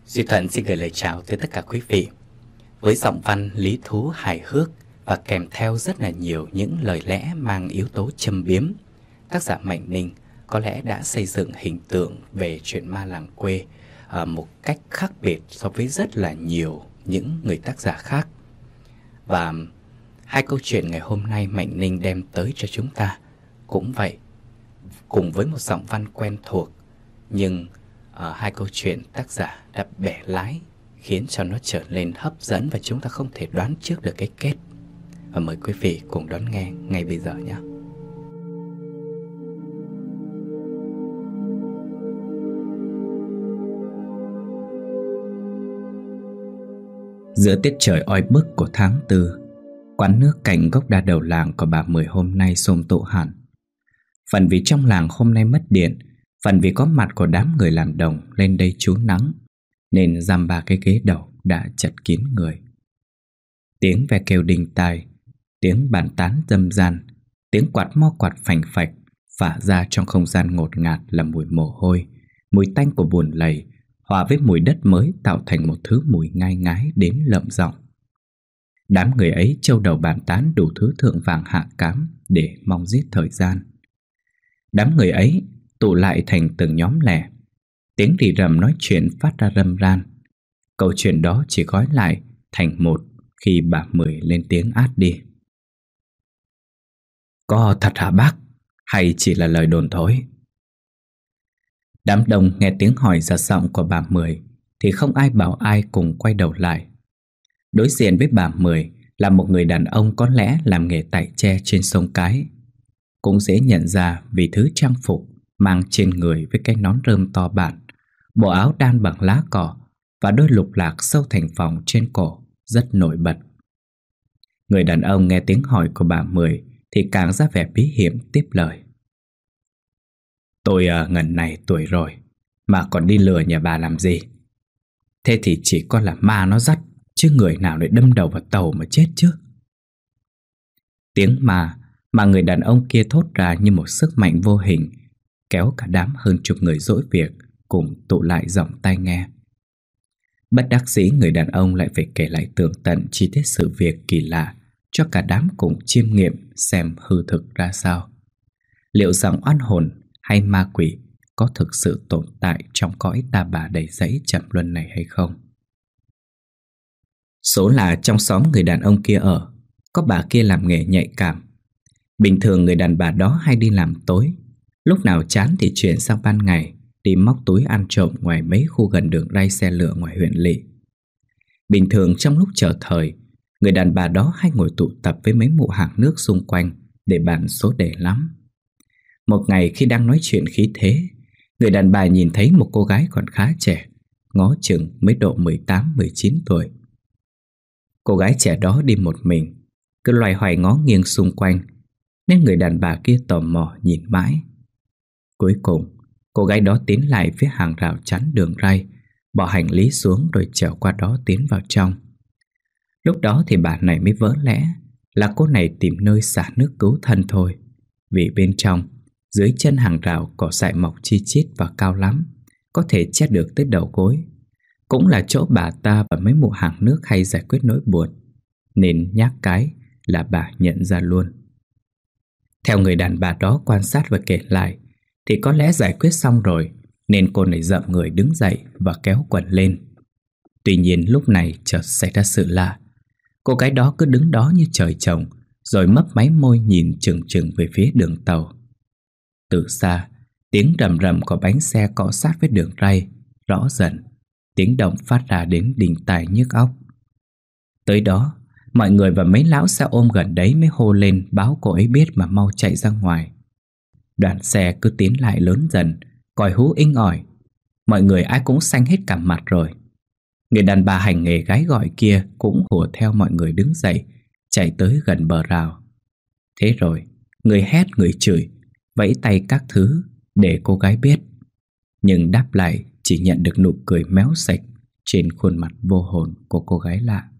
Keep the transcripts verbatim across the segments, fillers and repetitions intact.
Duy Thuận xin gửi lời chào tới tất cả quý vị. Với giọng văn lý thú hài hước và kèm theo rất là nhiều những lời lẽ mang yếu tố châm biếm, tác giả Mạnh Ninh có lẽ đã xây dựng hình tượng về chuyện ma làng quê ở một cách khác biệt so với rất là nhiều những người tác giả khác. Và hai câu chuyện ngày hôm nay Mạnh Ninh đem tới cho chúng ta cũng vậy, cùng với một giọng văn quen thuộc, nhưng uh, hai câu chuyện tác giả đã bẻ lái khiến cho nó trở nên hấp dẫn và chúng ta không thể đoán trước được cái kết. Và mời quý vị cùng đón nghe ngay bây giờ nhé. Giữa tiết trời oi bức của tháng tư, quán nước cạnh gốc đa đầu làng của bà Mười hôm nay xôm tụ hẳn. Phần vì trong làng hôm nay mất điện, phần vì có mặt của đám người làm đồng lên đây trú nắng, nên dăm ba cái ghế đầu đã chật kín người. Tiếng ve kêu đinh tai, tiếng bàn tán râm ran, tiếng quạt mo quạt phành phạch phả ra trong không gian ngột ngạt là mùi mồ hôi, mùi tanh của bùn lầy, hòa với mùi đất mới tạo thành một thứ mùi ngai ngái đến lợm giọng. Đám người ấy trâu đầu bàn tán đủ thứ thượng vàng hạ cám để mong giết thời gian. Đám người ấy tụ lại thành từng nhóm lẻ, tiếng rì rầm nói chuyện phát ra râm ran. Câu chuyện đó chỉ gói lại thành một khi bà Mười lên tiếng át đi. Có thật hả bác? Hay chỉ là lời đồn thối? Đám đông nghe tiếng hỏi ra giọng của bà Mười thì không ai bảo ai cùng quay đầu lại. Đối diện với bà Mười là một người đàn ông có lẽ làm nghề tải tre trên sông Cái. Cũng dễ nhận ra vì thứ trang phục mang trên người với cái nón rơm to bản, bộ áo đan bằng lá cỏ và đôi lục lạc sâu thành vòng trên cổ rất nổi bật. Người đàn ông nghe tiếng hỏi của bà Mười thì càng ra vẻ bí hiểm tiếp lời. Tôi à, ngần này tuổi rồi mà còn đi lừa nhà bà làm gì? Thế thì chỉ có là ma nó dắt, chứ người nào lại đâm đầu vào tàu mà chết chứ? Tiếng ma mà người đàn ông kia thốt ra như một sức mạnh vô hình kéo cả đám hơn chục người dỗi việc cùng tụ lại giọng tai nghe. Bất đắc dĩ người đàn ông lại phải kể lại tường tận chi tiết sự việc kỳ lạ cho cả đám cùng chiêm nghiệm xem hư thực ra sao. Liệu rằng oan hồn hay ma quỷ có thực sự tồn tại trong cõi ta bà đầy rẫy trầm luân này hay không? Số là trong xóm người đàn ông kia ở, có bà kia làm nghề nhạy cảm. Bình thường người đàn bà đó hay đi làm tối, lúc nào chán thì chuyển sang ban ngày đi móc túi ăn trộm ngoài mấy khu gần đường ray xe lửa ngoài huyện lỵ. Bình thường trong lúc chờ thời, người đàn bà đó hay ngồi tụ tập với mấy mụ hàng nước xung quanh để bàn số đề lắm. Một ngày khi đang nói chuyện khí thế, người đàn bà nhìn thấy một cô gái còn khá trẻ, ngó chừng mới độ mười tám mười chín tuổi. Cô gái trẻ đó đi một mình, cứ loay hoay ngó nghiêng xung quanh, nên người đàn bà kia tò mò nhìn mãi. Cuối cùng, cô gái đó tiến lại phía hàng rào chắn đường ray, bỏ hành lý xuống rồi trèo qua đó tiến vào trong. Lúc đó thì bà này mới vỡ lẽ là cô này tìm nơi xả nước cứu thân thôi. Vì bên trong, dưới chân hàng rào cỏ dại mọc chi chít và cao lắm, có thể che được tới đầu gối. Cũng là chỗ bà ta và mấy mụ hàng nước hay giải quyết nỗi buồn, nên nhắc cái là bà nhận ra luôn. Theo người đàn bà đó quan sát và kể lại, thì có lẽ giải quyết xong rồi nên cô này dậm người đứng dậy và kéo quần lên. Tuy nhiên lúc này chợt xảy ra sự lạ. Cô gái đó cứ đứng đó như trời trồng, rồi mấp máy môi nhìn chừng chừng về phía đường tàu. Từ xa, tiếng rầm rầm của bánh xe cọ sát với đường ray rõ dần, tiếng động phát ra đến đình tai nhức óc. Tới đó, mọi người và mấy lão xe ôm gần đấy mới hô lên báo cô ấy biết mà mau chạy ra ngoài. Đoàn xe cứ tiến lại lớn dần, còi hú inh ỏi. Mọi người ai cũng xanh hết cả mặt rồi. Người đàn bà hành nghề gái gọi kia cũng hùa theo mọi người đứng dậy, chạy tới gần bờ rào. Thế rồi, người hét người chửi, vẫy tay các thứ để cô gái biết. Nhưng đáp lại chỉ nhận được nụ cười méo sạch trên khuôn mặt vô hồn của cô gái lạ.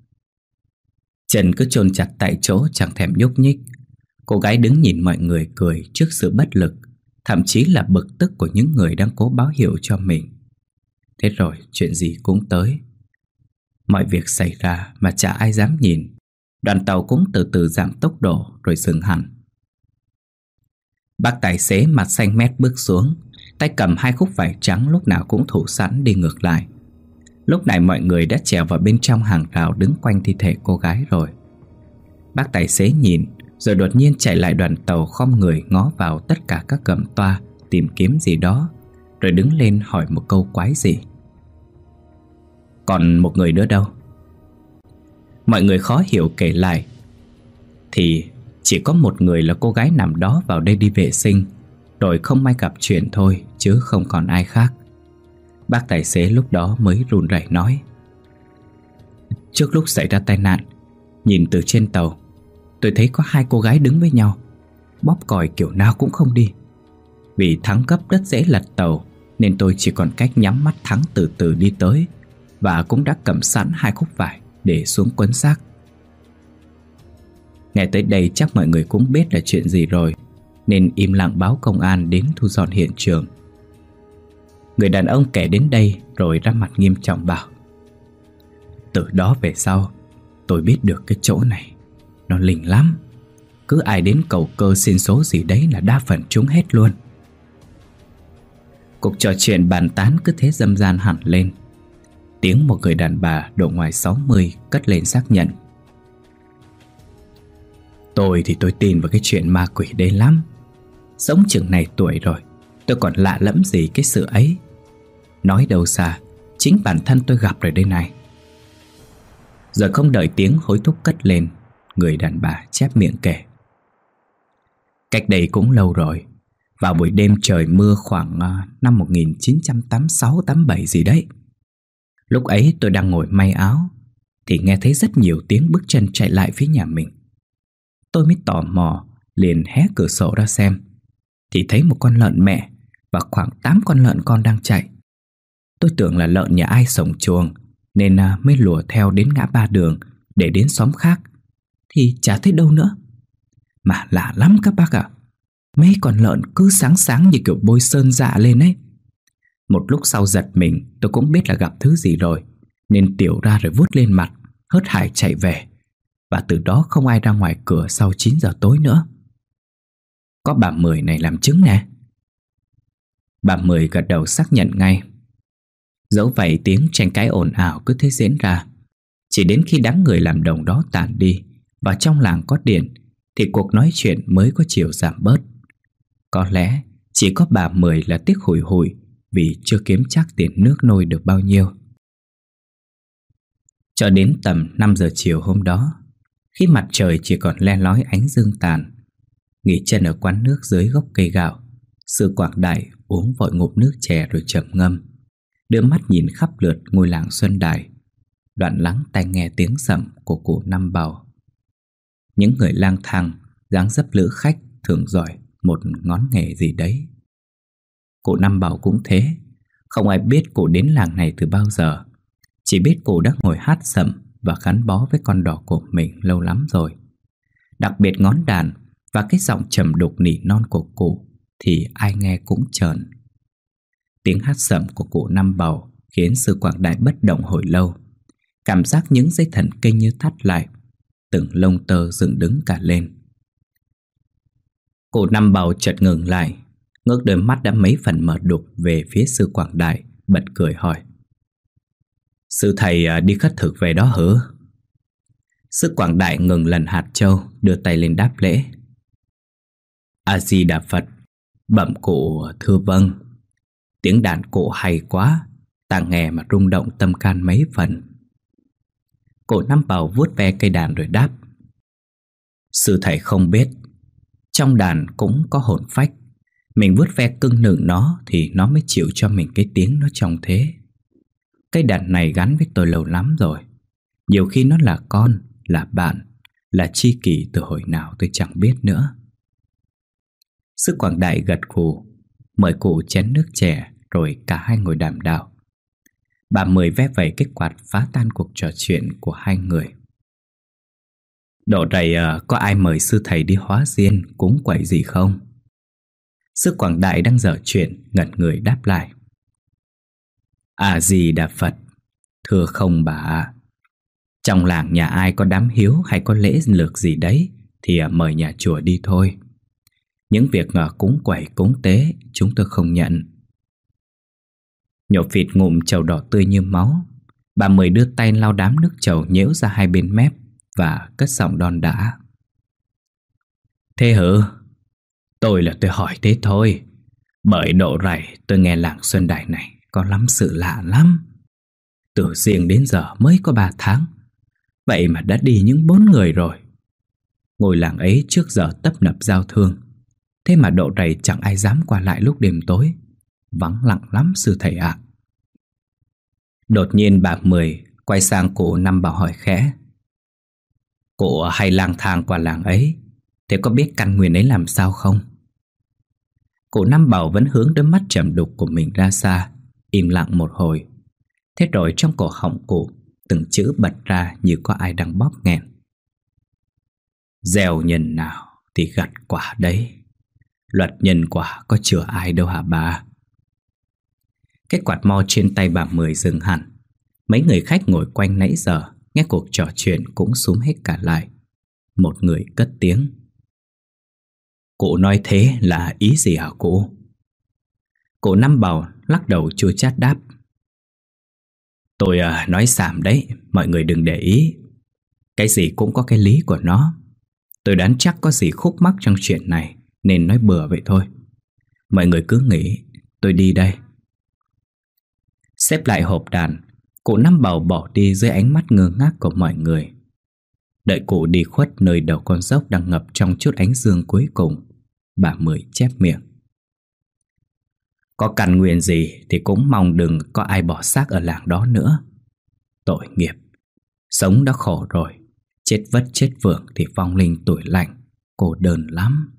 Chân cứ chôn chặt tại chỗ chẳng thèm nhúc nhích. Cô gái đứng nhìn mọi người cười trước sự bất lực, thậm chí là bực tức của những người đang cố báo hiệu cho mình. Thế rồi chuyện gì cũng tới. Mọi việc xảy ra mà chả ai dám nhìn. Đoàn tàu cũng từ từ giảm tốc độ rồi dừng hẳn. Bác tài xế mặt xanh mét bước xuống, tay cầm hai khúc vải trắng lúc nào cũng thủ sẵn đi ngược lại. Lúc này mọi người đã trèo vào bên trong hàng rào đứng quanh thi thể cô gái rồi. Bác tài xế nhìn rồi đột nhiên chạy lại đoàn tàu, khom người ngó vào tất cả các gầm toa tìm kiếm gì đó, rồi đứng lên hỏi một câu quái dị: "Còn một người nữa đâu?" Mọi người khó hiểu kể lại thì chỉ có một người là cô gái nằm đó vào đây đi vệ sinh rồi không may gặp chuyện thôi, chứ không còn ai khác. Bác tài xế lúc đó mới run rẩy nói: "Trước lúc xảy ra tai nạn, nhìn từ trên tàu, tôi thấy có hai cô gái đứng với nhau, bóp còi kiểu nào cũng không đi. Vì thắng gấp rất dễ lật tàu, nên tôi chỉ còn cách nhắm mắt thắng từ từ đi tới, và cũng đã cầm sẵn hai khúc vải để xuống quấn xác." Nghe tới đây chắc mọi người cũng biết là chuyện gì rồi, nên im lặng báo công an đến thu dọn hiện trường. Người đàn ông kể đến đây rồi ra mặt nghiêm trọng bảo: "Từ đó về sau, tôi biết được cái chỗ này nó linh lắm. Cứ ai đến cầu cơ xin số gì đấy là đa phần trúng hết luôn." Cuộc trò chuyện bàn tán cứ thế dâm gian hẳn lên. Tiếng một người đàn bà độ ngoài sáu mươi cất lên xác nhận: "Tôi thì tôi tin vào cái chuyện ma quỷ đây lắm. Sống chừng này tuổi rồi, tôi còn lạ lẫm gì cái sự ấy. Nói đâu xa, chính bản thân tôi gặp rồi đây này." Rồi không đợi tiếng hối thúc cất lên, người đàn bà chép miệng kể: "Cách đây cũng lâu rồi, vào buổi đêm trời mưa khoảng uh, năm một nghìn chín trăm tám mươi sáu tám mươi bảy gì đấy. Lúc ấy tôi đang ngồi may áo thì nghe thấy rất nhiều tiếng bước chân chạy lại phía nhà mình. Tôi mới tò mò liền hé cửa sổ ra xem, thì thấy một con lợn mẹ và khoảng tám con lợn con đang chạy. Tôi tưởng là lợn nhà ai sổng chuồng, nên uh, mới lùa theo đến ngã ba đường để đến xóm khác, thì chả thấy đâu nữa. Mà lạ lắm các bác ạ, mấy con lợn cứ sáng sáng như kiểu bôi sơn dạ lên ấy. Một lúc sau giật mình, tôi cũng biết là gặp thứ gì rồi, nên tiểu ra rồi vuốt lên mặt, hớt hải chạy về. Và từ đó không ai ra ngoài cửa sau chín giờ tối nữa." Có bà Mười này làm chứng nè. Bà Mười gật đầu xác nhận ngay. Dẫu vậy tiếng tranh cãi ồn ào cứ thế diễn ra. Chỉ đến khi đám người làm đồng đó tản đi và trong làng có điện thì cuộc nói chuyện mới có chiều giảm bớt. Có lẽ chỉ có bà Mười là tiếc hùi hụi vì chưa kiếm chắc tiền nước nôi được bao nhiêu. Cho đến tầm năm giờ chiều hôm đó, khi mặt trời chỉ còn le lói ánh dương tàn, nghỉ chân ở quán nước dưới gốc cây gạo, Sư Quảng Đại uống vội ngụm nước chè rồi trầm ngâm, đưa mắt nhìn khắp lượt ngôi làng Xuân Đài, đoạn lắng tai nghe tiếng sẩm của cụ Năm Bào. Những người lang thang dáng dấp lữ khách thường giỏi một ngón nghề gì đấy. Cụ Năm Bào cũng thế, không ai biết cụ đến làng này từ bao giờ, chỉ biết cụ đã ngồi hát sẩm và gắn bó với con đỏ của mình lâu lắm rồi. Đặc biệt ngón đàn và cái giọng trầm đục nỉ non của cụ thì ai nghe cũng trờn. Tiếng hát sẩm của cụ Năm Bào khiến Sư Quảng Đại bất động hồi lâu, cảm giác những dây thần kinh như thắt lại, từng lông tơ dựng đứng cả lên. Cụ Năm Bào chợt ngừng lại, ngước đôi mắt đã mấy phần mở đục về phía Sư Quảng Đại, bật cười hỏi: "Sư thầy đi khất thực về đó hử?" Sư Quảng Đại ngừng lần hạt châu, đưa tay lên đáp lễ: "A Di Đà Phật, bẩm cụ thưa vâng. Tiếng đàn cụ hay quá, ta nghe mà rung động tâm can mấy phần." Cụ Năm Bào vuốt ve cây đàn rồi đáp: "Sư thầy không biết, trong đàn cũng có hồn phách. Mình vuốt ve cưng nựng nó thì nó mới chịu cho mình cái tiếng nó trong thế. Cây đàn này gắn với tôi lâu lắm rồi. Nhiều khi nó là con, là bạn, là tri kỷ từ hồi nào tôi chẳng biết nữa." Sư Quảng Đại gật gù, mời cụ chén nước chè, rồi cả hai ngồi đàm đạo. Bà Mười ve vẩy cái quạt phá tan cuộc trò chuyện của hai người. "Độ này có ai mời sư thầy đi hóa diên cúng quậy gì không?" Sư Quảng Đại đang dở chuyện ngẩn người đáp lại: A-di-đà Phật. Thưa không bà ạ. Trong làng nhà ai có đám hiếu hay có lễ lược gì đấy thì mời nhà chùa đi thôi. Những việc cúng quẩy cúng tế chúng tôi không nhận. Nhổ phịt ngụm trầu đỏ tươi như máu, bà Mười đưa tay lau đám nước trầu nhễu ra hai bên mép và cất giọng đon đả. Thế hử? Tôi là tôi hỏi thế thôi. Bởi độ rày tôi nghe làng Xuân Đài này có lắm sự lạ lắm. Từ riêng đến giờ mới có ba tháng, vậy mà đã đi những bốn người rồi. Ngôi làng ấy trước giờ tấp nập giao thương, thế mà độ rày chẳng ai dám qua lại lúc đêm tối. Vắng lặng lắm sư thầy ạ. Đột nhiên bà Mười quay sang cụ Năm Bảo hỏi khẽ. Cụ hay lang thang qua làng ấy, thế có biết căn nguyên ấy làm sao không? Cụ Năm Bảo vẫn hướng đôi mắt trầm đục của mình ra xa, im lặng một hồi. Thế rồi trong cổ họng cụ từng chữ bật ra như có ai đang bóp nghẹn. Gieo nhân nào thì gặt quả đấy. Luật nhân quả có chừa ai đâu hả bà? Cái quạt mo trên tay bà Mười dừng hẳn. Mấy người khách ngồi quanh nãy giờ nghe cuộc trò chuyện cũng xúm hết cả lại. Một người cất tiếng. Cụ nói thế là ý gì hả cụ? Cụ Năm Bảo lắc đầu chua chát đáp. Tôi à, nói xàm đấy, mọi người đừng để ý. Cái gì cũng có cái lý của nó. Tôi đoán chắc có gì khúc mắc trong chuyện này nên nói bừa vậy thôi. Mọi người cứ nghĩ, tôi đi đây. Xếp lại hộp đàn, cụ Năm Bảo bỏ đi dưới ánh mắt ngơ ngác của mọi người. Đợi cụ đi khuất nơi đầu con dốc đang ngập trong chút ánh dương cuối cùng, bà Mười chép miệng. Có căn nguyện gì thì cũng mong đừng có ai bỏ xác ở làng đó nữa. Tội nghiệp, sống đã khổ rồi, chết vất chết vưởng thì vong linh tủi lạnh, cô đơn lắm.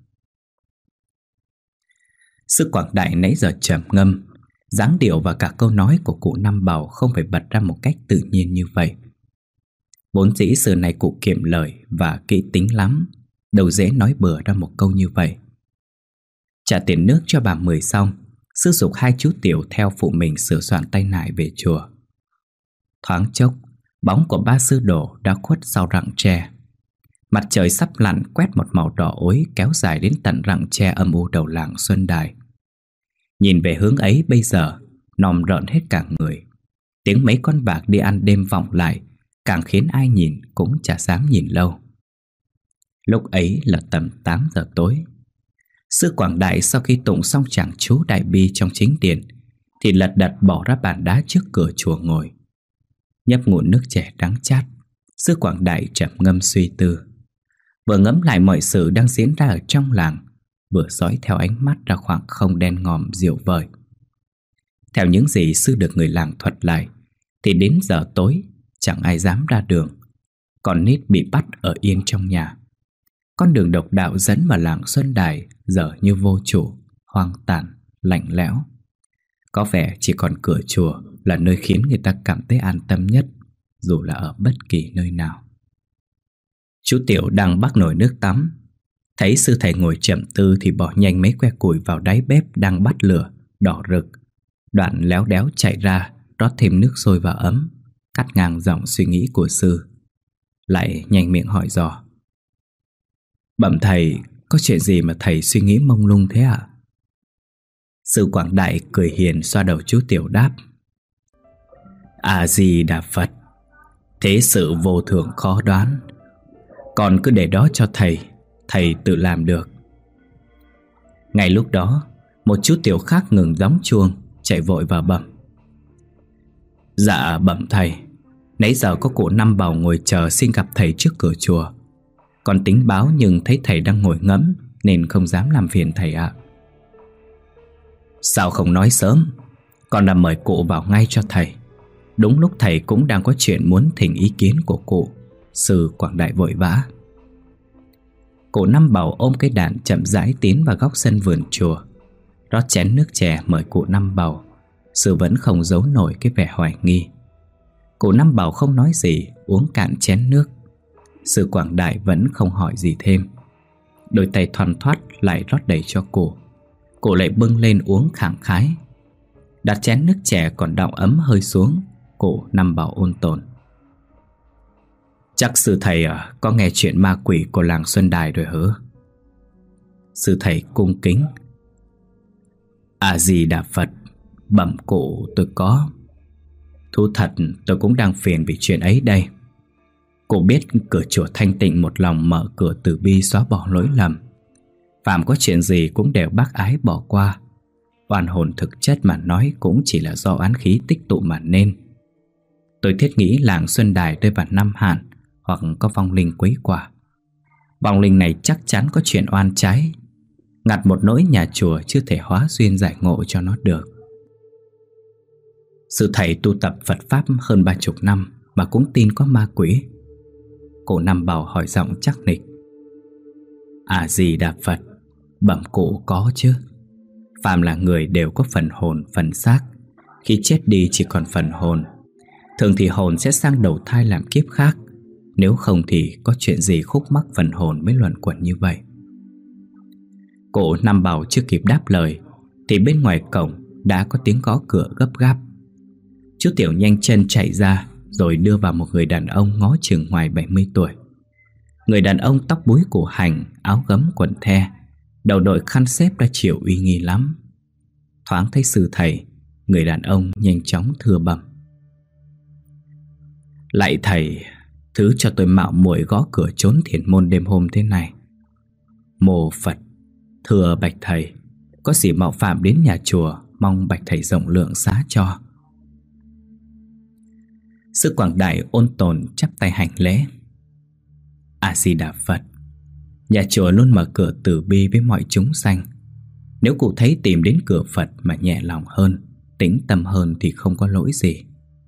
Sư Quảng Đại nãy giờ trầm ngâm, dáng điệu và cả câu nói của cụ Năm Bảo không phải bật ra một cách tự nhiên như vậy. Vốn dĩ xưa này cụ kiệm lời và kỹ tính lắm, đâu dễ nói bừa ra một câu như vậy. Trả tiền nước cho bà Mười xong, sư giục hai chú tiểu theo phụ mình sửa soạn tay nải về chùa. Thoáng chốc, bóng của ba sư đồ đã khuất sau rặng tre. Mặt trời sắp lặn quét một màu đỏ ối kéo dài đến tận rặng tre âm u đầu làng Xuân Đài. Nhìn về hướng ấy bây giờ, nòm rợn hết cả người. Tiếng mấy con bạc đi ăn đêm vọng lại, càng khiến ai nhìn cũng chả dám nhìn lâu. Lúc ấy là tầm tám giờ tối. Sư Quảng Đại sau khi tụng xong chàng chú đại bi trong chính điện thì lật đật bỏ ra bàn đá trước cửa chùa ngồi. Nhấp ngụm nước chè đắng chát, sư Quảng Đại trầm ngâm suy tư. Vừa ngẫm lại mọi sự đang diễn ra ở trong làng, vừa dõi theo ánh mắt ra khoảng không đen ngòm diệu vời. Theo những gì sư được người làng thuật lại thì đến giờ tối chẳng ai dám ra đường. Con nít bị bắt ở yên trong nhà. Con đường độc đạo dẫn vào làng Xuân Đài giờ như vô chủ, hoang tàn, lạnh lẽo. Có vẻ chỉ còn cửa chùa là nơi khiến người ta cảm thấy an tâm nhất, dù là ở bất kỳ nơi nào. Chú Tiểu đang bắc nồi nước tắm. Thấy sư thầy ngồi chậm tư thì bỏ nhanh mấy que củi vào đáy bếp đang bắt lửa, đỏ rực. Đoạn léo đéo chạy ra, rót thêm nước sôi vào ấm, cắt ngang dòng suy nghĩ của sư. Lại nhanh miệng hỏi dò. Bẩm thầy, có chuyện gì mà thầy suy nghĩ mông lung thế ạ? Sư Quảng Đại cười hiền xoa đầu chú Tiểu đáp. A-di-đà Phật. Thế sự vô thường khó đoán, còn cứ để đó cho thầy, thầy tự làm được. Ngay lúc đó, một chú Tiểu khác ngừng đóng chuông, chạy vội vào bẩm. Dạ bẩm thầy, nãy giờ có cụ Năm Bảo ngồi chờ xin gặp thầy trước cửa chùa. Con tính báo nhưng thấy thầy đang ngồi ngẫm nên không dám làm phiền thầy ạ. Sao không nói sớm? Con đã mời cụ vào ngay cho thầy. Đúng lúc thầy cũng đang có chuyện muốn thỉnh ý kiến của cụ. Sư Quảng Đại vội vã. Cụ Năm Bảo ôm cái đàn chậm rãi tiến vào góc sân vườn chùa, rót chén nước chè mời cụ Năm Bảo. Sư vẫn không giấu nổi cái vẻ hoài nghi. Cụ Năm Bảo không nói gì, uống cạn chén nước. Sư Quảng Đại vẫn không hỏi gì thêm. Đôi tay thoăn thoắt lại rót đầy cho cụ. Cụ lại bưng lên uống khẳng khái. đặt chén nước chè còn đọng ấm hơi xuống. Cụ Năm Bảo ôn tồn: Chắc sư thầy à, có nghe chuyện ma quỷ của làng Xuân Đài rồi hả? Sư thầy cung kính: A Di Đà Phật, bẩm cụ tôi có. Thú thật tôi cũng đang phiền vì chuyện ấy đây. Cụ biết cửa chùa thanh tịnh một lòng mở cửa từ bi xóa bỏ lỗi lầm. Phạm có chuyện gì cũng đều bác ái bỏ qua. Oan hồn thực chất mà nói cũng chỉ là do oán khí tích tụ mà nên. Tôi thiết nghĩ làng Xuân Đài rơi vào năm hạn, hoặc có vong linh quấy quả. Vong linh này chắc chắn có chuyện oan trái, ngặt một nỗi nhà chùa chưa thể hóa duyên giải ngộ cho nó được. Sư thầy tu tập Phật Pháp hơn ba chục năm mà cũng tin có ma quỷ. Cụ Năm Bảo hỏi giọng chắc nịch: A Di Đà Phật, bẩm cụ có chứ. Phàm là người đều có phần hồn, phần xác. Khi chết đi chỉ còn phần hồn. Thường thì hồn sẽ sang đầu thai làm kiếp khác. Nếu không thì có chuyện gì khúc mắc phần hồn mới luẩn quẩn như vậy. Cụ Năm Bảo chưa kịp đáp lời thì bên ngoài cổng đã có tiếng gõ cửa gấp gáp. Chú Tiểu nhanh chân chạy ra, rồi đưa vào một người đàn ông ngó chừng ngoài bảy mươi tuổi. Người đàn ông tóc búi củ hành, áo gấm quần the, đầu đội khăn xếp đã chiều uy nghi lắm. Thoáng thấy sư thầy, người đàn ông nhanh chóng thưa bẩm: Lạy thầy, thứ cho tôi mạo muội gõ cửa trốn thiền môn đêm hôm thế này. Mô Phật. Thưa bạch thầy, có gì mạo phạm đến nhà chùa, mong bạch thầy rộng lượng xá cho. Sư Quảng Đại ôn tồn chắp tay hành lễ: A Di Đà Phật, nhà chùa luôn mở cửa từ bi với mọi chúng sanh. Nếu cụ thấy tìm đến cửa Phật mà nhẹ lòng hơn, tĩnh tâm hơn thì không có lỗi gì.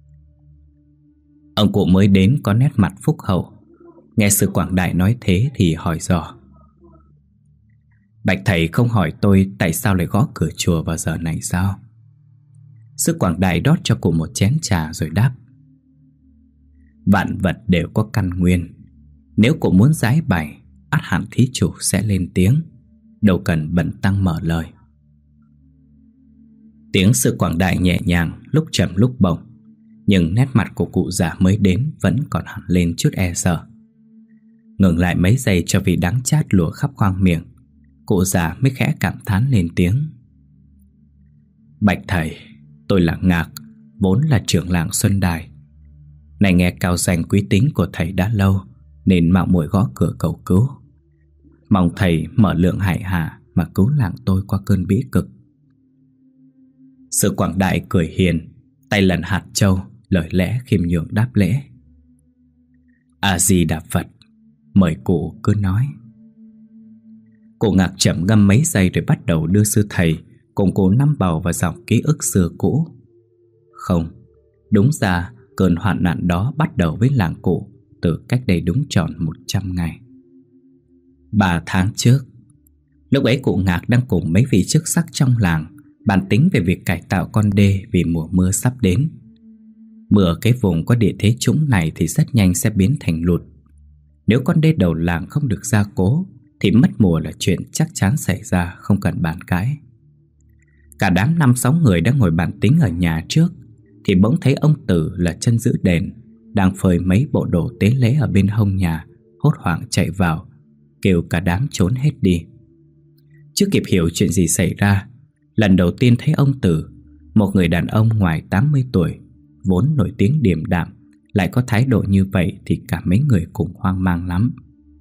Ông cụ mới đến có nét mặt phúc hậu. Nghe sư Quảng Đại nói thế thì hỏi dò: Bạch thầy không hỏi tôi tại sao lại gõ cửa chùa vào giờ này sao? Sư Quảng Đại đót cho cụ một chén trà rồi đáp: Vạn vật đều có căn nguyên. Nếu cụ muốn giải bày, ắt hẳn thí chủ sẽ lên tiếng, đâu cần bần tăng mở lời. Tiếng sư Quảng Đại nhẹ nhàng, lúc trầm lúc bổng, nhưng nét mặt của cụ già mới đến vẫn còn hẳn lên chút e sợ. Ngừng lại mấy giây cho vị đắng chát lùa khắp khoang miệng, cụ già mới khẽ cảm thán lên tiếng: Bạch thầy, tôi là Ngạc, vốn là trưởng làng Xuân Đài. Này nghe cao danh quý tính của thầy đã lâu, nên mạo muội gõ cửa cầu cứu. Mong thầy mở lượng hải hà mà cứu làng tôi qua cơn bĩ cực. Sư Quảng Đại cười hiền, tay lần hạt châu, lời lẽ khiêm nhường đáp lễ: A Di Đà Phật, mời cụ cứ nói. Cụ Ngạc trầm ngâm mấy giây rồi bắt đầu đưa sư thầy cùng cụ Năm Bảo vào dòng ký ức xưa cũ. Không, đúng ra cơn hoạn nạn đó bắt đầu với làng cụ từ cách đây đúng tròn một trăm ngày. Ba tháng trước, lúc ấy cụ Ngạc đang cùng mấy vị chức sắc trong làng bàn tính về việc cải tạo con đê vì mùa mưa sắp đến. Mưa cái vùng có địa thế trũng này thì rất nhanh sẽ biến thành lụt. Nếu con đê đầu làng không được gia cố thì mất mùa là chuyện chắc chắn xảy ra, không cần bàn cãi. Cả đám năm sáu người đang ngồi bàn tính ở nhà trước thì bỗng thấy ông Tử là chân giữ đền đang phơi mấy bộ đồ tế lễ ở bên hông nhà, hốt hoảng chạy vào, kêu cả đám trốn hết đi. Chưa kịp hiểu chuyện gì xảy ra, lần đầu tiên thấy ông Tử, một người đàn ông ngoài tám mươi tuổi, vốn nổi tiếng điềm đạm, lại có thái độ như vậy thì cả mấy người cùng hoang mang lắm.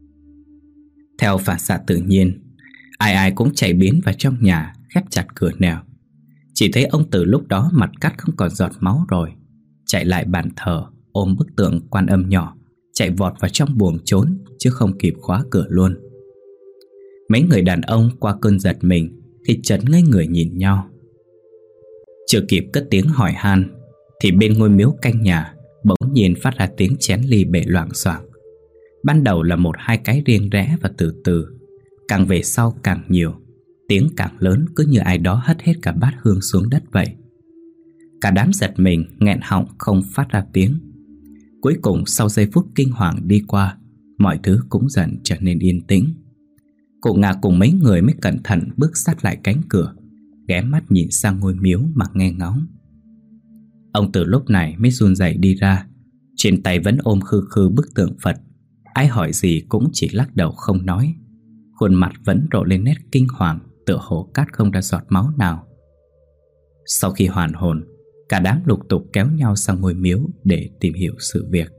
Theo phản xạ tự nhiên, ai ai cũng chạy biến vào trong nhà, khép chặt cửa nẻo. Chỉ thấy ông Tử lúc đó mặt cắt không còn giọt máu rồi, chạy lại bàn thờ, ôm bức tượng Quan Âm nhỏ, chạy vọt vào trong buồng trốn, chứ không kịp khóa cửa luôn. Mấy người đàn ông qua cơn giật mình thì chợt ngây người nhìn nhau. Chưa kịp cất tiếng hỏi han thì bên ngôi miếu canh nhà bỗng nhiên phát ra tiếng chén ly bể loảng xoảng. Ban đầu là một hai cái riêng rẽ và từ từ, càng về sau càng nhiều, tiếng càng lớn, cứ như ai đó hất hết cả bát hương xuống đất vậy. Cả đám giật mình, nghẹn họng không phát ra tiếng. Cuối cùng sau giây phút kinh hoàng đi qua, mọi thứ cũng dần trở nên yên tĩnh. Cụ Ngạc cùng mấy người mới cẩn thận bước sát lại cánh cửa, ghé mắt nhìn sang ngôi miếu mà nghe ngóng. Ông Tử lúc này mới run rẩy đi ra, trên tay vẫn ôm khư khư bức tượng Phật. Ai hỏi gì cũng chỉ lắc đầu không nói, khuôn mặt vẫn rộ lên nét kinh hoàng, tựa hồ cát không ra giọt máu nào. Sau khi hoàn hồn, cả đám lục tục kéo nhau sang ngôi miếu để tìm hiểu sự việc.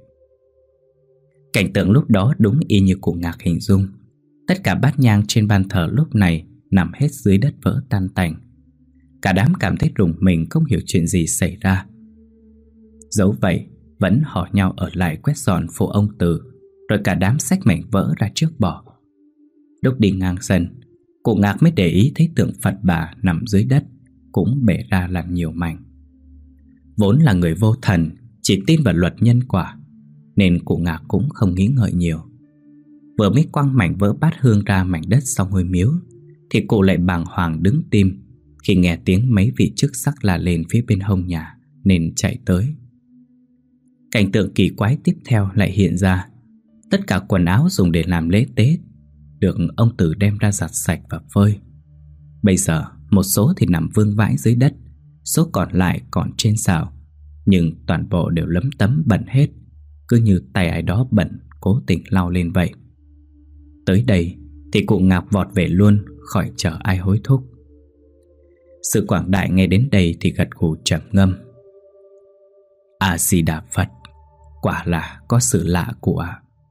Cảnh tượng lúc đó đúng y như cụ Ngạc hình dung. Tất cả bát nhang trên ban thờ lúc này nằm hết dưới đất vỡ tan tành. Cả đám cảm thấy rùng mình, không hiểu chuyện gì xảy ra. Dẫu vậy vẫn hò nhau ở lại quét dọn phủ ông Từ, rồi cả đám xách mảnh vỡ ra trước bỏ. Lúc đi ngang sân, cụ Ngạc mới để ý thấy tượng Phật bà nằm dưới đất, cũng bể ra làm nhiều mảnh. Vốn là người vô thần, chỉ tin vào luật nhân quả, nên cụ Ngạc cũng không nghĩ ngợi nhiều. Vừa mới quăng mảnh vỡ bát hương ra mảnh đất sau ngôi miếu, thì cụ lại bàng hoàng đứng tim khi nghe tiếng mấy vị chức sắc la lên phía bên hông nhà, nên chạy tới. Cảnh tượng kỳ quái tiếp theo lại hiện ra. Tất cả quần áo dùng để làm lễ tế được ông Tử đem ra giặt sạch và phơi. Bây giờ một số thì nằm vương vãi dưới đất, số còn lại còn trên sào, nhưng toàn bộ đều lấm tấm bẩn hết, cứ như tay ai đó bẩn cố tình lau lên vậy. Tới đây thì cụ Ngạc vọt về luôn, khỏi chờ ai hối thúc. Sư Quảng Đại nghe đến đây thì gật gù trầm ngâm. A Di Đà Phật, quả là có sự lạ của.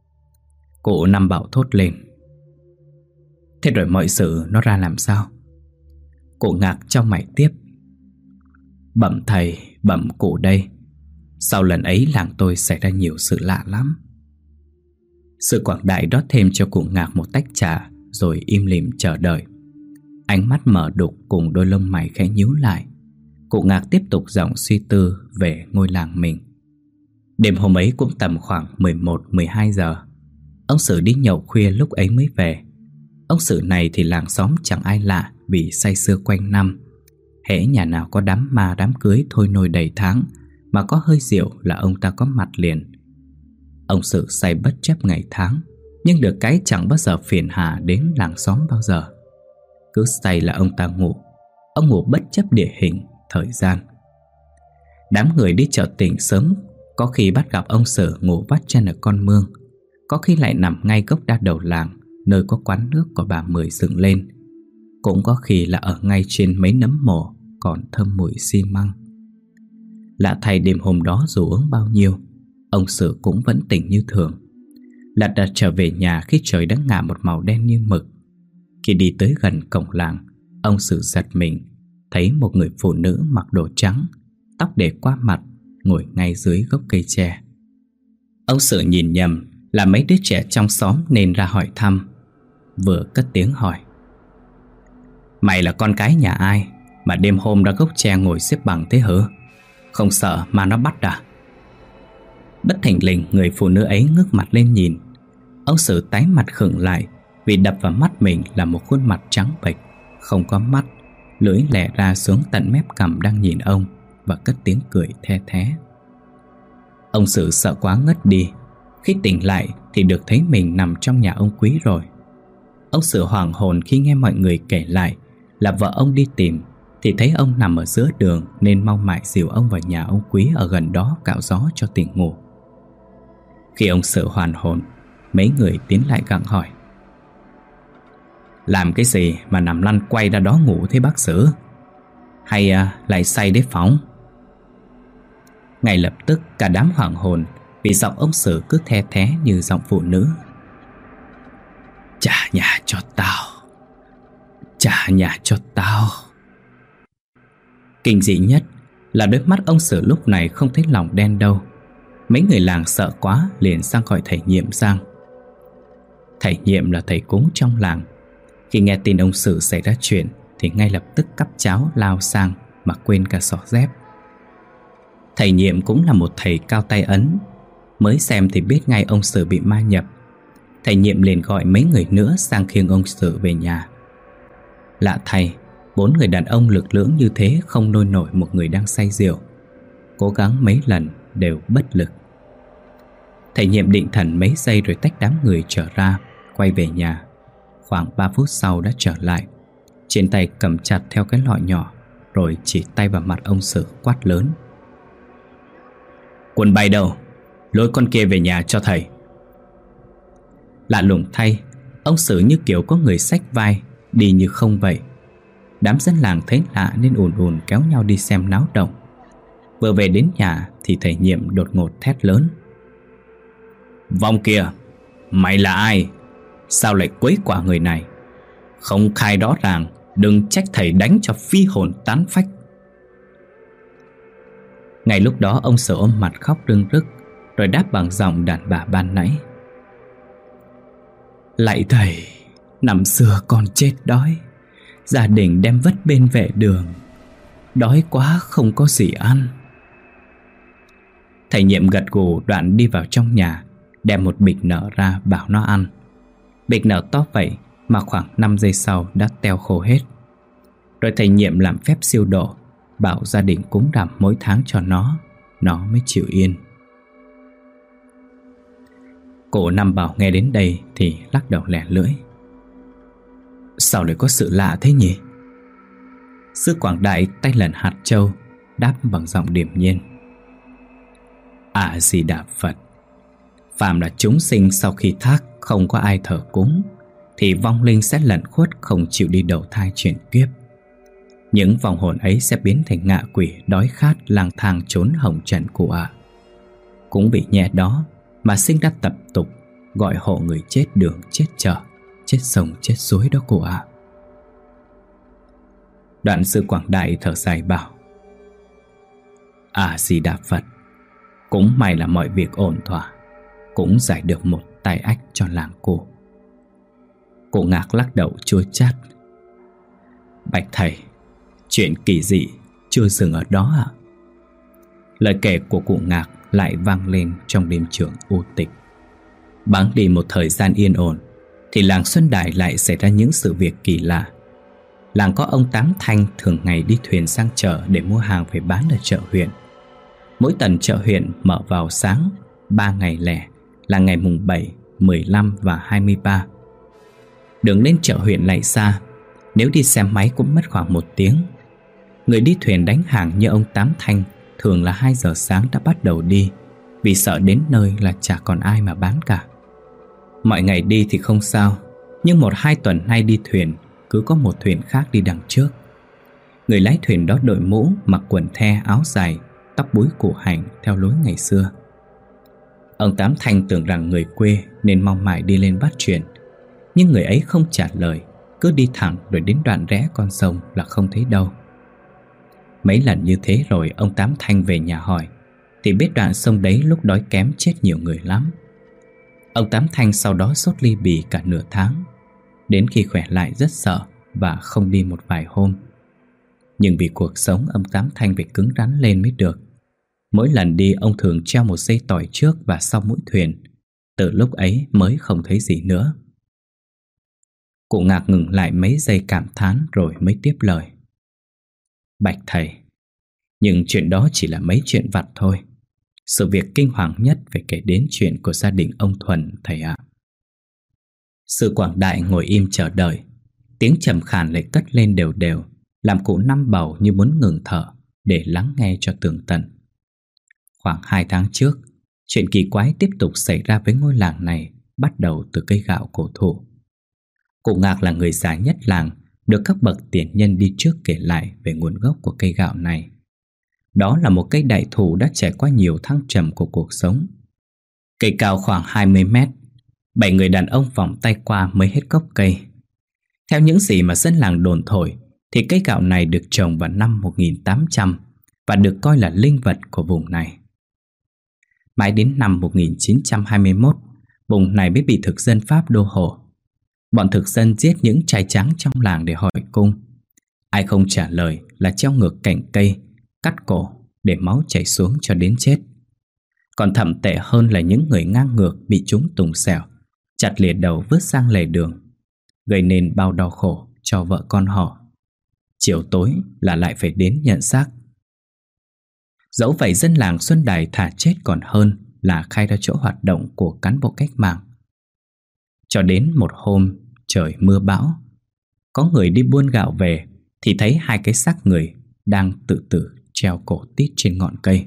Cụ Năm Bảo thốt lên. Thế rồi mọi sự nó ra làm sao? Cụ Ngạc trong mày tiếp. Bẩm thầy, bẩm cụ đây, sau lần ấy làng tôi xảy ra nhiều sự lạ lắm. Sư Quảng Đại rót thêm cho cụ Ngạc một tách trà, rồi im lìm chờ đợi. Ánh mắt mở đục cùng đôi lông mày khẽ nhíu lại. Cụ Ngạc tiếp tục giọng suy tư về ngôi làng mình. Đêm hôm ấy cũng tầm khoảng mười một mười hai giờ. Ông Sử đi nhậu khuya lúc ấy mới về. Ông Sử này thì làng xóm chẳng ai lạ, vì say sưa quanh năm. Hễ nhà nào có đám ma đám cưới thôi nôi đầy tháng, mà có hơi rượu là ông ta có mặt liền. Ông Sử say bất chấp ngày tháng, nhưng được cái chẳng bao giờ phiền hà đến làng xóm bao giờ. Cứ say là ông ta ngủ. Ông ngủ bất chấp địa hình, thời gian. Đám người đi chợ tỉnh sớm có khi bắt gặp ông Sử ngủ vắt chân ở con mương, có khi lại nằm ngay gốc đa đầu làng, nơi có quán nước của bà Mười dựng lên. Cũng có khi là ở ngay trên mấy nấm mồ còn thơm mùi xi măng. Lạ thay, đêm hôm đó dù uống bao nhiêu, ông Sử cũng vẫn tỉnh như thường. Lật đật trở về nhà khi trời đã ngả một màu đen như mực. Khi đi tới gần cổng làng, ông Sử giật mình, thấy một người phụ nữ mặc đồ trắng, tóc để qua mặt, ngồi ngay dưới gốc cây tre. Ông Sử nhìn nhầm là mấy đứa trẻ trong xóm nên ra hỏi thăm. Vừa cất tiếng hỏi. Mày là con cái nhà ai mà đêm hôm ra gốc tre ngồi xếp bằng thế hả? Không sợ mà nó bắt à? Bất thình lình người phụ nữ ấy ngước mặt lên nhìn. Ông Sử tái mặt khựng lại, vì đập vào mắt mình là một khuôn mặt trắng bệch, không có mắt, lưỡi lẻ ra xuống tận mép cằm đang nhìn ông, và cất tiếng cười the thé. Ông Sử sợ quá ngất đi. Khi tỉnh lại thì được thấy mình nằm trong nhà ông Quý rồi. Ông Sử hoảng hồn khi nghe mọi người kể lại là vợ ông đi tìm thì thấy ông nằm ở giữa đường, nên mau mải dìu ông vào nhà ông Quý ở gần đó cạo gió cho tỉnh ngủ. Khi ông Sử hoàn hồn, mấy người tiến lại gặng hỏi. Làm cái gì mà nằm lăn quay ra đó ngủ thế bác Sử? Hay à, lại say để phóng? Ngay lập tức cả đám hoảng hồn, vì giọng ông Sử cứ the thé như giọng phụ nữ. Trả nhà cho tao, trả nhà cho tao. Kinh dị nhất là đôi mắt ông Sử lúc này không thấy lòng đen đâu. Mấy người làng sợ quá liền sang gọi thầy Nhiệm sang. Thầy Nhiệm là thầy cúng trong làng. Khi nghe tin ông Sử xảy ra chuyện thì ngay lập tức cắp cháo lao sang mà quên cả xỏ dép. Thầy Nhiệm cũng là một thầy cao tay ấn, mới xem thì biết ngay ông Sử bị ma nhập. Thầy Nhiệm liền gọi mấy người nữa sang khiêng ông Sử về nhà. Lạ thay, bốn người đàn ông lực lưỡng như thế không nuôi nổi một người đang say rượu. Cố gắng mấy lần đều bất lực. Thầy Nhiệm định thần mấy giây rồi tách đám người trở ra, quay về nhà. Khoảng ba phút sau đã trở lại. trên tay cầm chặt theo cái lọ nhỏ, rồi chỉ tay vào mặt ông Sử quát lớn: "Quân bay đâu? Lôi con kia về nhà cho thầy." Lạ lùng thay, ông Sử như kiểu có người xách vai, đi như không vậy. Đám dân làng thấy lạ nên ùn ùn kéo nhau đi xem náo động. Vừa về đến nhà thì thầy Nhiệm đột ngột thét lớn: "Vong kia, mày là ai? Sao lại quấy quả người này? Không khai rõ ràng, đừng trách thầy đánh cho phi hồn tán phách." Ngay lúc đó ông Sở ôm mặt khóc rưng rức, rồi đáp bằng giọng đàn bà ban nãy: "Lạy thầy, năm xưa con chết đói, gia đình đem vất bên vệ đường, đói quá không có gì ăn." Thầy Nhiệm gật gù đoạn đi vào trong nhà, đem một bịch nợ ra bảo nó ăn. Bịch nợ to vậy mà khoảng năm giây sau đã teo khô hết. Rồi thầy Nhiệm làm phép siêu độ, bảo gia đình cúng rằm mỗi tháng cho nó, nó mới chịu yên. Cụ Năm Bảo nghe đến đây thì lắc đầu lẻ lưỡi: "Sao lại có sự lạ thế nhỉ?" Sư Quảng Đại tay lần hạt châu, đáp bằng giọng điềm nhiên: "A Di Đà Phật. Phàm là chúng sinh sau khi thác không có ai thờ cúng thì vong linh sẽ lẩn khuất không chịu đi đầu thai chuyển kiếp. Những vong hồn ấy sẽ biến thành ngạ quỷ đói khát lang thang trốn hồng trần của ạ. Cũng vì nhẹ đó mà sinh ra tập tục gọi hộ người chết đường chết chợ, chết sông chết suối đó của ạ." Đoạn sư Quảng Đại thở dài bảo: "A Di Đà Phật. Cũng may là mọi việc ổn thỏa, cũng giải được một tai ách cho làng cô." Cụ Ngạc lắc đầu chua chát: "Bạch thầy, chuyện kỳ dị chưa dừng ở đó ạ." Lời kể của cụ Ngạc lại vang lên trong đêm trường u tịch. Bẵng đi một thời gian yên ổn thì làng Xuân Đài lại xảy ra những sự việc kỳ lạ. Làng có ông Tám Thanh thường ngày đi thuyền sang chợ để mua hàng về bán ở chợ huyện. Mỗi tuần chợ huyện mở vào sáng ba ngày lẻ là ngày mùng bảy, mười lăm và hai mươi ba. Đường lên chợ huyện lại xa, nếu đi xe máy cũng mất khoảng một tiếng. Người đi thuyền đánh hàng như ông Tám Thanh thường là hai giờ sáng đã bắt đầu đi, vì sợ đến nơi là chả còn ai mà bán cả. Mọi ngày đi thì không sao, nhưng một hai tuần nay đi thuyền cứ có một thuyền khác đi đằng trước. Người lái thuyền đó đội mũ, mặc quần the, áo dài, tóc búi củ hành theo lối ngày xưa. Ông Tám Thanh tưởng rằng người quê nên mong mải đi lên bắt chuyện, nhưng người ấy không trả lời, cứ đi thẳng rồi đến đoạn rẽ con sông là không thấy đâu. Mấy lần như thế rồi ông Tám Thanh về nhà hỏi thì biết đoạn sông đấy lúc đói kém chết nhiều người lắm. Ông Tám Thanh sau đó sốt ly bì cả nửa tháng, đến khi khỏe lại rất sợ và không đi một vài hôm. Nhưng vì cuộc sống ông Tám Thanh phải cứng rắn lên mới được. Mỗi lần đi ông thường treo một dây tỏi trước và sau mũi thuyền. Từ lúc ấy mới không thấy gì nữa. Cụ Ngạc ngừng lại mấy giây cảm thán rồi mới tiếp lời: "Bạch thầy, nhưng chuyện đó chỉ là mấy chuyện vặt thôi. Sự việc kinh hoàng nhất phải kể đến chuyện của gia đình ông Thuần thầy ạ." Sư Quảng Đại ngồi im chờ đợi. Tiếng trầm khàn lại cất lên đều đều, làm cụ Năm Bầu như muốn ngừng thở để lắng nghe cho tường tận. Khoảng hai tháng trước, chuyện kỳ quái tiếp tục xảy ra với ngôi làng này, bắt đầu từ cây gạo cổ thụ. Cụ Ngạc là người già nhất làng, được các bậc tiền nhân đi trước kể lại về nguồn gốc của cây gạo này. Đó là một cây đại thụ đã trải qua nhiều thăng trầm của cuộc sống. Cây cao khoảng hai mươi mét, bảy người đàn ông vòng tay qua mới hết gốc cây. Theo những gì mà dân làng đồn thổi thì cây gạo này được trồng vào năm một nghìn tám trăm và được coi là linh vật của vùng này. Mãi đến năm một nghìn chín trăm hai mươi mốt, vùng này mới bị thực dân Pháp đô hộ. Bọn thực dân giết những trai tráng trong làng để hỏi cung. Ai không trả lời là treo ngược cành cây, cắt cổ để máu chảy xuống cho đến chết. Còn thậm tệ hơn là những người ngang ngược bị chúng tùng xẻo, chặt lìa đầu vứt sang lề đường, gây nên bao đau khổ cho vợ con họ. Chiều tối là lại phải đến nhận xác. Dẫu vậy dân làng Xuân Đài thà chết còn hơn là khai ra chỗ hoạt động của cán bộ cách mạng. Cho đến một hôm trời mưa bão, có người đi buôn gạo về thì thấy hai cái xác người đang tự tử treo cổ tít trên ngọn cây.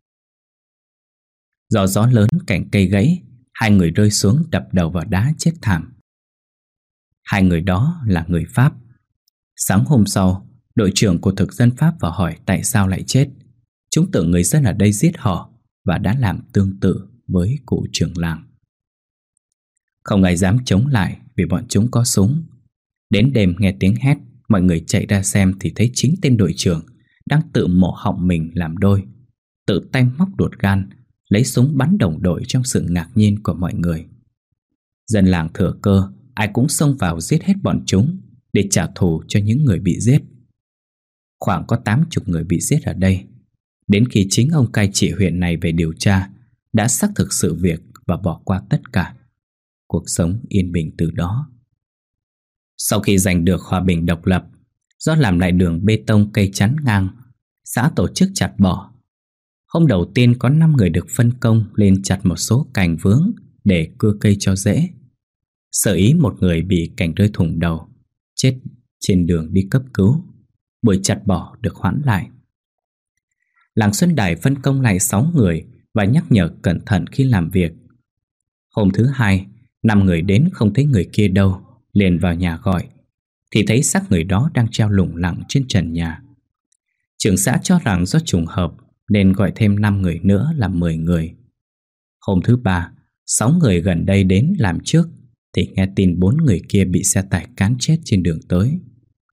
Do gió lớn cành cây gãy, hai người rơi xuống đập đầu vào đá chết thảm. Hai người đó là người Pháp. Sáng hôm sau, đội trưởng của thực dân Pháp vào hỏi tại sao lại chết. Chúng tưởng người dân ở đây giết họ và đã làm tương tự với cụ trưởng làng. Không ai dám chống lại vì bọn chúng có súng. Đến đêm nghe tiếng hét, mọi người chạy ra xem thì thấy chính tên đội trưởng đang tự mổ họng mình làm đôi, tự tay móc ruột gan, lấy súng bắn đồng đội trong sự ngạc nhiên của mọi người. Dân làng thừa cơ, ai cũng xông vào giết hết bọn chúng để trả thù cho những người bị giết. Khoảng có tám chục người bị giết ở đây. Đến khi chính ông cai trị huyện này về điều tra, đã xác thực sự việc và bỏ qua tất cả. Cuộc sống yên bình từ đó. Sau khi giành được hòa bình độc lập, do làm lại đường bê tông cây chắn ngang, xã tổ chức chặt bỏ. Hôm đầu tiên có năm người được phân công lên chặt một số cành vướng để cưa cây cho dễ. Sở ý một người bị cành rơi thủng đầu, chết trên đường đi cấp cứu. Buổi chặt bỏ được hoãn lại. Làng Xuân Đài phân công lại sáu người và nhắc nhở cẩn thận khi làm việc. Hôm thứ hai, năm người đến không thấy người kia đâu, liền vào nhà gọi thì thấy xác người đó đang treo lủng lẳng trên trần nhà. Trưởng xã cho rằng do trùng hợp nên gọi thêm năm người nữa là mười người. Hôm thứ ba, sáu người gần đây đến làm trước thì nghe tin bốn người kia bị xe tải cán chết trên đường tới.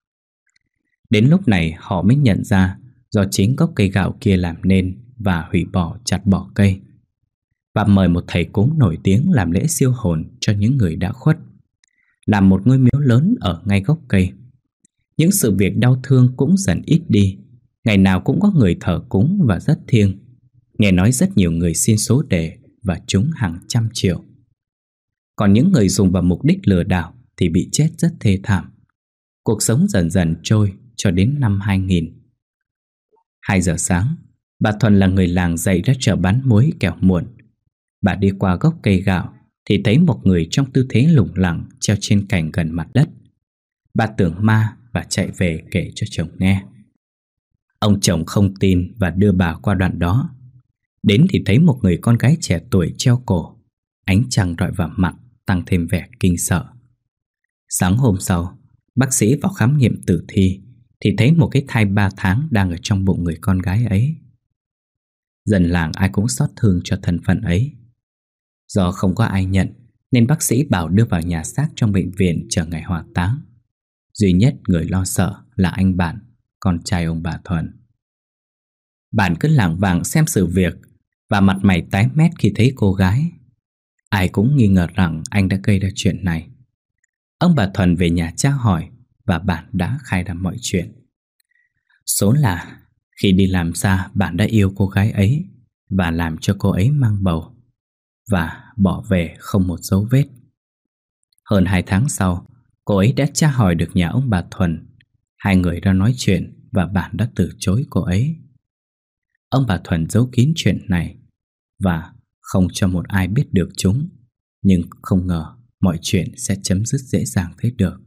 Đến lúc này họ mới nhận ra do chính gốc cây gạo kia làm nên và hủy bỏ chặt bỏ cây, và mời một thầy cúng nổi tiếng làm lễ siêu hồn cho những người đã khuất, làm một ngôi miếu lớn ở ngay gốc cây. Những sự việc đau thương cũng dần ít đi. Ngày nào cũng có người thờ cúng và rất thiêng. Nghe nói rất nhiều người xin số đề và trúng hàng trăm triệu. Còn những người dùng vào mục đích lừa đảo thì bị chết rất thê thảm. Cuộc sống dần dần trôi cho đến năm hai nghìn. Hai giờ sáng, bà Thuần là người làng dậy ra chợ bán muối kẻo muộn. Bà đi qua gốc cây gạo thì thấy một người trong tư thế lủng lẳng treo trên cành gần mặt đất. Bà tưởng ma và chạy về kể cho chồng nghe. Ông chồng không tin và đưa bà qua đoạn đó. Đến thì thấy một người con gái trẻ tuổi treo cổ. Ánh trăng rọi vào mặt tăng thêm vẻ kinh sợ. Sáng hôm sau, bác sĩ vào khám nghiệm tử thi thì thấy một cái thai ba tháng đang ở trong bụng người con gái ấy. Dân làng ai cũng xót thương cho thân phận ấy. Do không có ai nhận nên bác sĩ bảo đưa vào nhà xác trong bệnh viện chờ ngày hỏa táng. Duy nhất người lo sợ là anh Bản, con trai ông bà Thuần. Bản cứ lảng vảng xem sự việc và mặt mày tái mét khi thấy cô gái. Ai cũng nghi ngờ rằng anh đã gây ra chuyện này. Ông bà Thuần về nhà tra hỏi và Bản đã khai ra mọi chuyện. Số là khi đi làm xa, Bản đã yêu cô gái ấy và làm cho cô ấy mang bầu và bỏ về không một dấu vết. Hơn hai tháng sau, cô ấy đã tra hỏi được nhà ông bà Thuần. Hai người ra nói chuyện và Bản đã từ chối cô ấy. Ông bà Thuần giấu kín chuyện này và không cho một ai biết được chúng. Nhưng không ngờ mọi chuyện sẽ chấm dứt dễ dàng thế được.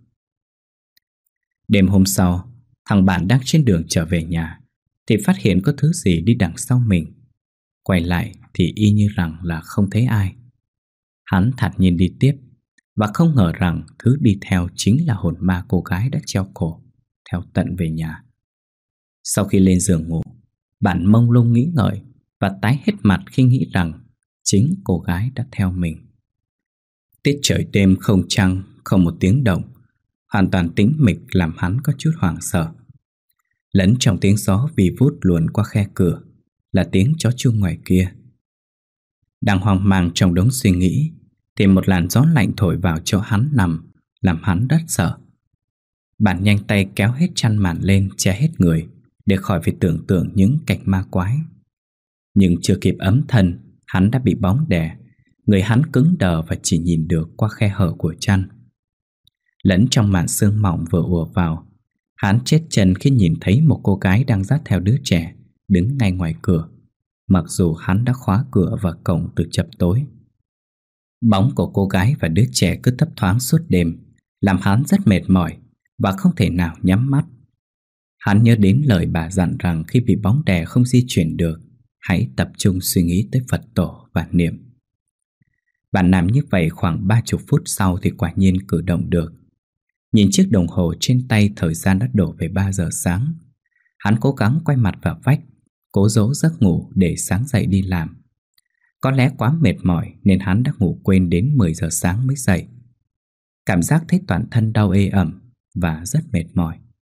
Đêm hôm sau, thằng Bản đang trên đường trở về nhà thì phát hiện có thứ gì đi đằng sau mình. Quay lại thì y như rằng là không thấy ai. Hắn thản nhiên đi tiếp và không ngờ rằng thứ đi theo chính là hồn ma cô gái đã treo cổ theo tận về nhà. Sau khi lên giường ngủ, Bản mông lung nghĩ ngợi và tái hết mặt khi nghĩ rằng chính cô gái đã theo mình. Tiết trời đêm không trăng, không một tiếng động, hoàn toàn tĩnh mịch làm hắn có chút hoảng sợ. Lẫn trong tiếng gió vi vút luồn qua khe cửa là tiếng chó chu ngoài kia. Đang hoang mang trong đống suy nghĩ thì một làn gió lạnh thổi vào chỗ hắn nằm, làm hắn rất sợ. Bản nhanh tay kéo hết chăn màn lên che hết người để khỏi phải tưởng tượng những cảnh ma quái. Nhưng chưa kịp ấm thân, hắn đã bị bóng đè. Người hắn cứng đờ và chỉ nhìn được qua khe hở của chăn. Lẫn trong màn sương mỏng vừa ùa vào, hắn chết chân khi nhìn thấy một cô gái đang dắt theo đứa trẻ đứng ngay ngoài cửa, mặc dù hắn đã khóa cửa và cổng từ chập tối. Bóng của cô gái và đứa trẻ cứ thấp thoáng suốt đêm, làm hắn rất mệt mỏi và không thể nào nhắm mắt. Hắn nhớ đến lời bà dặn rằng khi bị bóng đè không di chuyển được, hãy tập trung suy nghĩ tới Phật tổ và niệm. Bạn làm như vậy khoảng ba mươi phút sau thì quả nhiên cử động được. Nhìn chiếc đồng hồ trên tay, thời gian đã đổ về ba giờ sáng. Hắn cố gắng quay mặt vào vách, cố dỗ giấc ngủ để sáng dậy đi làm. Có lẽ quá mệt mỏi nên hắn đã ngủ quên đến mười giờ sáng mới dậy. Cảm giác thấy toàn thân đau ê ẩm và rất mệt mỏi.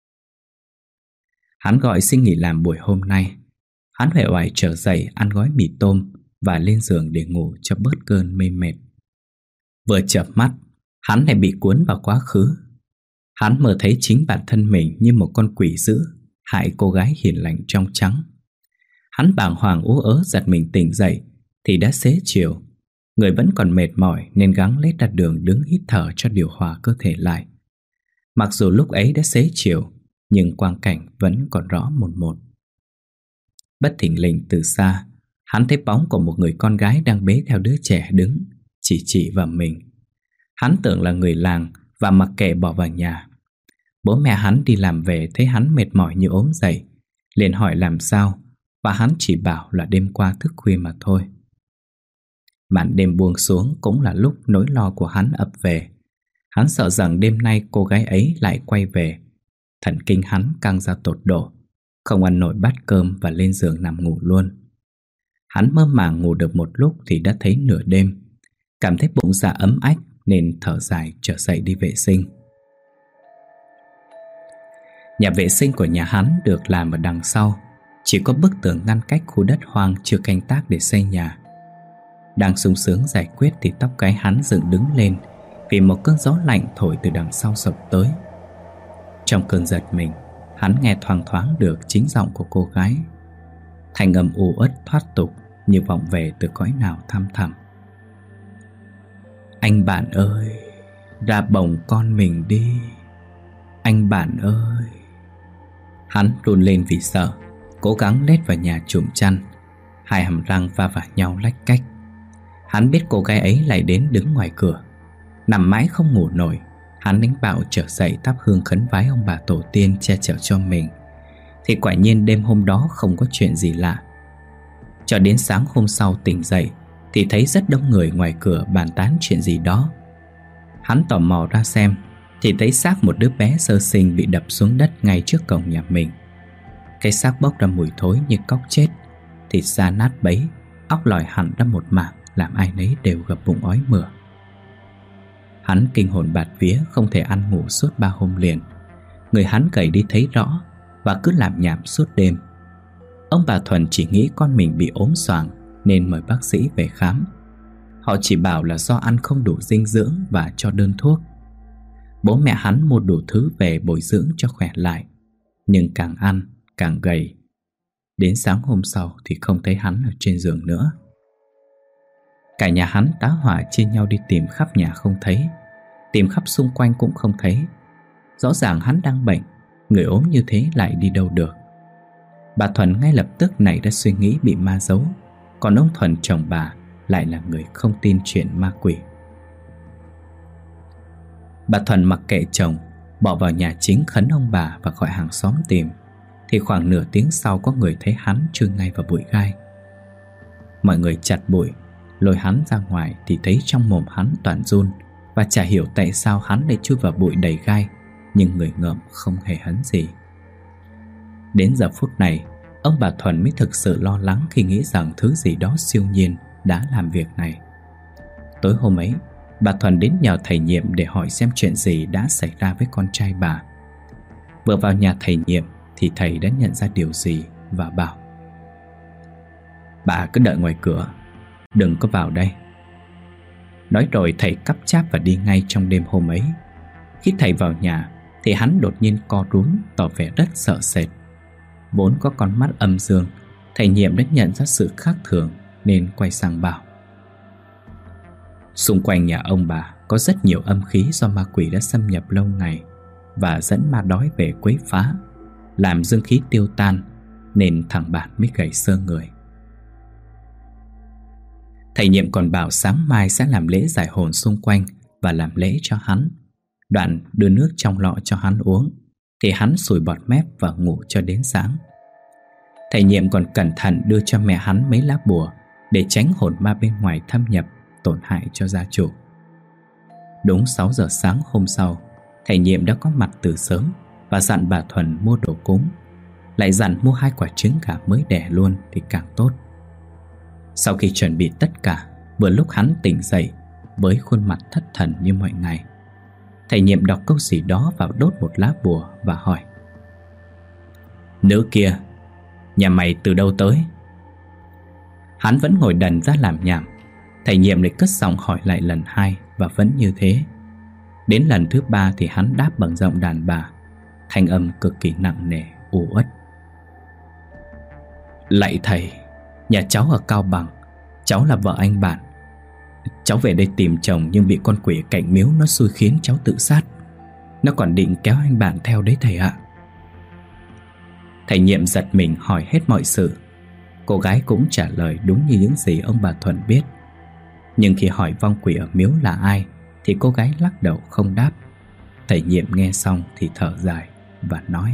Hắn gọi xin nghỉ làm buổi hôm nay. Hắn uể oải trở dậy ăn gói mì tôm và lên giường để ngủ cho bớt cơn mê mệt. Vừa chợp mắt, hắn lại bị cuốn vào quá khứ. Hắn mơ thấy chính bản thân mình như một con quỷ dữ hại cô gái hiền lành trong trắng. Hắn bàng hoàng ú ớ giật mình tỉnh dậy thì đã xế chiều. Người vẫn còn mệt mỏi nên gắng lết ra đường đứng hít thở cho điều hòa cơ thể lại. Mặc dù lúc ấy đã xế chiều, nhưng quang cảnh vẫn còn rõ một một. Bất thình lình từ xa, hắn thấy bóng của một người con gái đang bế theo đứa trẻ đứng, chỉ chỉ vào mình. Hắn tưởng là người làng và mặc kệ bỏ vào nhà. Bố mẹ hắn đi làm về thấy hắn mệt mỏi như ốm dậy, liền hỏi làm sao, và hắn chỉ bảo là đêm qua thức khuya mà thôi. Màn đêm buông xuống cũng là lúc nỗi lo của hắn ập về. Hắn sợ rằng đêm nay cô gái ấy lại quay về. Thần kinh hắn căng ra tột độ, không ăn nổi bát cơm và lên giường nằm ngủ luôn. Hắn mơ màng ngủ được một lúc thì đã thấy nửa đêm. Cảm thấy bụng dạ ấm ách nên thở dài trở dậy đi vệ sinh. Nhà vệ sinh của nhà hắn được làm ở đằng sau, chỉ có bức tường ngăn cách khu đất hoang chưa canh tác để xây nhà. Đang sung sướng giải quyết thì tóc gáy hắn dựng đứng lên vì một cơn gió lạnh thổi từ đằng sau sộc tới. Trong cơn giật mình, hắn nghe thoang thoáng được chính giọng của cô gái. Thanh âm u uất thoát tục như vọng về từ cõi nào thăm thẳm. Anh bạn ơi, ra bồng con mình đi. Anh bạn ơi. Hắn run lên vì sợ, cố gắng lết vào nhà trùm chăn. Hai hàm răng va vào nhau lách cách. Hắn biết cô gái ấy lại đến đứng ngoài cửa. Nằm mãi không ngủ nổi, hắn đánh bạo trở dậy thắp hương khấn vái ông bà tổ tiên che chở cho mình. Thì quả nhiên đêm hôm đó không có chuyện gì lạ. Cho đến sáng hôm sau tỉnh dậy thì thấy rất đông người ngoài cửa bàn tán chuyện gì đó. Hắn tò mò ra xem thì thấy xác một đứa bé sơ sinh bị đập xuống đất ngay trước cổng nhà mình. Cái xác bốc ra mùi thối như cóc chết, thịt da nát bấy, óc lòi hẳn ra một mảng, làm ai nấy đều gập bụng ói mửa. Hắn kinh hồn bạt vía, không thể ăn ngủ suốt ba hôm liền. Người hắn gầy đi thấy rõ và cứ làm nhảm suốt đêm. Ông bà Thuần chỉ nghĩ con mình bị ốm xoàng nên mời bác sĩ về khám. Họ chỉ bảo là do ăn không đủ dinh dưỡng và cho đơn thuốc. Bố mẹ hắn mua đủ thứ về bồi dưỡng cho khỏe lại, nhưng càng ăn càng gầy. Đến sáng hôm sau thì không thấy hắn ở trên giường nữa. Cả nhà hắn tá hỏa chia nhau đi tìm khắp nhà không thấy, tìm khắp xung quanh cũng không thấy. Rõ ràng hắn đang bệnh, người ốm như thế lại đi đâu được. Bà Thuần ngay lập tức nảy ra suy nghĩ bị ma giấu, còn ông Thuần chồng bà lại là người không tin chuyện ma quỷ. Bà Thuần mặc kệ chồng, bỏ vào nhà chính khấn ông bà và gọi hàng xóm tìm. Thì khoảng nửa tiếng sau có người thấy hắn chui ngay vào bụi gai. Mọi người chặt bụi, lôi hắn ra ngoài thì thấy trong mồm hắn toàn run, và chả hiểu tại sao hắn lại chui vào bụi đầy gai, nhưng người ngợm không hề hấn gì. Đến giờ phút này, ông bà Thuần mới thực sự lo lắng khi nghĩ rằng thứ gì đó siêu nhiên đã làm việc này. Tối hôm ấy, bà Thuần đến nhờ thầy nhiệm để hỏi xem chuyện gì đã xảy ra với con trai bà. Vừa vào nhà thầy nhiệm thì thầy đã nhận ra điều gì và bảo: "Bà cứ đợi ngoài cửa, đừng có vào đây." Nói rồi thầy cắp cháp và đi ngay trong đêm hôm ấy. Khi thầy vào nhà thì hắn đột nhiên co rúm, tỏ vẻ rất sợ sệt. Vốn có con mắt âm dương, thầy nhiệm đã nhận ra sự khác thường nên quay sang bảo: "Xung quanh nhà ông bà có rất nhiều âm khí do ma quỷ đã xâm nhập lâu ngày và dẫn ma đói về quấy phá, làm dương khí tiêu tan, nên thằng bạn mới gầy sơ người." Thầy nhiệm còn bảo sáng mai sẽ làm lễ giải hồn xung quanh và làm lễ cho hắn. Đoạn đưa nước trong lọ cho hắn uống, thì hắn sùi bọt mép và ngủ cho đến sáng. Thầy Nhiệm còn cẩn thận đưa cho mẹ hắn mấy lá bùa để tránh hồn ma bên ngoài thâm nhập tổn hại cho gia chủ. Đúng sáu giờ sáng hôm sau, thầy Nhiệm đã có mặt từ sớm và dặn bà Thuần mua đồ cúng, lại dặn mua hai quả trứng gà mới đẻ luôn thì càng tốt. Sau khi chuẩn bị tất cả, vừa lúc hắn tỉnh dậy với khuôn mặt thất thần như mọi ngày, thầy Nhiệm đọc câu gì đó vào đốt một lá bùa và hỏi: "Nữ kia, nhà mày từ đâu tới?" Hắn vẫn ngồi đần ra làm nhảm. Thầy Nhiệm lại cất giọng hỏi lại lần hai và vẫn như thế. Đến lần thứ ba thì hắn đáp bằng giọng đàn bà, thanh âm cực kỳ nặng nề, u uất: "Lạy thầy, nhà cháu ở Cao Bằng, cháu là vợ anh bạn. Cháu về đây tìm chồng nhưng bị con quỷ cạnh miếu nó xui khiến cháu tự sát. Nó còn định kéo anh bạn theo đấy thầy ạ." Thầy Nhiệm giật mình hỏi hết mọi sự. Cô gái cũng trả lời đúng như những gì ông bà Thuần biết. Nhưng khi hỏi vong quỷ ở miếu là ai thì cô gái lắc đầu không đáp. Thầy Nhiệm nghe xong thì thở dài và nói: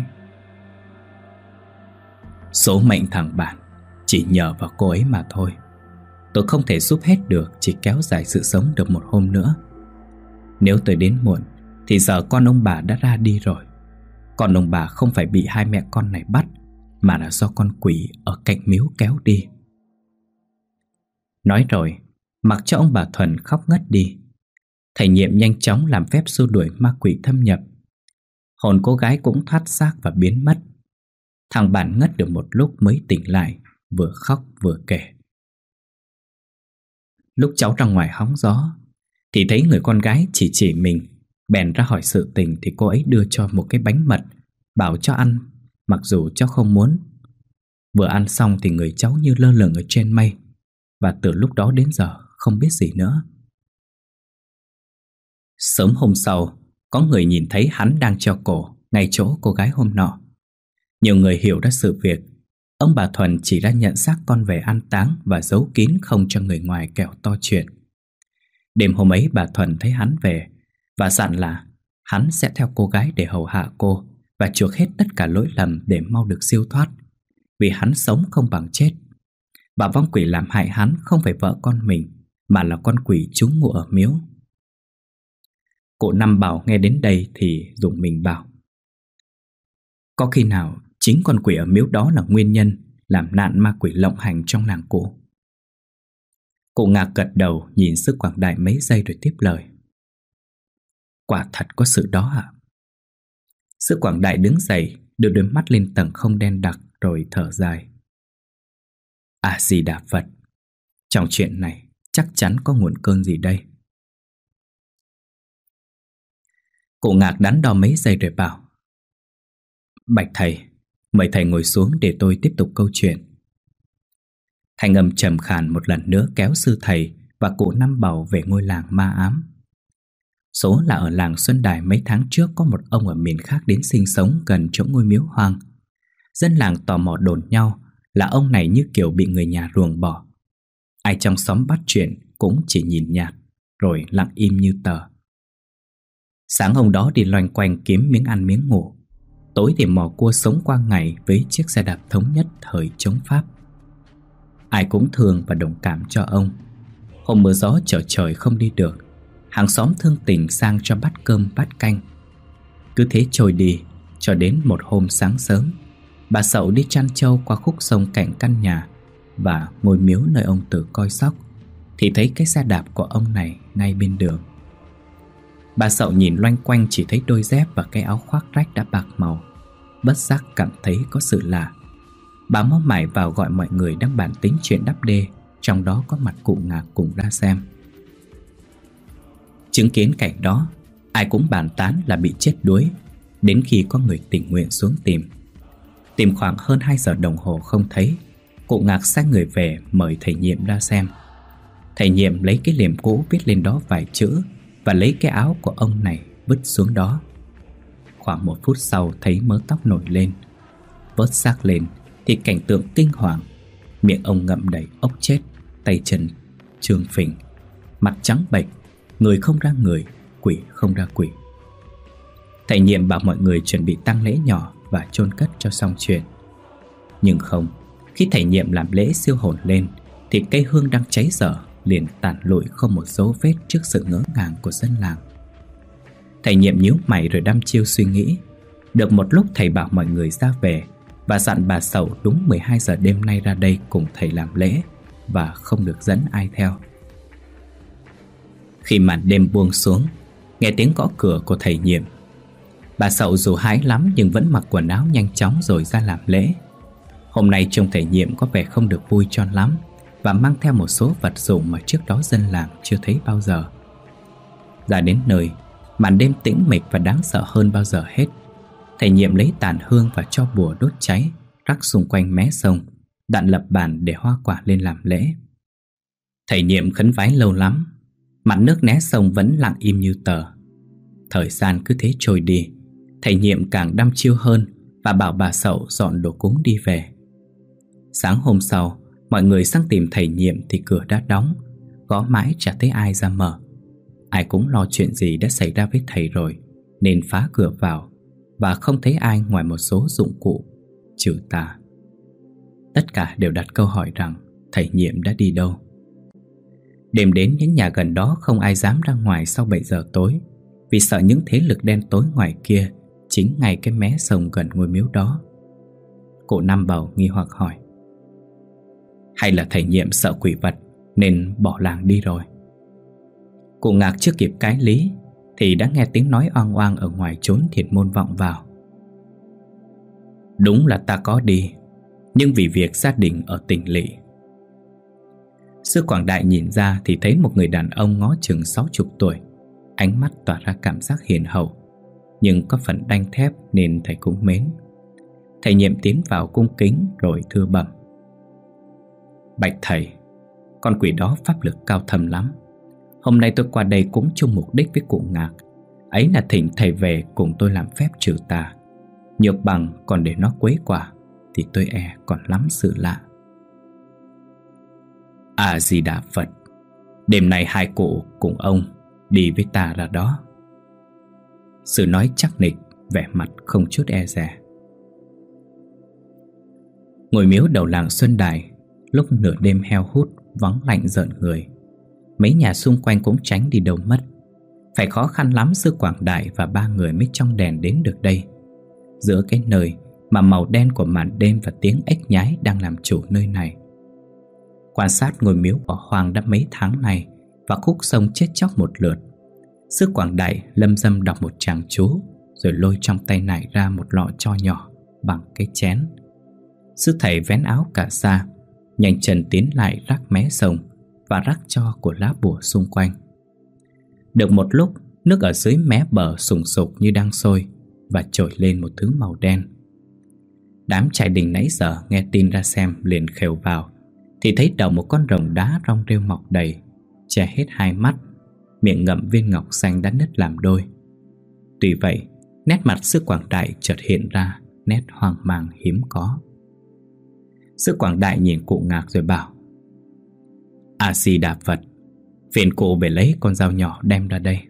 "Số mệnh thằng bạn chỉ nhờ vào cô ấy mà thôi. Tôi không thể giúp hết được, chỉ kéo dài sự sống được một hôm nữa. Nếu tôi đến muộn thì giờ con ông bà đã ra đi rồi. Con ông bà không phải bị hai mẹ con này bắt, mà là do con quỷ ở cạnh miếu kéo đi." Nói rồi, mặc cho ông bà Thuần khóc ngất đi, thầy Nhiệm nhanh chóng làm phép xua đuổi ma quỷ thâm nhập. Hồn cô gái cũng thoát xác và biến mất. Thằng bạn ngất được một lúc mới tỉnh lại, vừa khóc vừa kể: "Lúc cháu ra ngoài hóng gió thì thấy người con gái chỉ chỉ mình, bèn ra hỏi sự tình thì cô ấy đưa cho một cái bánh mật, bảo cho ăn, mặc dù cháu không muốn. Vừa ăn xong thì người cháu như lơ lửng ở trên mây, và từ lúc đó đến giờ không biết gì nữa." Sớm hôm sau, có người nhìn thấy hắn đang treo cổ ngay chỗ cô gái hôm nọ. Nhiều người hiểu ra sự việc. Ông bà Thuần chỉ đã nhận xác con về an táng và giấu kín không cho người ngoài kẻo to chuyện. Đêm hôm ấy bà Thuần thấy hắn về và dặn là hắn sẽ theo cô gái để hầu hạ cô và chuộc hết tất cả lỗi lầm để mau được siêu thoát, vì hắn sống không bằng chết. Và vong quỷ làm hại hắn không phải vợ con mình, mà là con quỷ trú ngụ ở miếu. Cụ Năm Bảo nghe đến đây thì rùng mình bảo: "Có khi nào chính con quỷ ở miếu đó là nguyên nhân làm nạn ma quỷ lộng hành trong làng cụ?" Cụ Ngạc gật đầu nhìn Sư Quảng Đại mấy giây rồi tiếp lời: "Quả thật có sự đó ạ." Sư Quảng Đại đứng dậy, đưa đôi mắt lên tầng không đen đặc rồi thở dài: "A Di Đà Phật, trong chuyện này chắc chắn có nguồn cơn gì đây." Cụ Ngạc đắn đo mấy giây rồi bảo: "Bạch thầy, mời thầy ngồi xuống để tôi tiếp tục câu chuyện." Thanh âm trầm khàn một lần nữa kéo sư thầy và cụ Năm Bảo về ngôi làng ma ám. Số là ở làng Xuân Đài mấy tháng trước có một ông ở miền khác đến sinh sống gần chỗ ngôi miếu hoang. Dân làng tò mò đồn nhau là ông này như kiểu bị người nhà ruồng bỏ. Ai trong xóm bắt chuyện cũng chỉ nhìn nhạt rồi lặng im như tờ. Sáng hôm đó đi loanh quanh kiếm miếng ăn miếng ngủ, tối thì mò cua sống qua ngày với chiếc xe đạp thống nhất thời chống Pháp. Ai cũng thương và đồng cảm cho ông. Hôm mưa gió trở trời không đi được, hàng xóm thương tình sang cho bát cơm bát canh. Cứ thế trôi đi cho đến một hôm sáng sớm, bà Sậu đi chăn trâu qua khúc sông cạnh căn nhà và ngôi miếu nơi ông Tử coi sóc, thì thấy cái xe đạp của ông này ngay bên đường. Bà Sậu nhìn loanh quanh chỉ thấy đôi dép và cái áo khoác rách đã bạc màu, bất giác cảm thấy có sự lạ. Bà mau mải vào gọi mọi người đang bàn tính chuyện đắp đê, trong đó có mặt cụ Ngạc cùng ra xem. Chứng kiến cảnh đó, ai cũng bàn tán là bị chết đuối, đến khi có người tình nguyện xuống tìm. Tìm khoảng hơn hai giờ đồng hồ không thấy, cụ Ngạc sai người về mời thầy Nhiệm ra xem. Thầy Nhiệm lấy cái liềm cũ viết lên đó vài chữ và lấy cái áo của ông này vứt xuống đó. Khoảng một phút sau thấy mớ tóc nổi lên. Vớt xác lên thì cảnh tượng kinh hoàng. Miệng ông ngậm đầy ốc chết, tay chân trương phình, mặt trắng bệch, người không ra người, quỷ không ra quỷ. Thầy Nhiệm bảo mọi người chuẩn bị tang lễ nhỏ và chôn cất cho xong chuyện. Nhưng không, khi thầy Nhiệm làm lễ siêu hồn lên thì cây hương đang cháy dở liền tàn lụi không một dấu vết trước sự ngỡ ngàng của dân làng. Thầy Nhiệm nhíu mày rồi đăm chiêu suy nghĩ. Được một lúc thầy bảo mọi người ra về và dặn bà Sậu đúng mười hai giờ đêm nay ra đây cùng thầy làm lễ và không được dẫn ai theo. Khi màn đêm buông xuống, nghe tiếng gõ cửa của thầy Nhiệm. Bà Sậu dù hái lắm nhưng vẫn mặc quần áo nhanh chóng rồi ra làm lễ. Hôm nay trông thầy Nhiệm có vẻ không được vui cho lắm và mang theo một số vật dụng mà trước đó dân làng chưa thấy bao giờ. Ra đến nơi, màn đêm tĩnh mịch và đáng sợ hơn bao giờ hết. Thầy Nhiệm lấy tàn hương và tro bùa đốt cháy, rắc xung quanh mé sông, đạn lập bàn để hoa quả lên làm lễ. Thầy Nhiệm khấn vái lâu lắm, mặt nước né sông vẫn lặng im như tờ. Thời gian cứ thế trôi đi, thầy Nhiệm càng đăm chiêu hơn và bảo bà Sậu dọn đồ cúng đi về. Sáng hôm sau, mọi người sang tìm thầy Nhiệm thì cửa đã đóng, gõ mãi chả thấy ai ra mở. Ai cũng lo chuyện gì đã xảy ra với thầy rồi nên phá cửa vào và không thấy ai ngoài một số dụng cụ trừ tà. Tất cả đều đặt câu hỏi rằng thầy Nhiệm đã đi đâu. Đêm đến những nhà gần đó không ai dám ra ngoài sau bảy giờ tối, vì sợ những thế lực đen tối ngoài kia chính ngay cái mé sông gần ngôi miếu đó. Cụ Năm Bầu nghi hoặc hỏi: hay là thầy Nhiệm sợ quỷ vật nên bỏ làng đi rồi? Cụ Ngạc chưa kịp cãi lý thì đã nghe tiếng nói oang oang ở ngoài chốn thiền môn vọng vào. Đúng là ta có đi, nhưng vì việc gia đình ở tỉnh lỵ. Sư Quảng Đại nhìn ra thì thấy một người đàn ông ngó chừng sáu chục tuổi, ánh mắt tỏa ra cảm giác hiền hậu, nhưng có phần đanh thép nên thầy cũng mến. Thầy Nhiệm tiến vào cung kính rồi thưa bẩm: bạch thầy, con quỷ đó pháp lực cao thâm lắm. Hôm nay tôi qua đây cũng chung mục đích với cụ Ngạc, ấy là thỉnh thầy về cùng tôi làm phép trừ tà. Nhược bằng còn để nó quấy quả thì tôi e còn lắm sự lạ. À Di Đà Phật, đêm nay hai cụ cùng ông đi với ta ra đó. Sư nói chắc nịch, vẻ mặt không chút e dè. Ngôi miếu đầu làng Xuân Đài, lúc nửa đêm heo hút, vắng lạnh rợn người. Mấy nhà xung quanh cũng tránh đi đâu mất. Phải khó khăn lắm sư Quảng Đại và ba người mới trong đèn đến được đây, giữa cái nơi mà màu đen của màn đêm và tiếng ếch nhái đang làm chủ nơi này. Quan sát ngôi miếu bỏ hoang đã mấy tháng nay và khúc sông chết chóc một lượt, sư Quảng Đại lâm dâm đọc một tràng chú, rồi lôi trong tay nải ra một lọ tro nhỏ bằng cái chén. Sư thầy vén áo cả sa, nhanh chân tiến lại rắc mé sông và rắc tro của lá bùa xung quanh. Được một lúc, nước ở dưới mé bờ sùng sục như đang sôi và trồi lên một thứ màu đen. Đám trai đình nãy giờ nghe tin ra xem liền khều vào, thì thấy đầu một con rồng đá rong rêu mọc đầy, che hết hai mắt, miệng ngậm viên ngọc xanh đã nứt làm đôi. Tuy vậy, nét mặt sư Quảng Đại chợt hiện ra nét hoang mang hiếm có. Sư Quảng Đại nhìn cụ Ngạc rồi bảo: A Di Đà Phật, phiền cụ về lấy con dao nhỏ đem ra đây.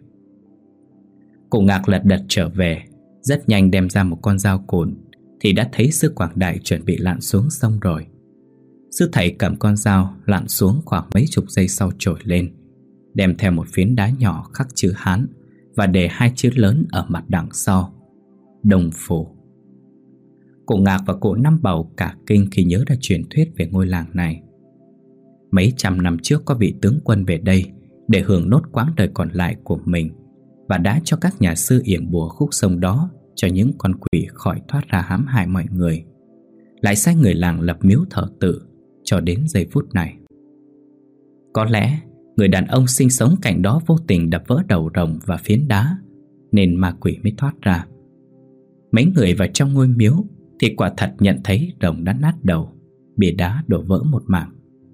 Cụ Ngạc lật đật trở về, rất nhanh đem ra một con dao cồn thì đã thấy sư Quảng Đại chuẩn bị lặn xuống sông rồi. Sư thầy cầm con dao lặn xuống khoảng mấy chục giây sau trồi lên, đem theo một phiến đá nhỏ khắc chữ Hán và để hai chữ lớn ở mặt đằng sau: Đồng Phủ. Cụ Ngạc và cụ Năm Bầu cả kinh khi nhớ ra truyền thuyết về ngôi làng này. Mấy trăm năm trước có vị tướng quân về đây để hưởng nốt quãng đời còn lại của mình, và đã cho các nhà sư yểm bùa khúc sông đó cho những con quỷ khỏi thoát ra hãm hại mọi người, lại sai người làng lập miếu thờ tự cho đến giây phút này. Có lẽ người đàn ông sinh sống cạnh đó vô tình đập vỡ đầu rồng và phiến đá, nên ma quỷ mới thoát ra. Mấy người vào trong ngôi miếu thì quả thật nhận thấy rồng đã nát đầu, bìa đá đổ vỡ một mảng.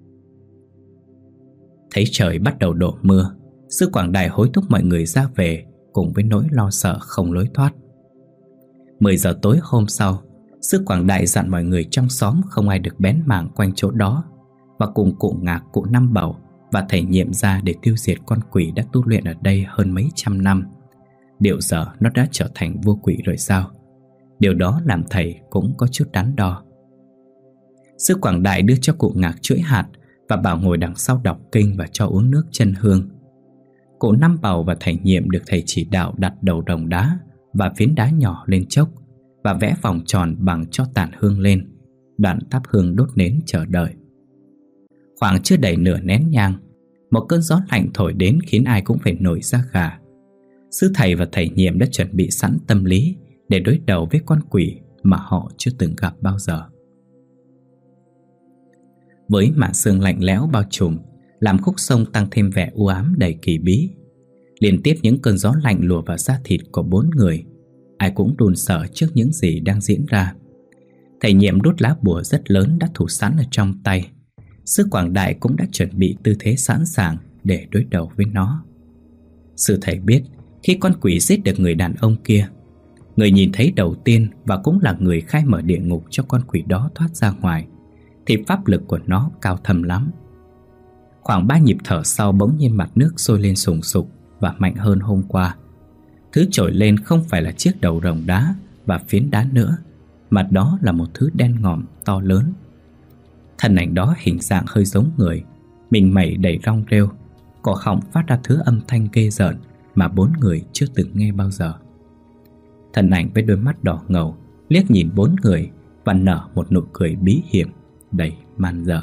Thấy trời bắt đầu đổ mưa, sư Quảng Đại hối thúc mọi người ra về cùng với nỗi lo sợ không lối thoát. Mười giờ tối hôm sau, sư Quảng Đại dặn mọi người trong xóm không ai được bén mảng quanh chỗ đó, và cùng cụ Ngạc, cụ Năm Bầu và thầy Nhiệm ra để tiêu diệt con quỷ đã tu luyện ở đây hơn mấy trăm năm, Liệu giờ nó đã trở thành vua quỷ rồi sao? Điều đó làm thầy cũng có chút đắn đo. Sư Quảng Đại đưa cho cụ Ngạc chuỗi hạt và bảo ngồi đằng sau đọc kinh và cho uống nước chân hương. Cụ Năm Bầu và thầy Nhiệm được thầy chỉ đạo đặt đầu đồng đá và phiến đá nhỏ lên chốc và vẽ vòng tròn bằng tro tàn hương lên, đoạn thắp hương đốt nến chờ đợi. Khoảng chưa đầy nửa nén nhang, một cơn gió lạnh thổi đến khiến ai cũng phải nổi da gà. Sư thầy và thầy Nhiệm đã chuẩn bị sẵn tâm lý để đối đầu với con quỷ mà họ chưa từng gặp bao giờ. Với màn sương lạnh lẽo bao trùm, làm khúc sông tăng thêm vẻ u ám đầy kỳ bí. Liên tiếp những cơn gió lạnh lùa vào da thịt của bốn người. Ai cũng run sợ trước những gì đang diễn ra. Thầy Nhiệm đốt lá bùa rất lớn đã thủ sẵn ở trong tay. Sư Quảng Đại cũng đã chuẩn bị tư thế sẵn sàng để đối đầu với nó. Sư thầy biết khi con quỷ giết được người đàn ông kia, người nhìn thấy đầu tiên và cũng là người khai mở địa ngục cho con quỷ đó thoát ra ngoài, thì pháp lực của nó cao thâm lắm. Khoảng ba nhịp thở sau, bỗng nhiên mặt nước sôi lên sùng sục và mạnh hơn hôm qua. Thứ trồi lên không phải là chiếc đầu rồng đá và phiến đá nữa, mà đó là một thứ đen ngòm to lớn. Thân ảnh đó hình dạng hơi giống người, mình mẩy đầy rong rêu, cổ họng phát ra thứ âm thanh ghê rợn mà bốn người chưa từng nghe bao giờ. Thân ảnh với đôi mắt đỏ ngầu liếc nhìn bốn người và nở một nụ cười bí hiểm đầy man dợ.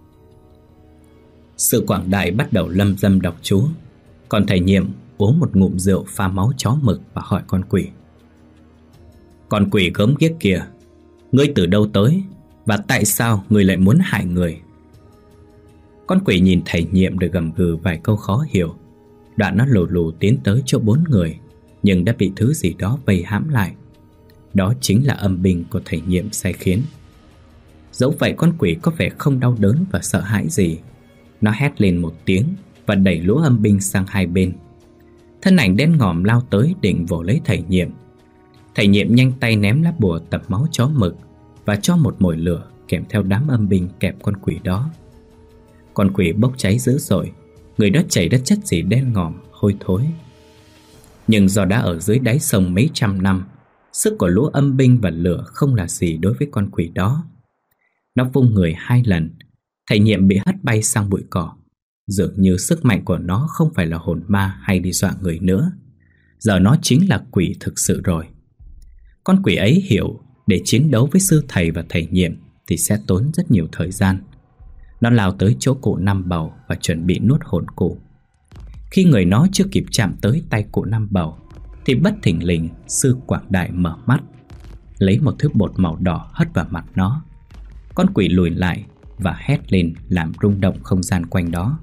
Sư Quảng Đại bắt đầu lâm dâm đọc chú, còn thầy Nhiệm uống một ngụm rượu pha máu chó mực và hỏi con quỷ: "Con quỷ gớm ghiếc kìa, ngươi từ đâu tới và tại sao ngươi lại muốn hại người?" Con quỷ nhìn thầy Nhiệm rồi gầm gừ vài câu khó hiểu. Đoạn nó lù lù tiến tới chỗ bốn người, nhưng đã bị thứ gì đó vây hãm lại. Đó chính là âm binh của thầy Nhiệm sai khiến. Dẫu vậy con quỷ có vẻ không đau đớn và sợ hãi gì. Nó hét lên một tiếng và đẩy lũ âm binh sang hai bên. Thân ảnh đen ngòm lao tới định vồ lấy thầy Nhiệm. Thầy Nhiệm nhanh tay ném lá bùa tập máu chó mực và cho một mồi lửa kèm theo đám âm binh kẹp con quỷ đó. Con quỷ bốc cháy dữ dội, người đó chảy đất chất gì đen ngòm, hôi thối. Nhưng do đã ở dưới đáy sông mấy trăm năm, sức của lũ âm binh và lửa không là gì đối với con quỷ đó. Nó vung người hai lần, thầy Nhiệm bị hất bay sang bụi cỏ. Dường như sức mạnh của nó không phải là hồn ma hay đi dọa người nữa. Giờ nó chính là quỷ thực sự rồi. Con quỷ ấy hiểu để chiến đấu với sư thầy và thầy Nhiệm thì sẽ tốn rất nhiều thời gian. Nó lao tới chỗ cụ Năm Bầu và chuẩn bị nuốt hồn cụ. Khi người nó chưa kịp chạm tới tay cụ Năm Bầu thì bất thình lình sư Quảng Đại mở mắt, lấy một thứ bột màu đỏ hất vào mặt nó. Con quỷ lùi lại và hét lên làm rung động không gian quanh đó.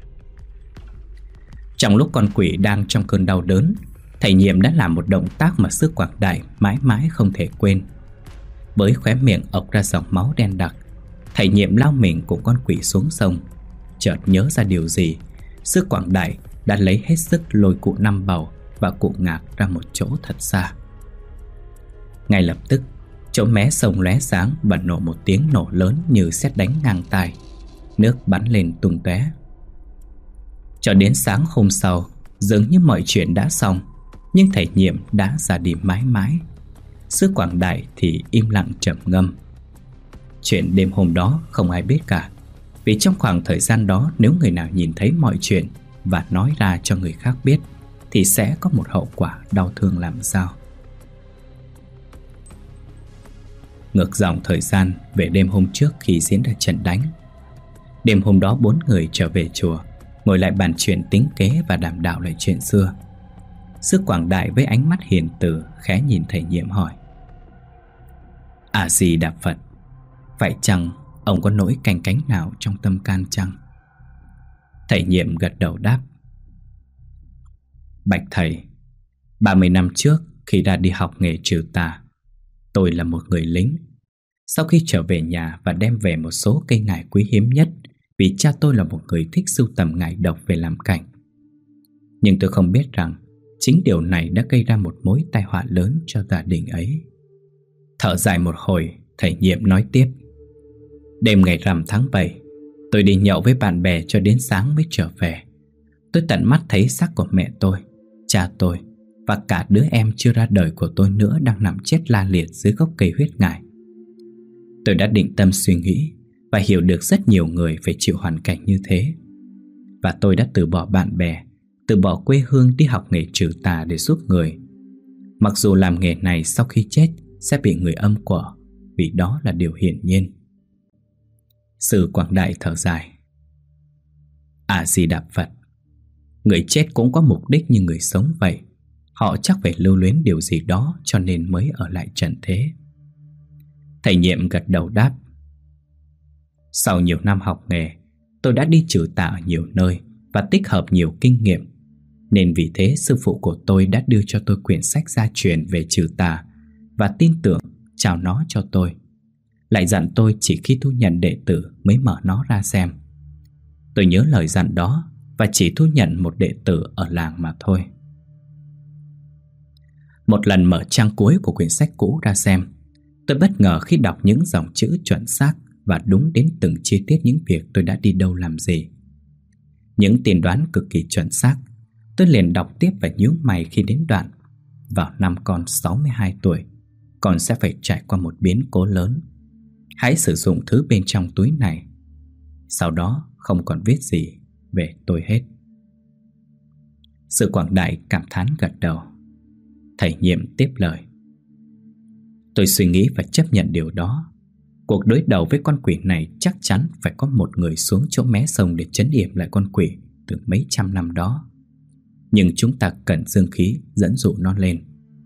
Trong lúc con quỷ đang trong cơn đau đớn, thầy Nhiệm đã làm một động tác mà sư Quảng Đại mãi mãi không thể quên. Với khóe miệng ộc ra dòng máu đen đặc, thầy Nhiệm lao mình cùng con quỷ xuống sông. Chợt nhớ ra điều gì, sư Quảng Đại đã lấy hết sức lôi cụ Năm Bầu và cụ Ngạc ra một chỗ thật xa. Ngay lập tức, chỗ mé sông lóe sáng và nổ một tiếng nổ lớn như sét đánh ngang tai. Nước bắn lên tung tóe. Cho đến sáng hôm sau, dường như mọi chuyện đã xong, nhưng thầy Nhiệm đã ra đi mãi mãi. Sư Quảng Đại thì im lặng trầm ngâm. Chuyện đêm hôm đó không ai biết cả, vì trong khoảng thời gian đó nếu người nào nhìn thấy mọi chuyện và nói ra cho người khác biết thì sẽ có một hậu quả đau thương làm sao. Ngược dòng thời gian về đêm hôm trước khi diễn ra trận đánh. Đêm hôm đó bốn người trở về chùa, ngồi lại bàn chuyện tính kế và đàm đạo lại chuyện xưa. Sư Quảng Đại với ánh mắt hiền từ khẽ nhìn thầy Nhiệm hỏi: "A Di Đà Phật, phải chăng ông có nỗi canh cánh nào trong tâm can chăng?" Thầy Nhiệm gật đầu đáp: "Bạch thầy, ba mươi năm trước khi ra đi học nghề trừ tà, tôi là một người lính. Sau khi trở về nhà và đem về một số cây ngải quý hiếm nhất, vì cha tôi là một người thích sưu tầm ngải độc về làm cảnh. Nhưng tôi không biết rằng chính điều này đã gây ra một mối tai họa lớn cho gia đình ấy." Thở dài một hồi, thầy Nhiệm nói tiếp: "Đêm ngày rằm tháng bảy, tôi đi nhậu với bạn bè cho đến sáng mới trở về. Tôi tận mắt thấy xác của mẹ tôi, cha tôi và cả đứa em chưa ra đời của tôi nữa đang nằm chết la liệt dưới gốc cây huyết ngải. Tôi đã định tâm suy nghĩ và hiểu được rất nhiều người phải chịu hoàn cảnh như thế. Và tôi đã từ bỏ bạn bè, từ bỏ quê hương đi học nghề trừ tà để giúp người. Mặc dù làm nghề này sau khi chết sẽ bị người âm quở, vì đó là điều hiển nhiên. Sư Quảng Đại thở dài. A Di Đà Phật. Người chết cũng có mục đích như người sống vậy. Họ chắc phải lưu luyến điều gì đó cho nên mới ở lại trần thế. Thầy Nhiệm gật đầu đáp. Sau nhiều năm học nghề, tôi đã đi trừ tà ở nhiều nơi và tích hợp nhiều kinh nghiệm, nên vì thế sư phụ của tôi đã đưa cho tôi quyển sách gia truyền về trừ tà và tin tưởng trao nó cho tôi. Lại dặn tôi chỉ khi thu nhận đệ tử mới mở nó ra xem. Tôi nhớ lời dặn đó và chỉ thu nhận một đệ tử ở làng mà thôi. Một lần mở trang cuối của quyển sách cũ ra xem, tôi bất ngờ khi đọc những dòng chữ chuẩn xác và đúng đến từng chi tiết những việc tôi đã đi đâu làm gì. Những tiên đoán cực kỳ chuẩn xác. Tôi liền đọc tiếp và nhíu mày khi đến đoạn: vào năm con sáu mươi hai tuổi, con sẽ phải trải qua một biến cố lớn. Hãy sử dụng thứ bên trong túi này. Sau đó không còn viết gì về tôi hết. Sư Quảng Đại cảm thán gật đầu. Thầy Nhiệm tiếp lời. Tôi suy nghĩ và chấp nhận điều đó. Cuộc đối đầu với con quỷ này chắc chắn phải có một người xuống chỗ mé sông để trấn yểm lại con quỷ từ mấy trăm năm đó. Nhưng chúng ta cần dương khí dẫn dụ nó lên.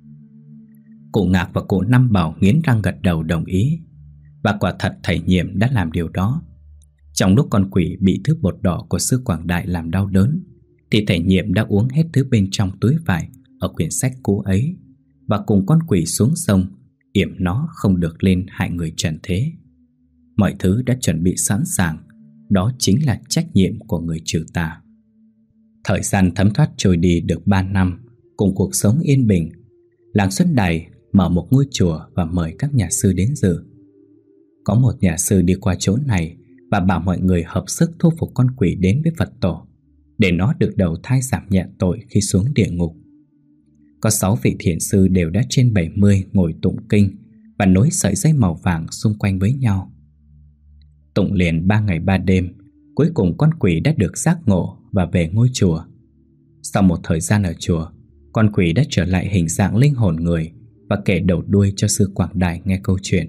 Cụ Ngạc và cụ Năm Bảo nghiến răng gật đầu đồng ý. Và quả thật thầy Nhiệm đã làm điều đó. Trong lúc con quỷ bị thứ bột đỏ của sư Quảng Đại làm đau đớn, thì thầy Nhiệm đã uống hết thứ bên trong túi vải ở quyển sách cũ ấy và cùng con quỷ xuống sông, yểm nó không được lên hại người trần thế. Mọi thứ đã chuẩn bị sẵn sàng. Đó chính là trách nhiệm của người trừ tà. Thời gian thấm thoát trôi đi được ba năm. Cùng cuộc sống yên bình, làng Xuân Đài mở một ngôi chùa và mời các nhà sư đến dự. Có một nhà sư đi qua chỗ này và bảo mọi người hợp sức thu phục con quỷ đến với Phật tổ, để nó được đầu thai giảm nhẹ tội khi xuống địa ngục. Có sáu vị thiền sư đều đã trên bảy mươi ngồi tụng kinh và nối sợi dây màu vàng xung quanh với nhau. Tụng liền ba ngày ba đêm, cuối cùng con quỷ đã được giác ngộ và về ngôi chùa. Sau một thời gian ở chùa, con quỷ đã trở lại hình dạng linh hồn người và kể đầu đuôi cho sư Quảng Đại nghe câu chuyện.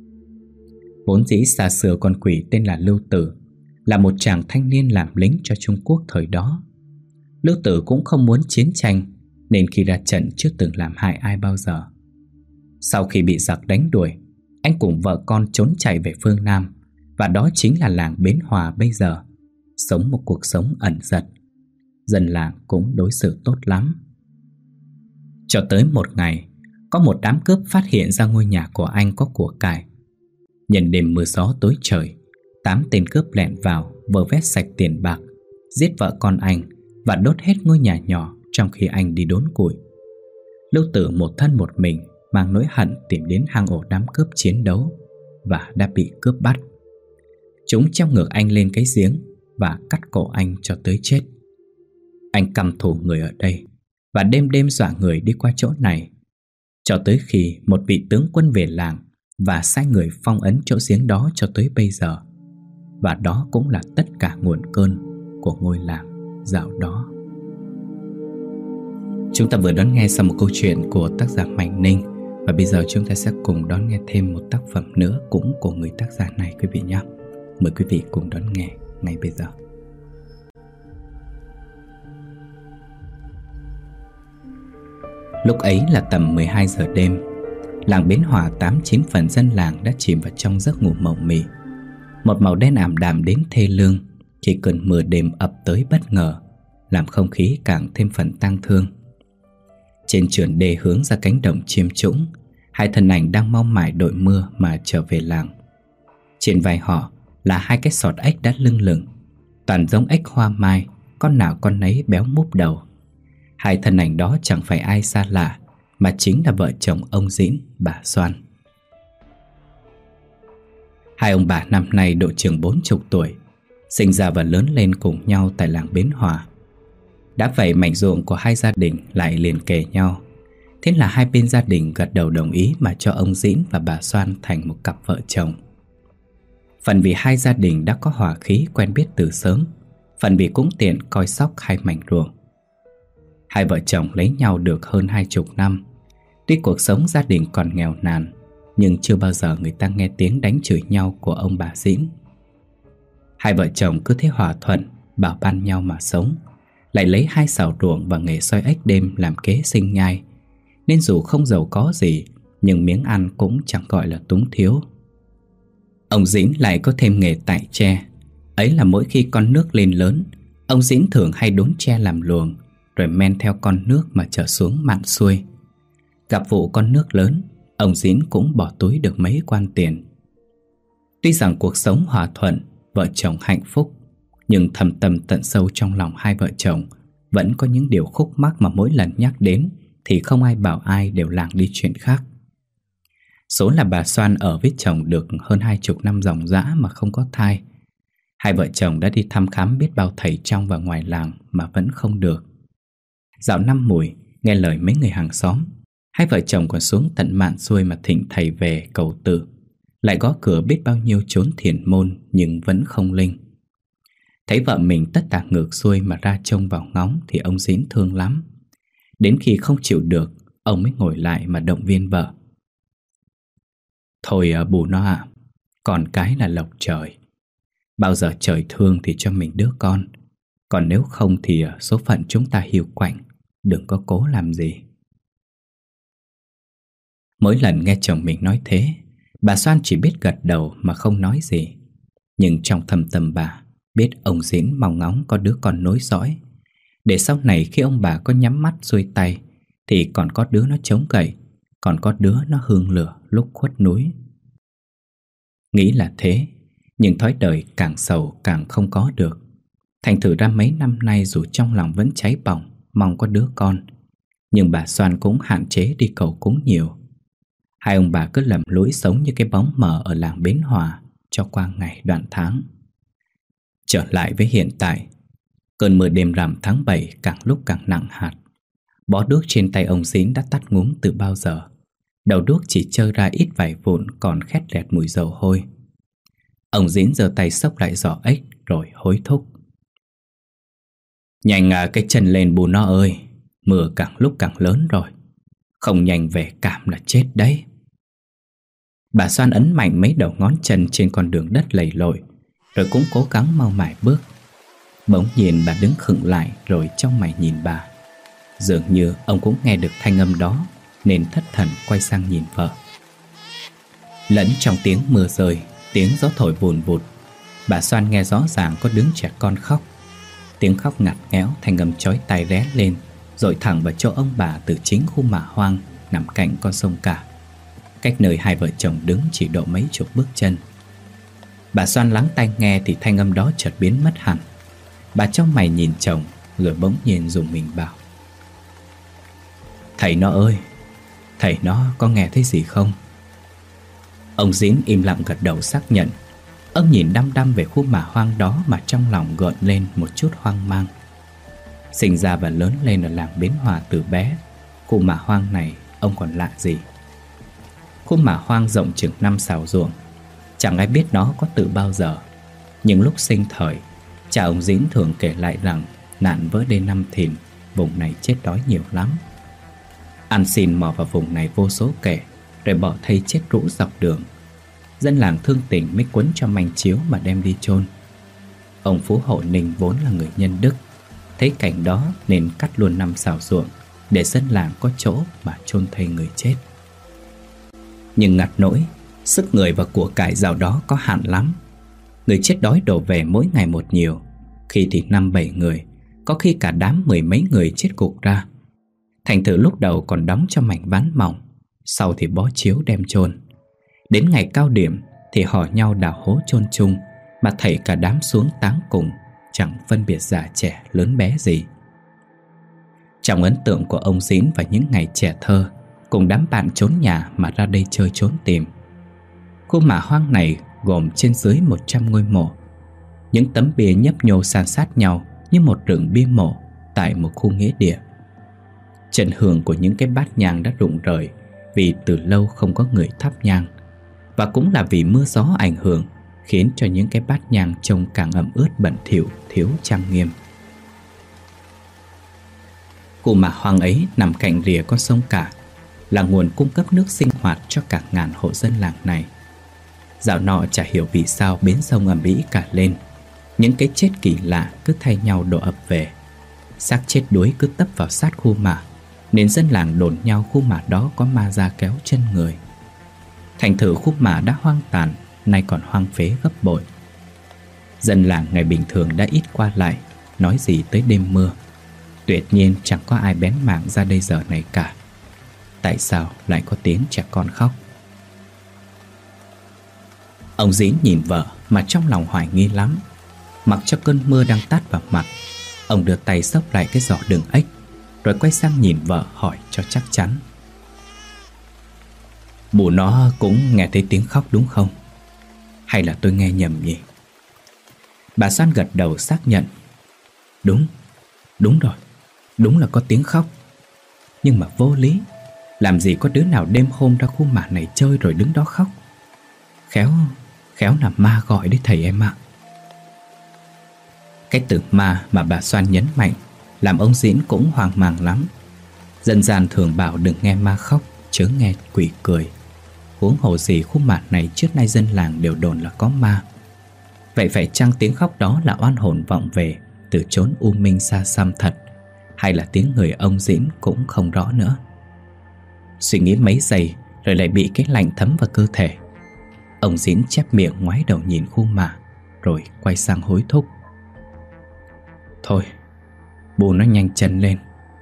Vốn dĩ xa xưa con quỷ tên là Lưu Tử, là một chàng thanh niên làm lính cho Trung Quốc thời đó. Lưu Tử cũng không muốn chiến tranh, nên khi ra trận chưa từng làm hại ai bao giờ. Sau khi bị giặc đánh đuổi, anh cùng vợ con trốn chạy về phương Nam, và đó chính là làng Bến Hòa bây giờ, sống một cuộc sống ẩn dật. Dân làng cũng đối xử tốt lắm. Cho tới một ngày, có một đám cướp phát hiện ra ngôi nhà của anh có của cải. Nhân đêm mưa gió tối trời, tám tên cướp lẻn vào, vơ vét sạch tiền bạc, giết vợ con anh và đốt hết ngôi nhà nhỏ trong khi anh đi đốn củi. Lưu Tử một thân một mình mang nỗi hận tìm đến hang ổ đám cướp chiến đấu và đã bị cướp bắt. Chúng treo ngược anh lên cái giếng và cắt cổ anh cho tới chết. Anh căm thù người ở đây và đêm đêm dọa người đi qua chỗ này, cho tới khi một vị tướng quân về làng và sai người phong ấn chỗ giếng đó cho tới bây giờ. Và đó cũng là tất cả nguồn cơn của ngôi làng dạo đó. Chúng ta vừa đón nghe xong một câu chuyện của tác giả Mạnh Ninh, và bây giờ chúng ta sẽ cùng đón nghe thêm một tác phẩm nữa cũng của người tác giả này quý vị nhé. Mời quý vị cùng đón nghe ngay bây giờ. Lúc ấy là tầm mười hai giờ đêm. Làng Bến Hòa tám chín phần dân làng đã chìm vào trong giấc ngủ mộng mị. Một màu đen ảm đạm đến thê lương khi cơn mưa đêm ập tới bất ngờ, làm không khí càng thêm phần tang thương. Trên trườn đê hướng ra cánh đồng chiêm trũng, hai thân ảnh đang mong mải đội mưa mà trở về làng. Trên vai họ là hai cái sọt ếch đã lưng lửng, toàn giống ếch hoa mai, con nào con nấy béo múp đầu. Hai thân ảnh đó chẳng phải ai xa lạ, mà chính là vợ chồng ông Dĩn, bà Soan. Hai ông bà năm nay độ chừng bốn chục tuổi, sinh ra và lớn lên cùng nhau tại làng Bến Hòa. Đã vậy mảnh ruộng của hai gia đình lại liền kề nhau. Thế là hai bên gia đình gật đầu đồng ý mà cho ông Dĩn và bà Xoan thành một cặp vợ chồng. Phần vì hai gia đình đã có hòa khí quen biết từ sớm, phần vì cũng tiện coi sóc hai mảnh ruộng. Hai vợ chồng lấy nhau được hơn hai chục năm. Tuy cuộc sống gia đình còn nghèo nàn, nhưng chưa bao giờ người ta nghe tiếng đánh chửi nhau của ông bà Dĩn. Hai vợ chồng cứ thế hòa thuận, bảo ban nhau mà sống, lại lấy hai xào ruộng và nghề soi ếch đêm làm kế sinh nhai, nên dù không giàu có gì, nhưng miếng ăn cũng chẳng gọi là túng thiếu. Ông Dĩn lại có thêm nghề tại tre. Ấy là mỗi khi con nước lên lớn, ông Dĩn thường hay đốn tre làm luồng, rồi men theo con nước mà trở xuống mạn xuôi. Gặp vụ con nước lớn, ông Dĩn cũng bỏ túi được mấy quan tiền. Tuy rằng cuộc sống hòa thuận, vợ chồng hạnh phúc, nhưng thầm thầm tận sâu trong lòng hai vợ chồng vẫn có những điều khúc mắc mà mỗi lần nhắc đến thì không ai bảo ai đều lảng đi chuyện khác. Số là bà Xoan ở với chồng được hơn hai chục năm ròng rã mà không có thai. Hai vợ chồng đã đi thăm khám biết bao thầy trong và ngoài làng mà vẫn không được. Dạo năm Mùi, nghe lời mấy người hàng xóm, hai vợ chồng còn xuống tận mạn xuôi mà thỉnh thầy về cầu tự. Lại gõ cửa biết bao nhiêu chốn thiền môn nhưng vẫn không linh. Thấy vợ mình tất tả ngược xuôi mà ra trông vào ngóng thì ông Dĩn thương lắm. Đến khi không chịu được, ông mới ngồi lại mà động viên vợ. Thôi bù nó ạ, à, còn cái là lộc trời. Bao giờ trời thương thì cho mình đứa con, còn nếu không thì số phận chúng ta hiu quạnh, đừng có cố làm gì. Mỗi lần nghe chồng mình nói thế, bà Xoan chỉ biết gật đầu mà không nói gì. Nhưng trong thâm tâm bà biết ông Dĩn mong ngóng có đứa con nối dõi, để sau này khi ông bà có nhắm mắt xuôi tay thì còn có đứa nó chống gậy, còn có đứa nó hương lửa lúc khuất núi. Nghĩ là thế, nhưng thói đời càng sầu càng không có được. Thành thử ra mấy năm nay dù trong lòng vẫn cháy bỏng mong có đứa con, nhưng bà Xoan cũng hạn chế đi cầu cúng nhiều. Hai ông bà cứ lầm lũi sống như cái bóng mờ ở làng Bến Hòa cho qua ngày đoạn tháng. Trở lại với hiện tại, cơn mưa đêm rằm tháng bảy càng lúc càng nặng hạt. Bó đuốc trên tay ông Dĩn đã tắt ngúm từ bao giờ. Đầu đuốc chỉ trơ ra ít vài vụn còn khét lẹt mùi dầu hôi. Ông Dĩn giơ tay xốc lại giỏ ếch rồi hối thúc. Nhanh à, cái chân lên bù nó ơi, mưa càng lúc càng lớn rồi. Không nhanh về cảm là chết đấy. Bà Xoan ấn mạnh mấy đầu ngón chân trên con đường đất lầy lội, rồi cũng cố gắng mau mải bước. Bỗng nhiên bà đứng khựng lại rồi trong mày nhìn bà. Dường như ông cũng nghe được thanh âm đó nên thất thần quay sang nhìn vợ. Lẫn trong tiếng mưa rơi, tiếng gió thổi vùn vụt, bà Xoan nghe rõ ràng có đứa trẻ con khóc. Tiếng khóc ngặt nghẽo, thanh âm chói tai ré lên, dội thẳng vào chỗ ông bà từ chính khu mả hoang nằm cạnh con sông cả, cách nơi hai vợ chồng đứng chỉ độ mấy chục bước chân. Bà Xoan lắng tai nghe thì thanh âm đó chợt biến mất hẳn. Bà trong mày nhìn chồng rồi bỗng nhiên dùng mình bảo: Thầy nó ơi, thầy nó có nghe thấy gì không? Ông Dĩn im lặng gật đầu xác nhận. Ông nhìn đăm đăm về khu mả hoang đó mà trong lòng gợn lên một chút hoang mang. Sinh ra và lớn lên ở làng Bến Hòa từ bé, khu mả hoang này ông còn lạ gì. Khu mả hoang rộng chừng năm sào ruộng, chẳng ai biết nó có từ bao giờ. Nhưng lúc sinh thời, cha ông Dĩn thường kể lại rằng nạn vỡ đê năm Thìn, vùng này chết đói nhiều lắm. Ăn xin mò vào vùng này vô số kẻ, rồi bỏ thây chết rũ dọc đường. Dân làng thương tình mới quấn cho manh chiếu mà đem đi chôn. Ông Phú Hộ Ninh vốn là người nhân đức, thấy cảnh đó nên cắt luôn năm sào ruộng để dân làng có chỗ mà chôn thây người chết. Nhưng ngặt nỗi, sức người và của cải giàu đó có hạn lắm. Người chết đói đổ về mỗi ngày một nhiều, khi thì năm bảy người, có khi cả đám mười mấy người chết cục ra. Thành thử lúc đầu còn đóng cho mảnh ván mỏng, sau thì bó chiếu đem chôn. Đến ngày cao điểm thì hò nhau đào hố chôn chung, mà thảy cả đám xuống táng cùng, chẳng phân biệt già trẻ lớn bé gì. Trong ấn tượng của ông Dĩn và những ngày trẻ thơ, cùng đám bạn trốn nhà mà ra đây chơi trốn tìm. Khu mả hoang này gồm trên dưới một trăm ngôi mộ. Những tấm bia nhấp nhô san sát nhau như một rừng bia mộ, tại một khu nghĩa địa. Chân hương của những cái bát nhang đã rụng rời vì từ lâu không có người thắp nhang, và cũng là vì mưa gió ảnh hưởng khiến cho những cái bát nhang trông càng ẩm ướt bẩn thỉu, thiếu trang nghiêm. Khu mả hoang ấy nằm cạnh rìa con sông Cả, là nguồn cung cấp nước sinh hoạt cho cả ngàn hộ dân làng này. Dạo nọ chả hiểu vì sao bến sông ầm ĩ cả lên, những cái chết kỳ lạ cứ thay nhau đổ ập về. Xác chết đuối cứ tấp vào sát khu mả, nên dân làng đồn nhau khu mả đó có ma ra kéo chân người. Thành thử khu mả đã hoang tàn, nay còn hoang phế gấp bội. Dân làng ngày bình thường đã ít qua lại, nói gì tới đêm mưa. Tuyệt nhiên chẳng có ai bén mảng ra đây giờ này cả. Tại sao lại có tiếng trẻ con khóc? Ông Dĩn nhìn vợ mà trong lòng hoài nghi lắm. Mặc cho cơn mưa đang tát vào mặt, ông đưa tay xốc lại cái giỏ đường ếch, rồi quay sang nhìn vợ hỏi cho chắc chắn. Bố nó cũng nghe thấy tiếng khóc đúng không? Hay là tôi nghe nhầm nhỉ? Bà Soan gật đầu xác nhận. Đúng, đúng rồi, đúng là có tiếng khóc. Nhưng mà vô lý, làm gì có đứa nào đêm hôm ra khu mả này chơi rồi đứng đó khóc. Khéo, khéo là ma gọi đấy thầy em ạ. Cái từ ma mà bà Soan nhấn mạnh làm ông Dĩn cũng hoang mang lắm. Dân gian thường bảo đừng nghe ma khóc, chớ nghe quỷ cười. Huống hồ gì khu mả này trước nay dân làng đều đồn là có ma. Vậy phải chăng tiếng khóc đó là oan hồn vọng về từ chốn u minh xa xăm thật, hay là tiếng người ông Dĩn cũng không rõ nữa. Suy nghĩ mấy giây rồi lại bị cái lạnh thấm vào cơ thể. Ông Dĩn chép miệng ngoái đầu nhìn khu mả, rồi quay sang hối thúc. Thôi, bù nó nhanh chân lên.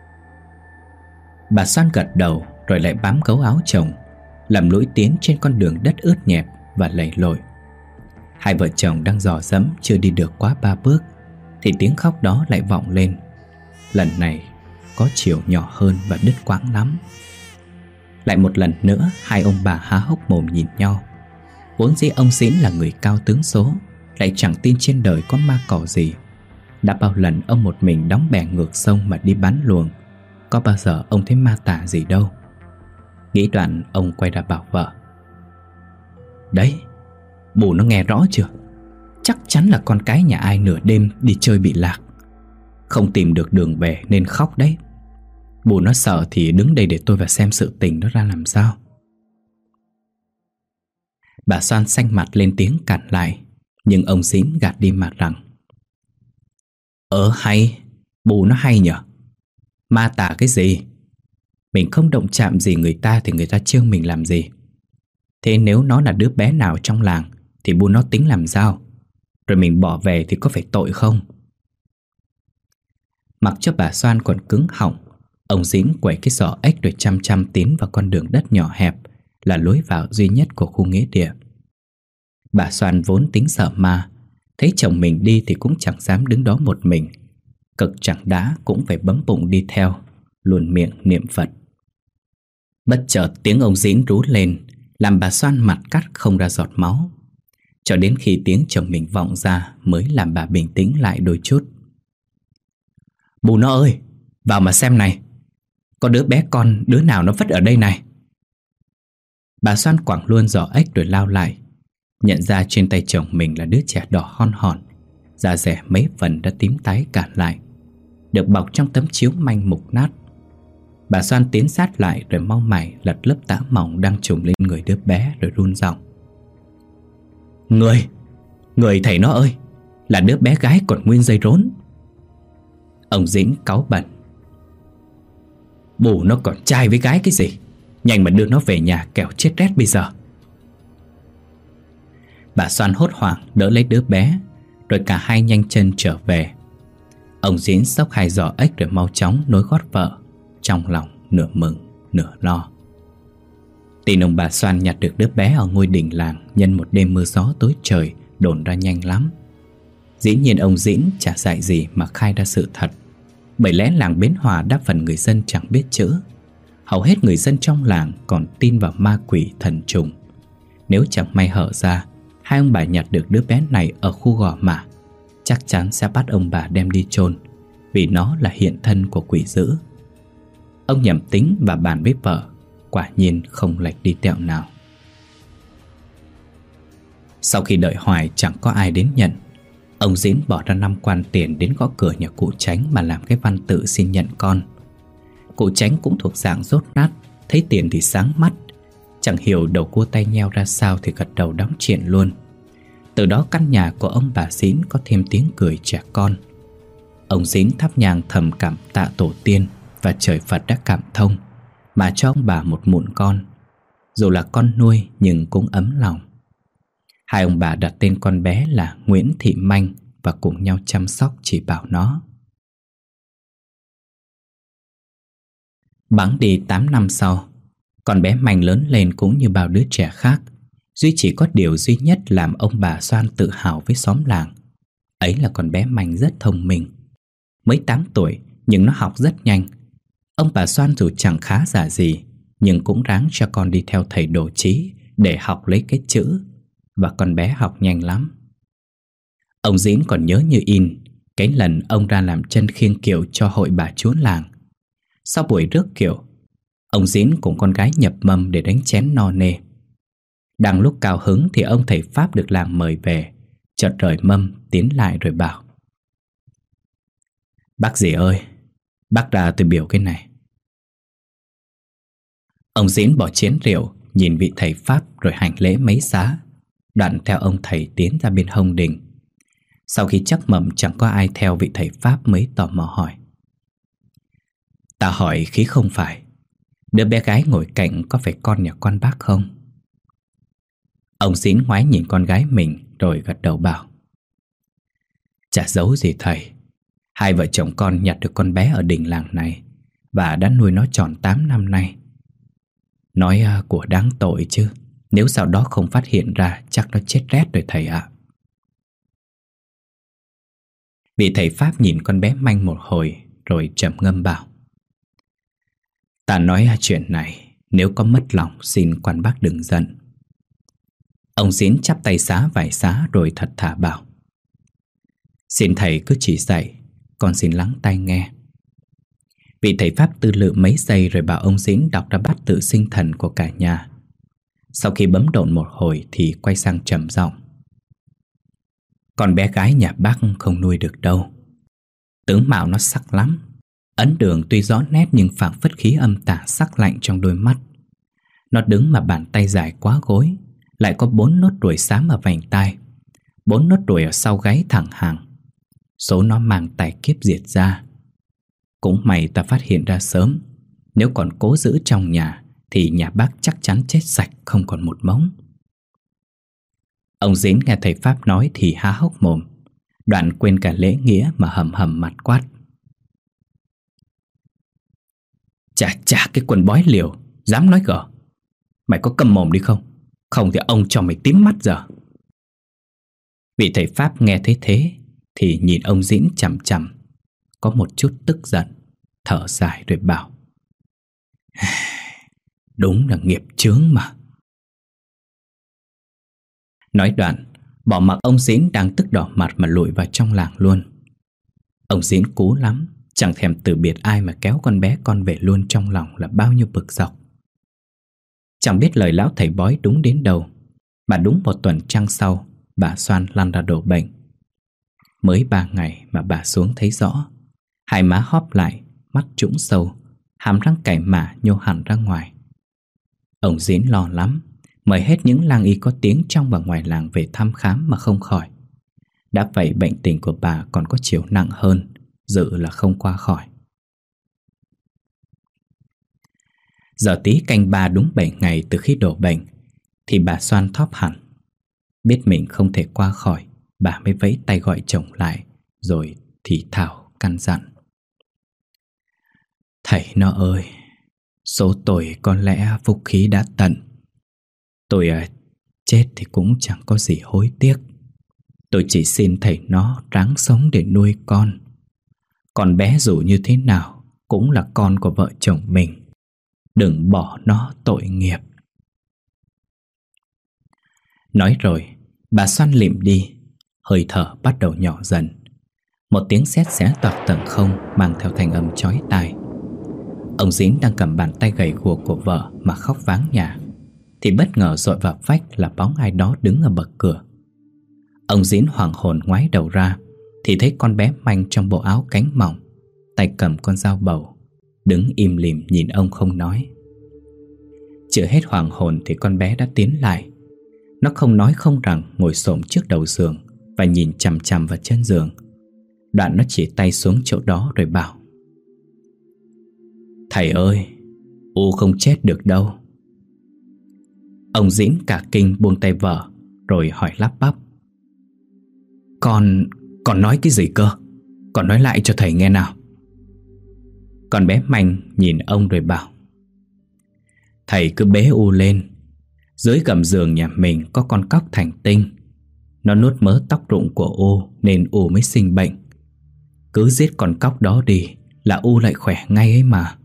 Bà Soan gật đầu rồi lại bám gấu áo chồng, làm lũi tiến trên con đường đất ướt nhẹp và lầy lội. Hai vợ chồng đang dò dẫm chưa đi được quá ba bước thì tiếng khóc đó lại vọng lên. Lần này có chiều nhỏ hơn và đứt quãng lắm. Lại một lần nữa hai ông bà há hốc mồm nhìn nhau. Vốn dĩ ông Dĩn là người cao tướng số, lại chẳng tin trên đời có ma cỏ gì. Đã bao lần ông một mình đóng bè ngược sông mà đi bắn luồng, có bao giờ ông thấy ma tà gì đâu. Nghĩ đoạn ông quay ra bảo vợ. Đấy, bù nó nghe rõ chưa? Chắc chắn là con cái nhà ai nửa đêm đi chơi bị lạc, không tìm được đường về nên khóc đấy. Bù nó sợ thì đứng đây để tôi vào xem sự tình nó ra làm sao. Bà Soan xanh mặt lên tiếng cản lại, nhưng ông Dĩn gạt đi mà rằng. Ờ hay, bù nó hay nhở. Ma tà cái gì? Mình không động chạm gì người ta thì người ta trêu mình làm gì? Thế nếu nó là đứa bé nào trong làng thì bù nó tính làm sao? Rồi mình bỏ về thì có phải tội không? Mặc cho bà Soan còn cứng họng, ông Dĩn quẩy cái giỏ ếch rồi chăm chăm tiến vào con đường đất nhỏ hẹp, là lối vào duy nhất của khu nghĩa địa. Bà Soan vốn tính sợ ma, thấy chồng mình đi thì cũng chẳng dám đứng đó một mình. Cực chẳng đã cũng phải bấm bụng đi theo, luôn miệng niệm Phật. Bất chợt tiếng ông Dĩn rú lên, làm bà Soan mặt cắt không ra giọt máu. Cho đến khi tiếng chồng mình vọng ra mới làm bà bình tĩnh lại đôi chút. Bù nó ơi, vào mà xem này, có đứa bé con đứa nào nó vất ở đây này. Bà Soan quẳng luôn giỏ ếch rồi lao lại, nhận ra trên tay chồng mình là đứa trẻ đỏ hon hòn, da dẻ mấy phần đã tím tái cả lại, được bọc trong tấm chiếu manh mục nát. Bà Soan tiến sát lại rồi mau mải lật lớp tã mỏng đang trùm lên người đứa bé rồi run giọng. Người, người thầy nó ơi, là đứa bé gái còn nguyên dây rốn. Ông Dĩn cáu bẩn. Bù nó còn trai với gái cái gì? Nhanh mà đưa nó về nhà kẻo chết rét bây giờ. Bà Soan hốt hoảng đỡ lấy đứa bé, rồi cả hai nhanh chân trở về. Ông Dĩn xốc hai giỏ ếch rồi mau chóng nối gót vợ, trong lòng nửa mừng nửa lo. Tin ông bà Soan nhặt được đứa bé ở ngôi đình làng nhân một đêm mưa gió tối trời đồn ra nhanh lắm. Dĩ nhiên ông Dĩn chả dạy gì mà khai ra sự thật, bởi lẽ làng Bến Hòa đa phần người dân chẳng biết chữ. Hầu hết người dân trong làng còn tin vào ma quỷ thần trùng. Nếu chẳng may hở ra, hai ông bà nhặt được đứa bé này ở khu Gò Mả, chắc chắn sẽ bắt ông bà đem đi chôn, vì nó là hiện thân của quỷ dữ. Ông nhầm tính và bàn với vợ, quả nhiên không lệch đi tẹo nào. Sau khi đợi hoài chẳng có ai đến nhận, ông Diễn bỏ ra năm quan tiền đến gõ cửa nhà cụ Chánh mà làm cái văn tự xin nhận con. Cụ Chánh cũng thuộc dạng dốt nát, thấy tiền thì sáng mắt, chẳng hiểu đầu cua tay nheo ra sao thì gật đầu đóng chuyện luôn. Từ đó căn nhà của ông bà Diễn có thêm tiếng cười trẻ con. Ông Diễn thắp nhang thầm cảm tạ tổ tiên và trời Phật đã cảm thông mà cho ông bà một mụn con. Dù là con nuôi nhưng cũng ấm lòng. Hai ông bà đặt tên con bé là Nguyễn Thị Manh và cùng nhau chăm sóc chỉ bảo nó. Bẵng đi tám năm sau, con bé Manh lớn lên cũng như bao đứa trẻ khác. Duy chỉ có điều duy nhất làm ông bà Soan tự hào với xóm làng, ấy là con bé Manh rất thông minh. Mới tám tuổi nhưng nó học rất nhanh. Ông bà Soan dù chẳng khá giả gì nhưng cũng ráng cho con đi theo thầy đồ trí để học lấy cái chữ, và con bé học nhanh lắm. Ông Diễn còn nhớ như in cái lần ông ra làm chân khiêng kiệu cho hội bà chúa làng. Sau buổi rước kiệu, ông Diễn cùng con gái nhập mâm để đánh chén no nê. Đang lúc cao hứng thì ông thầy Pháp được làng mời về, chợt rời mâm tiến lại rồi bảo: "Bác dì ơi, bác ra tôi biểu cái này." Ông Diễn bỏ chén rượu, nhìn vị thầy Pháp rồi hành lễ mấy xá, đoạn theo ông thầy tiến ra bên hông đình. Sau khi chắc mẩm chẳng có ai theo, vị thầy Pháp mới tò mò hỏi: "Ta hỏi khí không phải, đứa bé gái ngồi cạnh có phải con nhà con bác không?" Ông Diễn ngoái nhìn con gái mình rồi gật đầu bảo: "Chả giấu gì thầy, hai vợ chồng con nhặt được con bé ở đình làng này và đã nuôi nó tròn tám năm nay. Nói của đáng tội chứ, nếu sau đó không phát hiện ra chắc nó chết rét rồi thầy ạ." Vị thầy Pháp nhìn con bé Manh một hồi rồi trầm ngâm bảo: "Ta nói chuyện này, nếu có mất lòng xin quan bác đừng giận." Ông Diễn chắp tay xá vài xá rồi thật thà bảo: "Xin thầy cứ chỉ dạy, con xin lắng tai nghe." Vị thầy Pháp tư lự mấy giây rồi bảo ông Diễn đọc ra bát tự sinh thần của cả nhà. Sau khi bấm độn một hồi thì quay sang trầm giọng: "Con bé gái nhà bác không nuôi được đâu. Tướng mạo nó sắc lắm. Ấn Đường tuy rõ nét nhưng phảng phất khí âm tà sắc lạnh trong đôi mắt. Nó đứng mà bàn tay dài quá gối, lại có bốn nốt ruồi xám ở vành tai, bốn nốt ruồi ở sau gáy thẳng hàng. Số nó mang tài kiếp diệt ra. Cũng may ta phát hiện ra sớm, nếu còn cố giữ trong nhà thì nhà bác chắc chắn chết sạch không còn một mống." Ông Diễn nghe thầy Pháp nói thì há hốc mồm, đoạn quên cả lễ nghĩa mà hầm hầm mặt quát: "Chà chà, cái quần bói liều, dám nói gở. Mày có câm mồm đi không? Không thì ông cho mày tím mắt giờ." Vị thầy Pháp nghe thấy thế thì nhìn ông Diễn chằm chằm, có một chút tức giận, thở dài rồi bảo: "Đúng là nghiệp chướng mà." Nói đoạn, bỏ mặc ông Diễn đang tức đỏ mặt mà lụi vào trong làng luôn. Ông Diễn cú lắm, chẳng thèm từ biệt ai mà kéo con bé con về luôn, trong lòng là bao nhiêu bực dọc. Chẳng biết lời lão thầy bói đúng đến đâu, mà đúng một tuần trăng sau, bà Soan lăn ra đổ bệnh. Mới ba ngày mà bà xuống thấy rõ, hai má hóp lại, mắt trũng sâu, hàm răng cày mả nhô hẳn ra ngoài. Ông Diễn lo lắm, mời hết những lang y có tiếng trong và ngoài làng về thăm khám mà không khỏi. Đã vậy bệnh tình của bà còn có chiều nặng hơn, dự là không qua khỏi. Giờ tí canh ba đúng bảy ngày từ khi đổ bệnh thì bà Soan thóp hẳn. Biết mình không thể qua khỏi, bà mới vẫy tay gọi chồng lại, rồi thì thào căn dặn: "Thầy nó ơi, số tôi có lẽ phúc khí đã tận. Tôi à, chết thì cũng chẳng có gì hối tiếc. Tôi chỉ xin thầy nó ráng sống để nuôi con. Con bé dù như thế nào cũng là con của vợ chồng mình. Đừng bỏ nó tội nghiệp." Nói rồi, bà Soan lịm đi, hơi thở bắt đầu nhỏ dần. Một tiếng sét xé toạc tầng không mang theo thanh âm chói tai. Ông Dín đang cầm bàn tay gầy guộc của vợ mà khóc váng nhà, thì bất ngờ dội vào vách là bóng ai đó đứng ở bậc cửa. Ông Dín hoảng hồn ngoái đầu ra thì thấy con bé manh trong bộ áo cánh mỏng, tay cầm con dao bầu, đứng im lìm nhìn ông không nói. Chưa hết hoàng hồn thì con bé đã tiến lại. Nó không nói không rằng ngồi xổm trước đầu giường và nhìn chằm chằm vào chân giường. Đoạn nó chỉ tay xuống chỗ đó rồi bảo: "Thầy ơi, U không chết được đâu." Ông Dín cả kinh buông tay vợ rồi hỏi lắp bắp: Con... con nói cái gì cơ? Con nói lại cho thầy nghe nào." Con bé manh nhìn ông rồi bảo: "Thầy cứ bế U lên. Dưới gầm giường nhà mình có con cóc thành tinh. Nó nuốt mớ tóc rụng của U nên U mới sinh bệnh. Cứ giết con cóc đó đi là U lại khỏe ngay ấy mà."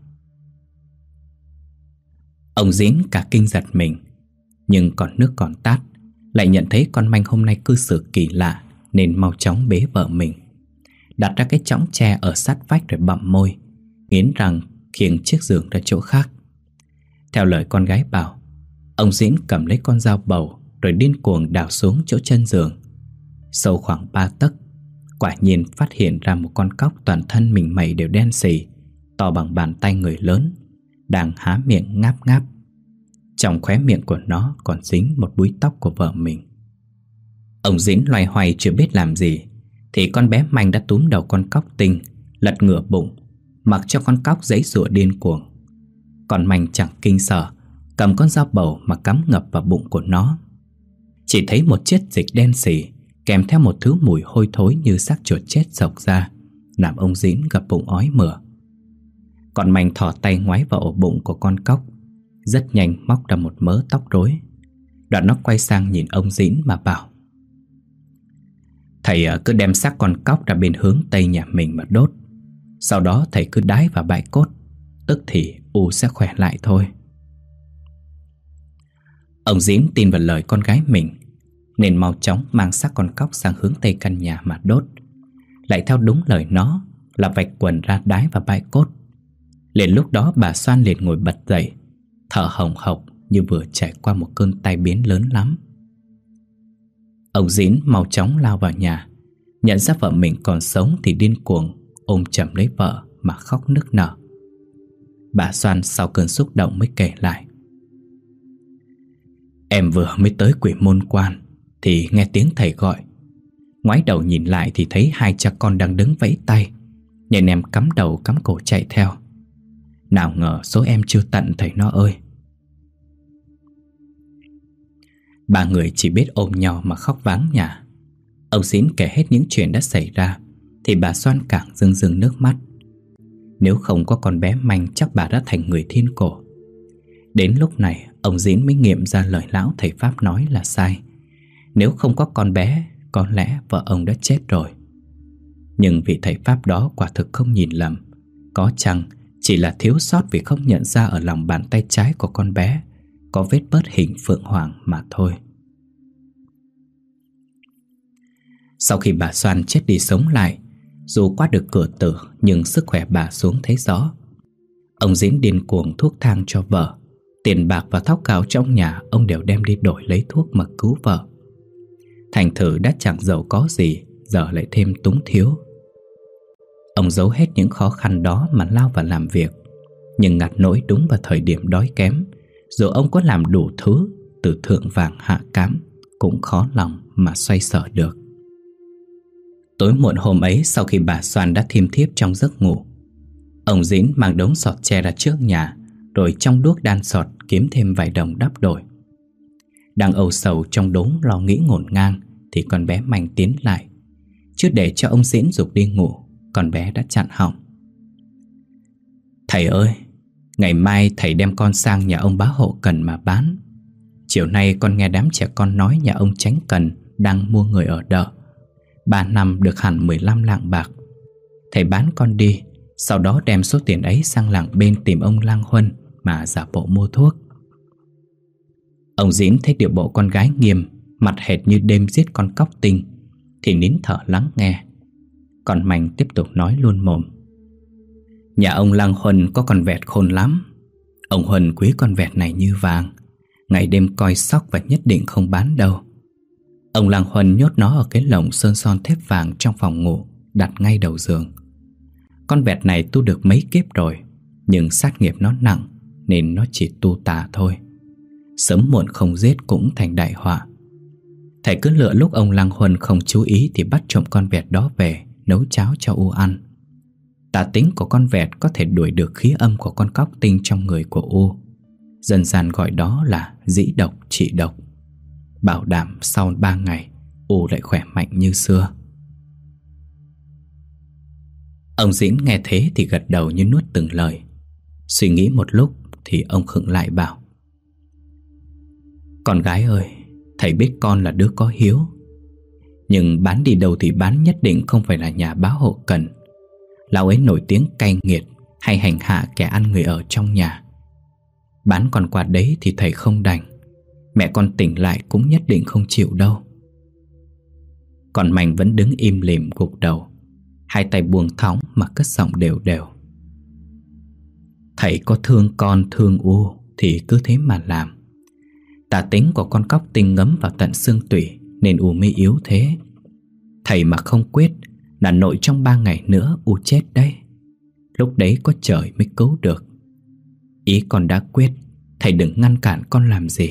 Ông Dín cả kinh giật mình, nhưng còn nước còn tát, lại nhận thấy con manh hôm nay cư xử kỳ lạ nên mau chóng bế vợ mình, đặt ra cái chõng tre ở sát vách rồi bặm môi, nghiến răng khiêng chiếc giường ra chỗ khác. Theo lời con gái bảo, ông Dín cầm lấy con dao bầu rồi điên cuồng đào xuống chỗ chân giường. Sâu khoảng ba tấc, quả nhiên phát hiện ra một con cóc toàn thân mình mẩy đều đen xì, to bằng bàn tay người lớn, đang há miệng ngáp ngáp. Trong khóe miệng của nó còn dính một búi tóc của vợ mình. Ông Dín loay hoay chưa biết làm gì thì con bé manh đã túm đầu con cóc tinh, lật ngửa bụng, mặc cho con cóc giãy giụa điên cuồng. Con manh chẳng kinh sợ, cầm con dao bầu mà cắm ngập vào bụng của nó. Chỉ thấy một chiết dịch đen xì kèm theo một thứ mùi hôi thối như xác chuột chết xộc ra, làm ông Dín gập bụng ói mửa. Con manh thò tay ngoái vào ổ bụng của con cóc, rất nhanh móc ra một mớ tóc rối. Đoạn nó quay sang nhìn ông Dín mà bảo: "Thầy cứ đem xác con cóc ra bên hướng tây nhà mình mà đốt. Sau đó thầy cứ đái vào bãi cốt, tức thì U sẽ khỏe lại thôi." Ông Dín tin vào lời con gái mình nên mau chóng mang xác con cóc sang hướng tây căn nhà mà đốt, lại theo đúng lời nó là vạch quần ra đái vào bãi cốt. Liền lúc đó bà Xoan liền ngồi bật dậy, thở hồng hộc như vừa trải qua một cơn tai biến lớn lắm. Ông Dín mau chóng lao vào nhà, nhận ra vợ mình còn sống thì điên cuồng ôm chầm lấy vợ mà khóc nức nở. Bà Xoan sau cơn xúc động mới kể lại: "Em vừa mới tới Quỷ Môn Quan thì nghe tiếng thầy gọi. Ngoái đầu nhìn lại thì thấy hai cha con đang đứng vẫy tay, nên em cắm đầu cắm cổ chạy theo. Nào ngờ số em chưa tận thầy nó ơi." Ba người chỉ biết ôm nhau mà khóc váng nhà. Ông Dín kể hết những chuyện đã xảy ra thì bà Xoan càng rưng rưng nước mắt. Nếu không có con bé manh chắc bà đã thành người thiên cổ. Đến lúc này ông Dín mới nghiệm ra lời lão thầy Pháp nói là sai. Nếu không có con bé, có lẽ vợ ông đã chết rồi. Nhưng vị thầy Pháp đó quả thực không nhìn lầm. Có chăng chỉ là thiếu sót vì không nhận ra ở lòng bàn tay trái của con bé có vết bớt hình phượng hoàng mà thôi. Sau khi bà Xoan chết đi sống lại, dù qua được cửa tử nhưng sức khỏe bà xuống thấy rõ. Ông Dín điên cuồng thuốc thang cho vợ. Tiền bạc và thóc gạo trong nhà ông đều đem đi đổi lấy thuốc mà cứu vợ. Thành thử đã chẳng giàu có gì, giờ lại thêm túng thiếu. Ông giấu hết những khó khăn đó mà lao vào làm việc. Nhưng ngặt nỗi đúng vào thời điểm đói kém, dù ông có làm đủ thứ, từ thượng vàng hạ cám, cũng khó lòng mà xoay sở được. Tối muộn hôm ấy, sau khi bà Xoan đã thiêm thiếp trong giấc ngủ, ông Dín mang đống sọt tre ra trước nhà, rồi trong đuốc đan sọt kiếm thêm vài đồng đắp đổi. Đang âu sầu trong đống lo nghĩ ngổn ngang thì con bé manh tiến lại. Chưa để cho ông Dín giục đi ngủ, con bé đã chặn họng: "Thầy ơi, ngày mai thầy đem con sang nhà ông bá hộ Cần mà bán. Chiều nay con nghe đám trẻ con nói nhà ông Chánh Cần đang mua người ở đợ. Ba năm được hẳn mười lăm lạng bạc. Thầy bán con đi, sau đó đem số tiền ấy sang làng bên tìm ông Lang Huân mà giả bộ mua thuốc." Ông Dín thấy điệu bộ con gái nghiêm, mặt hệt như đêm giết con cóc tinh, thì nín thở lắng nghe. Còn Manh tiếp tục nói luôn mồm: Nhà ông Lăng Huân có con vẹt khôn lắm. Ông Huân quý con vẹt này như vàng, ngày đêm coi sóc và nhất định không bán đâu. Ông Lăng Huân nhốt nó ở cái lồng sơn son thép vàng trong phòng ngủ, đặt ngay đầu giường. Con vẹt này tu được mấy kiếp rồi, nhưng sát nghiệp nó nặng nên nó chỉ tu tà thôi. Sớm muộn không giết cũng thành đại họa. Thầy cứ lựa lúc ông Lăng Huân không chú ý thì bắt trộm con vẹt đó về, nấu cháo cho U ăn. Tà tính của con vẹt có thể đuổi được khí âm của con cóc tinh trong người của U. Dân gian gọi đó là dĩ độc trị độc. Bảo đảm sau ba ngày U lại khỏe mạnh như xưa. Ông Diễn nghe thế thì gật đầu như nuốt từng lời. Suy nghĩ một lúc thì ông khựng lại bảo: Con gái ơi, thầy biết con là đứa có hiếu, nhưng bán đi đâu thì bán nhất định không phải là nhà bá hộ Cần. Lão ấy nổi tiếng cay nghiệt, hay hành hạ kẻ ăn người ở trong nhà. Bán con qua đấy thì thầy không đành, mẹ con tỉnh lại cũng nhất định không chịu đâu. Còn Manh vẫn đứng im lìm gục đầu, hai tay buông thõng mà cất giọng đều đều: Thầy có thương con thương U thì cứ thế mà làm. Tà tính của con cóc tinh ngấm vào tận xương tủy nên U mới yếu thế. Thầy mà không quyết là nội trong ba ngày nữa U chết đấy. Lúc đấy có trời mới cứu được. Ý con đã quyết, thầy đừng ngăn cản con làm gì.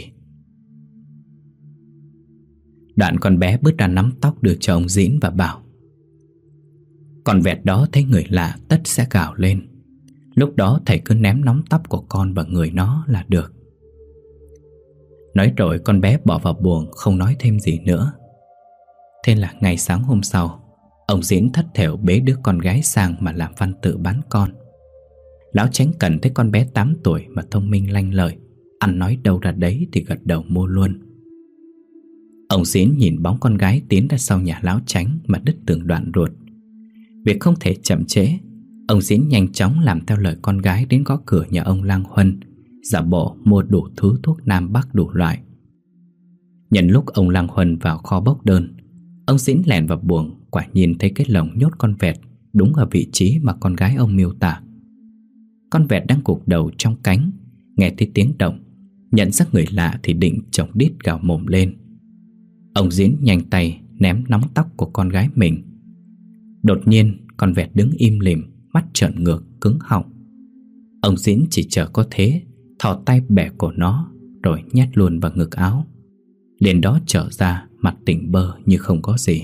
Đoạn con bé bước ra nắm tóc đưa cho ông Diễn và bảo: Con vẹt đó thấy người lạ tất sẽ gào lên. Lúc đó thầy cứ ném nắm tóc của con vào người nó là được. Nói rồi con bé bỏ vào buồng không nói thêm gì nữa. Thế là ngày sáng hôm sau, ông Diễn thất thểu bế đứa con gái sang mà làm văn tự bán con. Lão Chánh Cần thấy con bé tám tuổi mà thông minh lanh lợi, ăn nói đâu ra đấy thì gật đầu mua luôn. Ông Diễn nhìn bóng con gái tiến ra sau nhà lão Chánh mà đứt từng đoạn ruột. Việc không thể chậm trễ, ông Diễn nhanh chóng làm theo lời con gái đến gõ cửa nhà ông Lăng Huân, giả bộ mua đủ thứ thuốc nam bắc đủ loại. Nhân lúc ông Lăng Huân vào kho bốc đơn, ông Diễn lèn vào buồng, quả nhiên thấy cái lồng nhốt con vẹt đúng ở vị trí mà con gái ông miêu tả. Con vẹt đang gục đầu trong cánh, nghe thấy tiếng động, nhận ra người lạ thì định chổng đít gào mồm lên. Ông Diễn nhanh tay ném nắm tóc của con gái mình. Đột nhiên con vẹt đứng im lìm, mắt trợn ngược, cứng họng. Ông Diễn chỉ chờ có thế, thò tay bẻ cổ nó rồi nhét luôn vào ngực áo. Liền đó trở ra mặt tỉnh bơ như không có gì.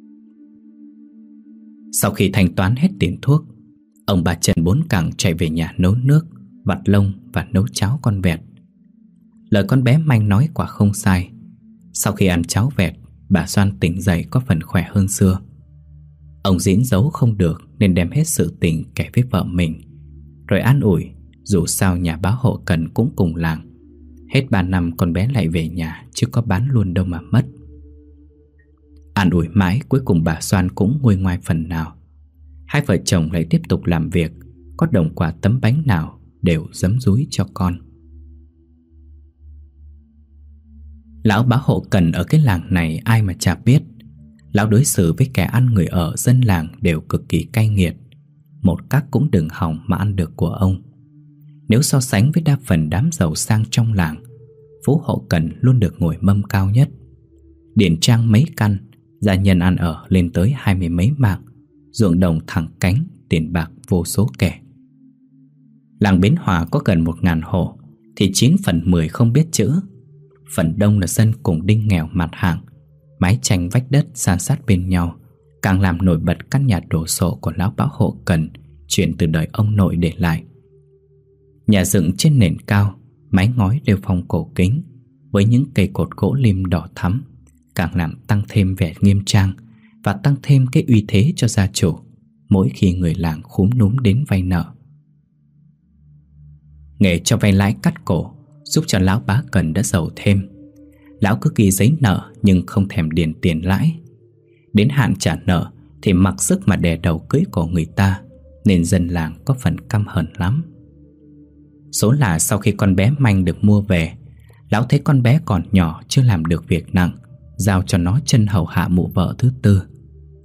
Sau khi thanh toán hết tiền thuốc, ông bà Trần bốn cẳng chạy về nhà nấu nước, vặt lông và nấu cháo con vẹt. Lời con bé Manh nói quả không sai. Sau khi ăn cháo vẹt, bà Doan tỉnh dậy có phần khỏe hơn xưa. Ông Diễn giấu không được nên đem hết sự tình kể với vợ mình, rồi an ủi dù sao nhà bá hộ Cần cũng cùng làng. Hết ba năm con bé lại về nhà, chứ có bán luôn đâu mà mất. An ủi mãi, cuối cùng bà Doan cũng nguôi ngoai phần nào. Hai vợ chồng lại tiếp tục làm việc, có đồng quả tấm bánh nào đều giấm dúi cho con. Lão bá hộ Cần ở cái làng này ai mà chả biết. Lão đối xử với kẻ ăn người ở dân làng đều cực kỳ cay nghiệt. Một các cũng đừng hỏng mà ăn được của ông. Nếu so sánh với đa phần đám giàu sang trong làng, phú hộ Cần luôn được ngồi mâm cao nhất. Điển trang mấy căn, gia nhân ăn ở lên tới hai mươi mấy mạng, ruộng đồng thẳng cánh, tiền bạc vô số kể. Làng Bến Hòa có gần một ngàn hộ, thì chín phần mười không biết chữ. Phần đông là dân cùng đinh nghèo mặt hạng, mái tranh vách đất san sát bên nhau, càng làm nổi bật căn nhà đồ sộ của lão bá hộ Cần chuyển từ đời ông nội để lại. Nhà dựng trên nền cao, mái ngói đều phong cổ kính, với những cây cột gỗ lim đỏ thắm, càng làm tăng thêm vẻ nghiêm trang và tăng thêm cái uy thế cho gia chủ mỗi khi người làng khúm núm đến vay nợ. Nghề cho vay lãi cắt cổ giúp cho lão bá Cần đã giàu thêm. Lão cứ ghi giấy nợ nhưng không thèm điền tiền lãi. Đến hạn trả nợ thì mặc sức mà đè đầu cưỡi cổ người ta, nên dân làng có phần căm hờn lắm. Số là sau khi con bé Manh được mua về, lão thấy con bé còn nhỏ chưa làm được việc nặng, giao cho nó chân hầu hạ mụ vợ thứ tư.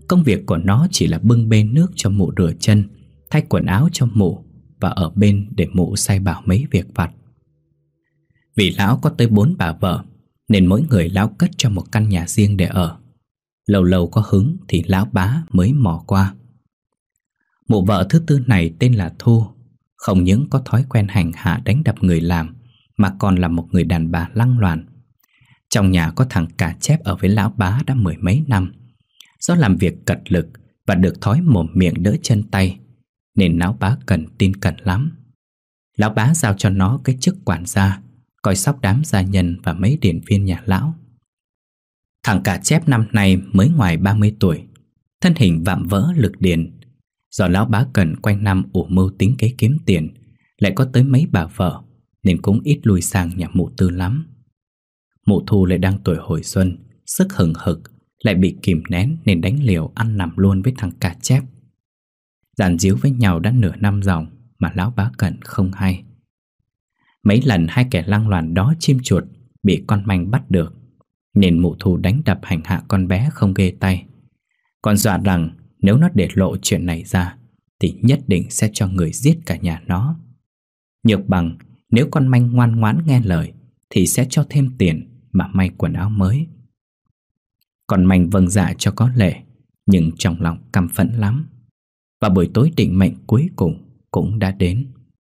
Công việc của nó chỉ là bưng bê nước cho mụ rửa chân, thay quần áo cho mụ và ở bên để mụ sai bảo mấy việc vặt. Vì lão có tới bốn bà vợ nên mỗi người lão cất cho một căn nhà riêng để ở. Lâu lâu có hứng thì lão bá mới mò qua. Mụ vợ thứ tư này tên là Thu. Không những có thói quen hành hạ đánh đập người làm, mà còn là một người đàn bà lăng loàn. Trong nhà có thằng cả chép ở với lão bá đã mười mấy năm. Do làm việc cật lực và được thói mồm miệng đỡ chân tay, nên lão bá cần tin cẩn lắm. Lão bá giao cho nó cái chức quản gia, coi sóc đám gia nhân và mấy điển viên nhà lão. Thằng cả chép năm nay mới ngoài ba mươi tuổi, thân hình vạm vỡ lực điền. Do lão bá cần quanh năm ủ mưu tính kế kiếm tiền, lại có tới mấy bà vợ, nên cũng ít lui sang nhà mụ Tư lắm. Mụ Thu lại đang tuổi hồi xuân, sức hừng hực, lại bị kìm nén nên đánh liều ăn nằm luôn với thằng cả chép. Dàn díu với nhau đã nửa năm dòng mà lão bá Cận không hay. Mấy lần hai kẻ lăng loàn đó chim chuột bị con manh bắt được, nên mụ Thu đánh đập hành hạ con bé không ghê tay, còn dọa rằng nếu nó để lộ chuyện này ra thì nhất định sẽ cho người giết cả nhà nó. Nhược bằng nếu con manh ngoan ngoãn nghe lời thì sẽ cho thêm tiền mà may quần áo mới. Con manh vâng dạ cho có lệ, nhưng trong lòng căm phẫn lắm. Và buổi tối định mệnh cuối cùng cũng đã đến.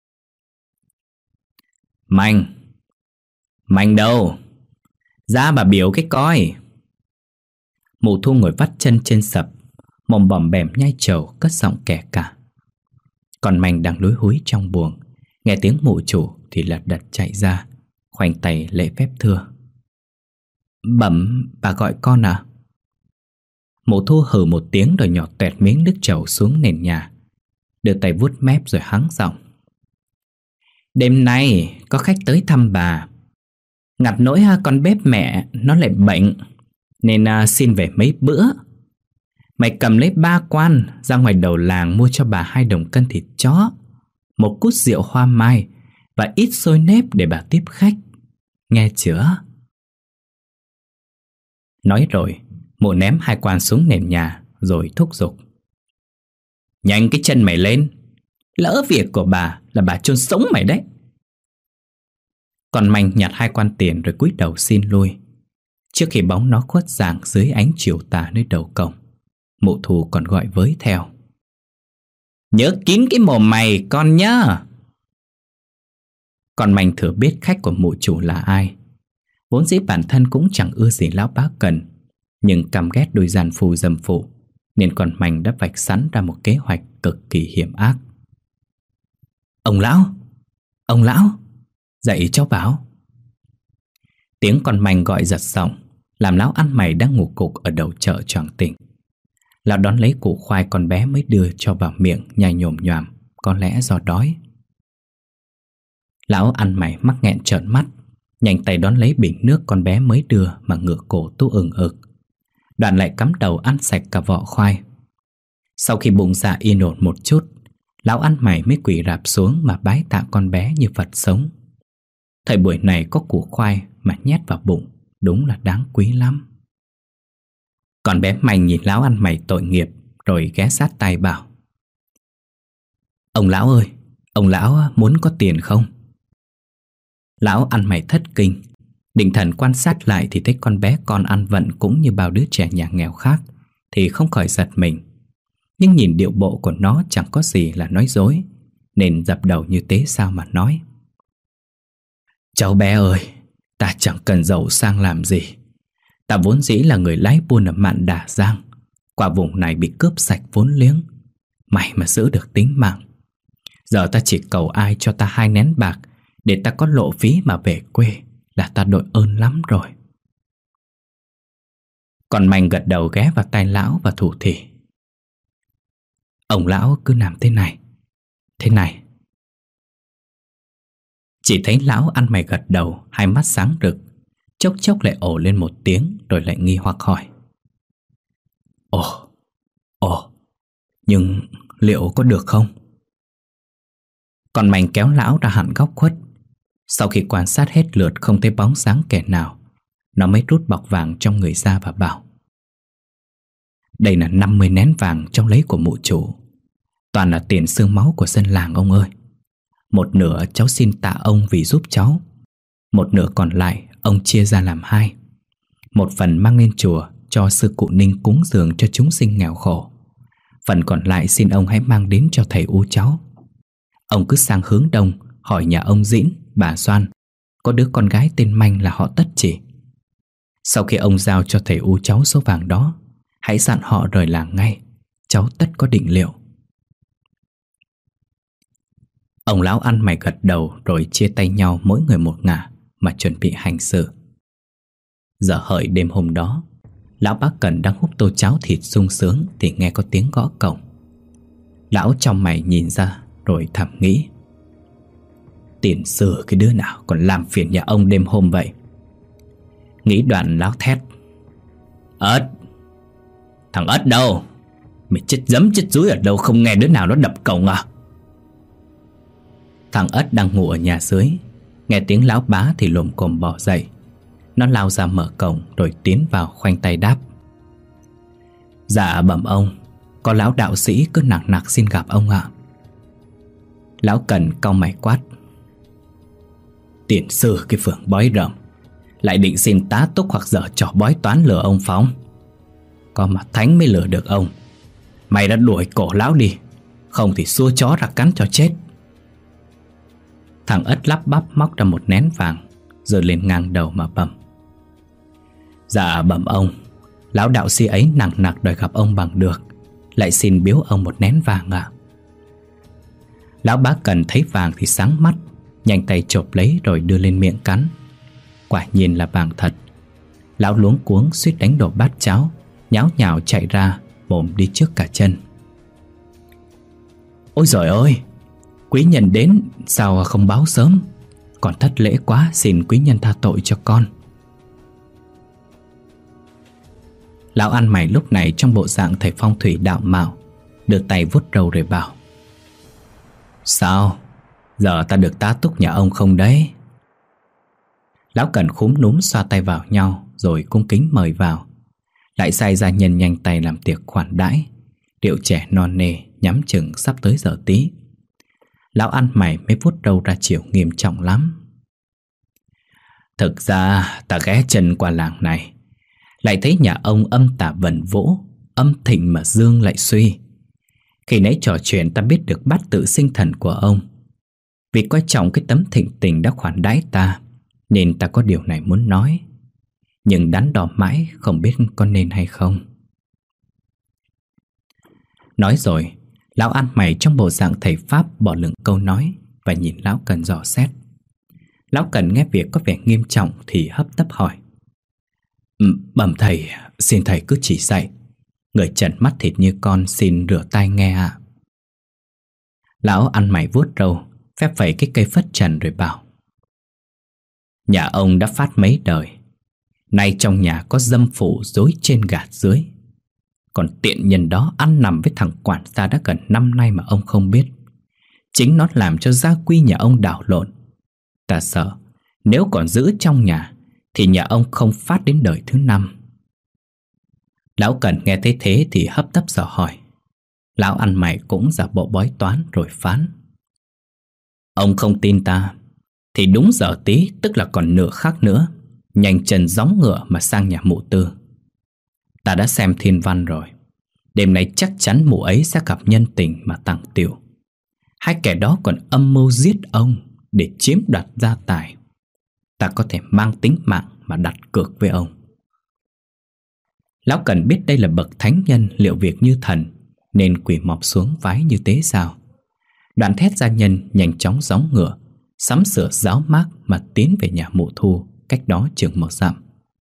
Manh! Manh đâu? Ra bà biểu cái coi! Mụ Thu ngồi vắt chân trên sập, mồm bòm bèm nhai trầu cất giọng kẻ cả. Còn Manh đang lúi húi trong buồng, nghe tiếng mụ chủ thì lật đật chạy ra, khoanh tay lễ phép thưa: Bẩm, bà gọi con à? Mụ Thu hừ một tiếng rồi nhỏ toẹt miếng nước trầu xuống nền nhà, đưa tay vuốt mép rồi hắng giọng: Đêm nay có khách tới thăm bà. Ngặt nỗi con bếp mẹ nó lại bệnh, nên à, xin về mấy bữa. Mày cầm lấy ba quan ra ngoài đầu làng mua cho bà hai đồng cân thịt chó, một cút rượu hoa mai và ít xôi nếp để bà tiếp khách. Nghe chưa? Nói rồi, mụ ném hai quan xuống nền nhà rồi thúc giục: Nhanh cái chân mày lên, lỡ việc của bà là bà chôn sống mày đấy. Còn Manh nhặt hai quan tiền rồi cúi đầu xin lui. Trước khi bóng nó khuất dạng dưới ánh chiều tà nơi đầu cổng, mụ Thu còn gọi với theo: Nhớ kín cái mồm mày con nhá. Còn Manh thừa biết khách của mụ chủ là ai. Vốn dĩ bản thân cũng chẳng ưa gì lão bá Cần, nhưng căm ghét đôi gian phu dâm phụ, nên con Manh đã vạch sẵn ra một kế hoạch cực kỳ hiểm ác. Ông lão! Ông lão! Dậy cháu bảo. Tiếng con Manh gọi giật giọng, làm lão ăn mày đang ngủ cục ở đầu chợ choàng tỉnh. Lão đón lấy củ khoai con bé mới đưa cho vào miệng nhai nhồm nhoàm, có lẽ do đói. Lão ăn mày mắc nghẹn trợn mắt, nhanh tay đón lấy bình nước con bé mới đưa mà ngửa cổ tu ừng ực. Đoạn lại cắm đầu ăn sạch cả vỏ khoai. Sau khi bụng dạ yên ổn một chút, lão ăn mày mới quỳ rạp xuống mà bái tạ con bé như vật sống. Thời buổi này có củ khoai mà nhét vào bụng, đúng là đáng quý lắm. Con bé Manh nhìn lão ăn mày tội nghiệp, rồi ghé sát tai bảo: Ông lão ơi, ông lão muốn có tiền không? Lão ăn mày thất kinh, định thần quan sát lại thì thấy con bé con ăn vận cũng như bao đứa trẻ nhà nghèo khác, thì không khỏi giật mình. Nhưng nhìn điệu bộ của nó chẳng có gì là nói dối, nên dập đầu như tế sao mà nói: Cháu bé ơi, ta chẳng cần giàu sang làm gì. Ta vốn dĩ là người lái buôn ở Mạn Đà Giang, qua vùng này bị cướp sạch vốn liếng. May mà giữ được tính mạng. Giờ ta chỉ cầu ai cho ta hai nén bạc để ta có lộ phí mà về quê là ta đội ơn lắm rồi. Còn Manh gật đầu ghé vào tai lão và thủ thỉ: Ông lão cứ làm thế này, thế này. Chỉ thấy lão ăn mày gật đầu, hai mắt sáng rực, chốc chốc lại ồ lên một tiếng, rồi lại nghi hoặc hỏi: Ồ, ồ, nhưng liệu có được không? Còn Manh kéo lão ra hẳn góc khuất. Sau khi quan sát hết lượt không thấy bóng dáng kẻ nào, nó mới rút bọc vàng trong người ra và bảo: Đây là năm mươi nén vàng trong lấy của mụ chủ. Toàn là tiền xương máu của dân làng ông ơi. Một nửa cháu xin tạ ông vì giúp cháu, một nửa còn lại ông chia ra làm hai. Một phần mang lên chùa cho sư cụ Ninh cúng dường cho chúng sinh nghèo khổ. Phần còn lại xin ông hãy mang đến cho thầy U cháu. Ông cứ sang hướng đông hỏi nhà ông Dĩn, bà Doan có đứa con gái tên Manh là họ Tất chỉ. Sau khi ông giao cho thầy U cháu số vàng đó, hãy dặn họ rời làng ngay, cháu tất có định liệu. Ông lão ăn mày gật đầu rồi chia tay nhau mỗi người một ngả mà chuẩn bị hành sự. Giờ hợi đêm hôm đó, lão Bác Cần đang húp tô cháo thịt sung sướng thì nghe có tiếng gõ cổng. Lão trong mày nhìn ra rồi thầm nghĩ: tiền sử cái đứa nào còn làm phiền nhà ông đêm hôm vậy. Nghĩ đoạn lão thét: Ất! Thằng Ất đâu? Mày chết giấm chết dúi ở đâu không nghe đứa nào nó đập cổng à? Thằng Ất đang ngủ ở nhà dưới, nghe tiếng lão Bá thì lồm cồm bò dậy. Nó lao ra mở cổng rồi tiến vào khoanh tay đáp: Dạ bẩm ông, có lão đạo sĩ cứ nặc nặc xin gặp ông ạ. Lão Cần cau mày quát: Tiền sư cái phường bói rầm, lại định xin tá túc hoặc dở trò bói toán lừa ông phóng. Có mà thánh mới lừa được ông. Mày đã đuổi cổ lão đi, không thì xua chó ra cắn cho chết. Thằng Ất lắp bắp móc ra một nén vàng rồi lên ngang đầu mà bẩm: Dạ bẩm ông, lão đạo sĩ ấy nặng nặc đòi gặp ông bằng được, lại xin biếu ông một nén vàng ạ. Lão Bá Cần thấy vàng thì sáng mắt, nhanh tay chộp lấy rồi đưa lên miệng cắn. Quả nhiên là vàng thật. Lão luống cuống suýt đánh đổ bát cháo, nháo nhào chạy ra, mồm đi trước cả chân. Ôi giời ơi, quý nhân đến sao không báo sớm, còn thất lễ quá, xin quý nhân tha tội cho con. Lão ăn mày lúc này trong bộ dạng thầy phong thủy đạo mạo, đưa tay vuốt râu rồi bảo: Sao? Giờ ta được tá túc nhà ông không đấy? Lão Cần khúm núm xoa tay vào nhau rồi cung kính mời vào. Lại sai gia nhân nhanh tay làm tiệc khoản đãi. Điệu trẻ non nê nhắm chừng sắp tới giờ tí. Lão ăn mày mới vuốt râu ra chiều nghiêm trọng lắm. Thực ra ta ghé chân qua làng này, lại thấy nhà ông âm tà vần vỗ, âm thịnh mà dương lại suy. Khi nãy trò chuyện ta biết được bát tự sinh thần của ông. Vì coi trọng cái tấm thịnh tình đã khoản đãi ta, nên ta có điều này muốn nói, nhưng đắn đo mãi không biết có nên hay không. Nói rồi, lão ăn mày trong bộ dạng thầy Pháp bỏ lửng câu nói và nhìn lão Cần dò xét. Lão Cần nghe việc có vẻ nghiêm trọng thì hấp tấp hỏi: Bẩm thầy, xin thầy cứ chỉ dạy. Người trần mắt thịt như con xin rửa tai nghe ạ. À. Lão ăn mày vuốt râu, phép phẩy cái cây phất trần rồi bảo: Nhà ông đã phát mấy đời, nay trong nhà có dâm phụ dối trên gạt dưới. Còn tiện nhân đó ăn nằm với thằng quản gia đã gần năm nay mà ông không biết. Chính nó làm cho gia quy nhà ông đảo lộn. Ta sợ nếu còn giữ trong nhà thì nhà ông không phát đến đời thứ năm. Lão Cần nghe thấy thế thì hấp tấp dò hỏi. Lão ăn mày cũng giả bộ bói toán rồi phán: Ông không tin ta thì đúng giờ tí, tức là còn nửa khắc nữa, nhanh chân gióng ngựa mà sang nhà mụ Tư. Ta đã xem thiên văn rồi, đêm nay chắc chắn mụ ấy sẽ gặp nhân tình mà tặng tiểu. Hai kẻ đó còn âm mưu giết ông để chiếm đoạt gia tài. Ta có thể mang tính mạng mà đặt cược với ông. Lão Cần biết đây là bậc thánh nhân liệu việc như thần, nên quỳ mọp xuống vái như tế sao. Đoạn thét gia nhân nhanh chóng gióng ngựa, sắm sửa ráo mác mà tiến về nhà mụ Thu, cách đó chừng một dặm.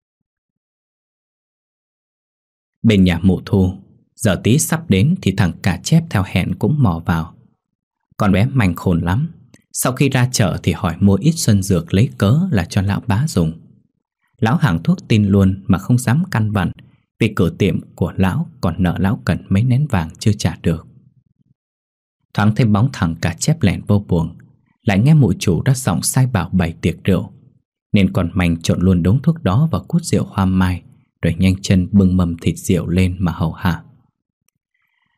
Bên nhà mụ Thu, giờ tí sắp đến thì thằng Cả Chép theo hẹn cũng mò vào. Con bé manh khôn lắm, sau khi ra chợ thì hỏi mua ít xuân dược lấy cớ là cho lão Bá dùng. Lão hàng thuốc tin luôn mà không dám căn vặn, vì cửa tiệm của lão còn nợ lão Cần mấy nén vàng chưa trả được. Thoáng thấy bóng thằng Cả Chép lẻn vô buồng, lại nghe mụ chủ đã giọng sai bảo bày tiệc rượu, nên còn manh trộn luôn đống thuốc đó vào cút rượu hoa mai, rồi nhanh chân bưng mâm thịt rượu lên mà hầu hạ.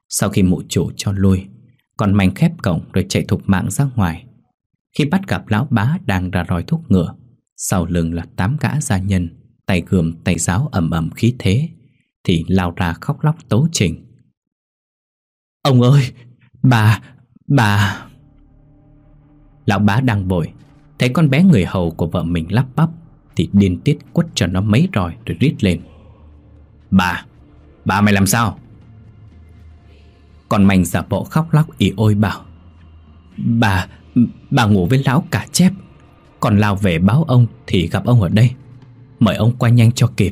Sau khi mụ chủ cho lui, con Manh khép cổng rồi chạy thục mạng ra ngoài. Khi bắt gặp lão bá đang ra roi thúc ngựa, sau lưng là tám gã gia nhân, tay gươm tay giáo ầm ầm khí thế, thì lao ra khóc lóc tấu trình. Ông ơi, bà, bà... Lão bá đang vội, thấy con bé người hầu của vợ mình lắp bắp thì điên tiết quất cho nó mấy roi rồi rít lên. Bà, bà mày làm sao? Con Manh giả bộ khóc lóc ỉ ôi bảo: Bà, bà ngủ với lão cả chép. Còn lao về báo ông thì gặp ông ở đây. Mời ông qua nhanh cho kịp.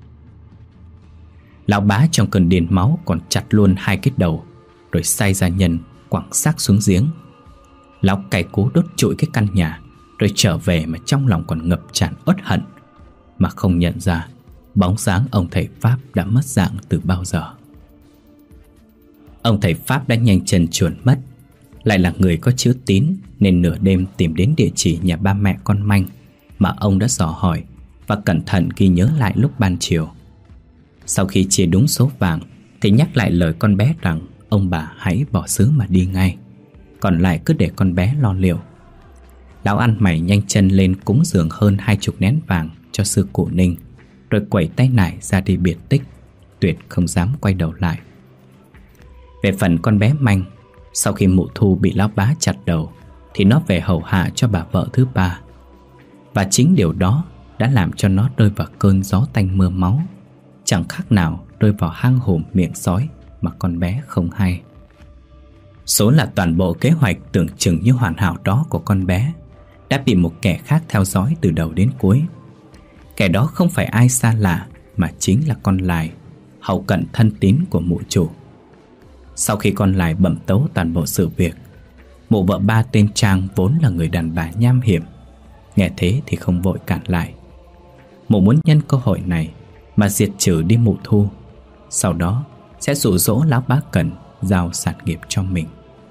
Lão bá trong cơn điên máu còn chặt luôn hai cái đầu, rồi sai gia nhân quẳng xác xuống giếng. Lão cày cú đốt trụi cái căn nhà, rồi trở về mà trong lòng còn ngập tràn uất hận, mà không nhận ra bóng dáng ông thầy Pháp đã mất dạng từ bao giờ. Ông thầy Pháp đã nhanh chân chuồn mất. Lại là người có chữ tín, nên nửa đêm tìm đến địa chỉ nhà ba mẹ con Manh mà ông đã dò hỏi và cẩn thận ghi nhớ lại lúc ban chiều. Sau khi chia đúng số vàng thì nhắc lại lời con bé rằng ông bà hãy bỏ xứ mà đi ngay, còn lại cứ để con bé lo liệu. Lão ăn mày nhanh chân lên cúng dường hơn hai chục nén vàng cho sư cụ Ninh, rồi quẩy tay nải ra đi biệt tích, tuyệt không dám quay đầu lại. Về phần con bé Manh, sau khi mụ Thu bị lão bá chặt đầu thì nó về hầu hạ cho bà vợ thứ ba. Và chính điều đó đã làm cho nó rơi vào cơn gió tanh mưa máu, chẳng khác nào rơi vào hang hùm miệng sói mà con bé không hay. Số là toàn bộ kế hoạch tưởng chừng như hoàn hảo đó của con bé đã bị một kẻ khác theo dõi từ đầu đến cuối. Kẻ đó không phải ai xa lạ mà chính là con Lài, hậu cận thân tín của mụ chủ. Sau khi con Lài bẩm tấu toàn bộ sự việc, mụ vợ ba tên Trang vốn là người đàn bà nham hiểm, nghe thế thì không vội cản lại. Mụ muốn nhân cơ hội này mà diệt trừ đi mụ Thu, sau đó sẽ dụ dỗ lão bá Cần giao sản nghiệp cho mình.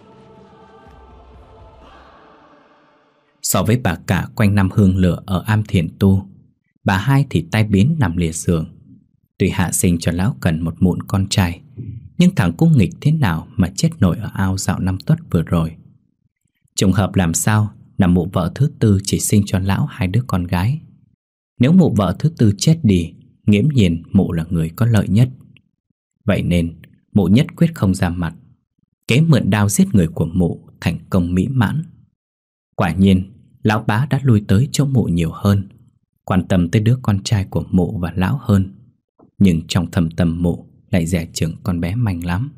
So với bà cả quanh năm hương lửa ở am thiền tu, bà hai thì tai biến nằm liệt giường. Tuy hạ sinh cho lão Cần một mụn con trai, nhưng thằng cung nghịch thế nào mà chết nổi ở ao dạo năm Tuất vừa rồi. Trùng hợp làm sao là mụ vợ thứ tư chỉ sinh cho lão hai đứa con gái. Nếu mụ vợ thứ tư chết đi, nghiễm nhiên mụ là người có lợi nhất. Vậy nên mụ nhất quyết không ra mặt. Kế mượn đao giết người của mụ thành công mỹ mãn. Quả nhiên lão bá đã lui tới chỗ mụ nhiều hơn, quan tâm tới đứa con trai của mụ và lão hơn. Nhưng trong thâm tâm mụ lại dè chừng con bé Manh lắm.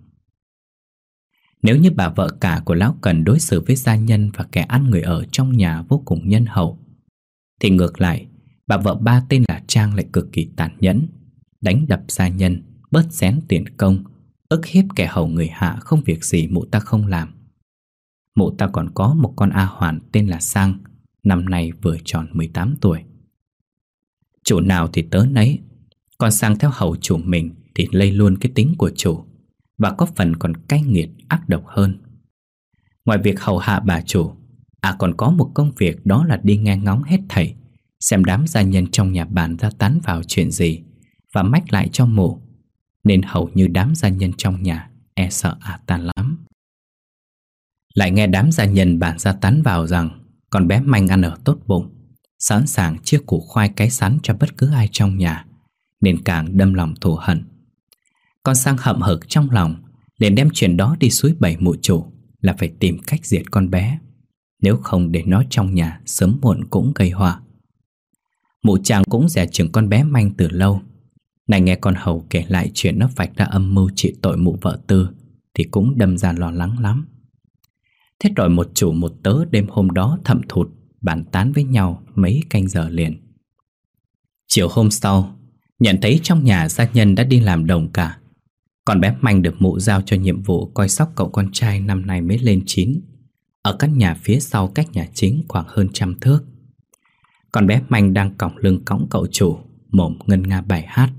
Nếu như bà vợ cả của lão Cần đối xử với gia nhân và kẻ ăn người ở trong nhà vô cùng nhân hậu, thì ngược lại bà vợ ba tên là Trang lại cực kỳ tàn nhẫn, đánh đập gia nhân, bớt xén tiền công, ức hiếp kẻ hầu người hạ không việc gì mụ ta không làm. Mụ ta còn có một con A Hoàn tên là Sang, năm nay vừa tròn mười tám tuổi. Chủ nào thì tớ nấy. Còn Sang theo hầu chủ mình thì lây luôn cái tính của chủ, và có phần còn cay nghiệt ác độc hơn. Ngoài việc hầu hạ bà chủ, à còn có một công việc, đó là đi nghe ngóng hết thảy, xem đám gia nhân trong nhà bàn ra tán vào chuyện gì và mách lại cho mụ. Nên hầu như đám gia nhân trong nhà e sợ ả ta lắm. Lại nghe đám gia nhân bàn ra tán vào rằng con bé Manh ăn ở tốt bụng, sẵn sàng chia củ khoai cái sắn cho bất cứ ai trong nhà, nên càng đâm lòng thù hận. Con Sang hậm hực trong lòng, liền đem chuyện đó đi xúi bẩy mụ chủ là phải tìm cách diệt con bé, nếu không để nó trong nhà sớm muộn cũng gây họa. Mụ chàng cũng dè chừng con bé Manh từ lâu. Này nghe con hầu kể lại chuyện nó vạch ra âm mưu trị tội mụ vợ tư thì cũng đâm ra lo lắng lắm. Thế rồi một chủ một tớ đêm hôm đó thậm thụt bàn tán với nhau mấy canh giờ liền. Chiều hôm sau, nhận thấy trong nhà gia nhân đã đi làm đồng cả. Con bé Manh được mụ giao cho nhiệm vụ coi sóc cậu con trai năm nay mới lên chín, ở căn nhà phía sau cách nhà chính khoảng hơn trăm thước. Con bé Manh đang cõng lưng cõng cậu chủ, mồm ngân nga bài hát.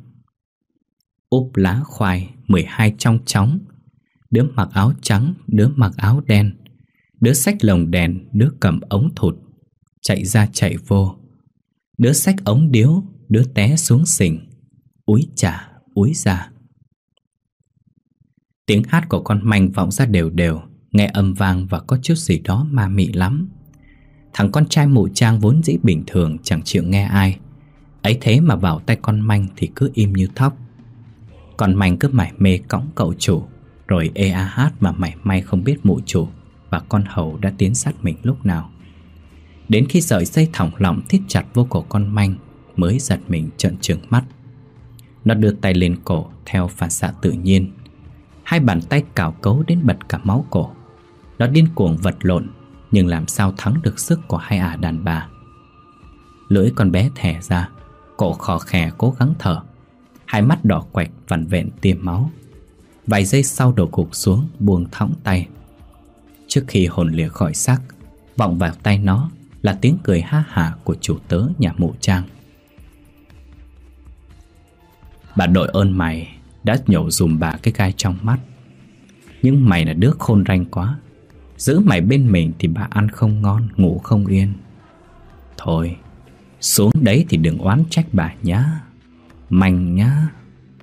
Úp lá khoai mười hai trong chóng, đứa mặc áo trắng, đứa mặc áo đen, đứa xách lồng đèn, đứa cầm ống thụt, chạy ra chạy vô, đứa xách ống điếu, đứa té xuống sình, úi chà úi ra. Tiếng hát của con manh vọng ra đều đều, nghe âm vang và có chút gì đó ma mị lắm. Thằng con trai Mụ Trang vốn dĩ bình thường, chẳng chịu nghe ai, ấy thế mà vào tay con manh thì cứ im như thóc. Con manh cứ mải mê cõng cậu chủ, rồi ê a hát mà mảy may không biết mụ chủ và con hầu đã tiến sát mình lúc nào. Đến khi sợi dây thòng lọng thít chặt vô cổ con manh mới giật mình trợn trừng mắt. Nó đưa tay lên cổ theo phản xạ tự nhiên. Hai bàn tay cào cấu đến bật cả máu cổ. Nó điên cuồng vật lộn, nhưng làm sao thắng được sức của hai ả đàn bà. Lưỡi con bé thẻ ra, cổ khò khè cố gắng thở. Hai mắt đỏ quạch vằn vện tia máu. Vài giây sau đổ gục xuống, buông thõng tay. Trước khi hồn lìa khỏi xác, vọng vào tay nó là tiếng cười ha hả của chủ tớ nhà Mụ Trang. Bà đội ơn mày đã nhổ dùm bà cái gai trong mắt. Nhưng mày là đứa khôn ranh quá. Giữ mày bên mình thì bà ăn không ngon, ngủ không yên. Thôi, xuống đấy thì đừng oán trách bà nhá. Manh nhá.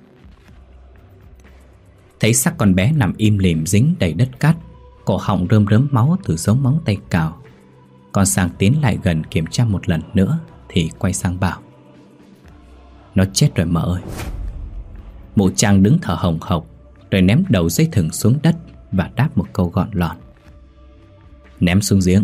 Thấy xác con bé nằm im lìm dính đầy đất cát, cổ họng rơm rớm máu từ dấu móng tay cào. Con Sang tiến lại gần kiểm tra một lần nữa thì quay sang bảo: Nó chết rồi mợ ơi. Mụ Trang đứng thở hồng hộc, rồi ném đầu dây thừng xuống đất và đáp một câu gọn lọn: Ném xuống giếng.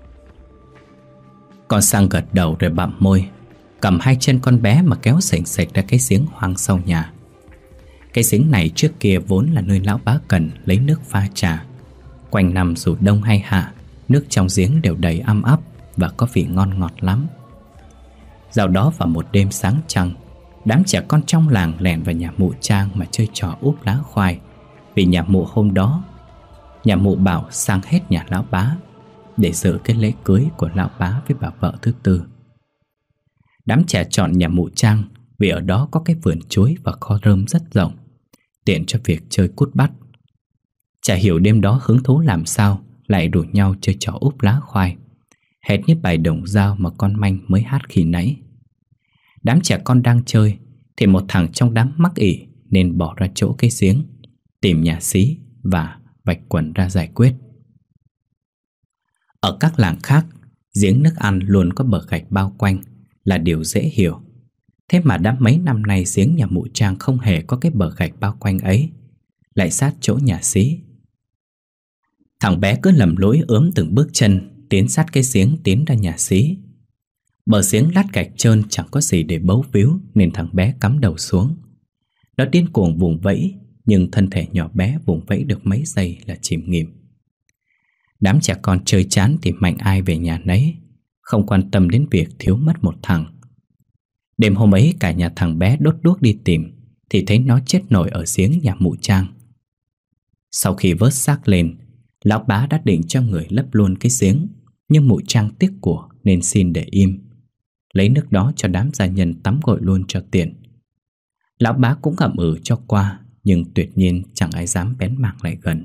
Con Sang gật đầu rồi bặm môi, cầm hai chân con bé mà kéo sềnh sệch ra cái giếng hoang sau nhà. Cái giếng này trước kia vốn là nơi lão Bá Cần lấy nước pha trà. Quanh năm dù đông hay hạ, nước trong giếng đều đầy âm ấp và có vị ngon ngọt lắm. Dạo đó vào một đêm sáng trăng, đám trẻ con trong làng lẻn vào nhà Mụ Trang mà chơi trò úp lá khoai. Vì nhà Mụ hôm đó, nhà Mụ bảo sang hết nhà lão Bá để dự cái lễ cưới của lão Bá với bà vợ thứ tư. Đám trẻ chọn nhà Mụ Trang vì ở đó có cái vườn chuối và kho rơm rất rộng, tiện cho việc chơi cút bắt. Chả hiểu đêm đó hứng thú làm sao lại rủ nhau chơi trò úp lá khoai, hệt như bài đồng dao mà con manh mới hát khi nãy. Đám trẻ con đang chơi thì một thằng trong đám mắc ỷ nên bỏ ra chỗ cái giếng, tìm nhà xí và vạch quần ra giải quyết. Ở các làng khác, giếng nước ăn luôn có bờ gạch bao quanh là điều dễ hiểu. Thế mà đã mấy năm nay giếng nhà Mụ Trang không hề có cái bờ gạch bao quanh ấy, lại sát chỗ nhà xí. Thằng bé cứ lầm lũi ướm từng bước chân tiến sát cái giếng tiến ra nhà xí. Bờ giếng lát gạch trơn chẳng có gì để bấu víu nên thằng bé cắm đầu xuống. Nó điên cuồng vùng vẫy, nhưng thân thể nhỏ bé vùng vẫy được mấy giây là chìm nghỉm. Đám trẻ con chơi chán thì mạnh ai về nhà nấy, không quan tâm đến việc thiếu mất một thằng. Đêm hôm ấy cả nhà thằng bé đốt đuốc đi tìm thì thấy nó chết nổi ở giếng nhà Mụ Trang. Sau khi vớt xác lên, lão Bá đã định cho người lấp luôn cái giếng, nhưng Mụ Trang tiếc của nên xin để im, lấy nước đó cho đám gia nhân tắm gội luôn cho tiện. Lão Bá cũng ậm ừ cho qua, nhưng tuyệt nhiên chẳng ai dám bén mảng lại gần.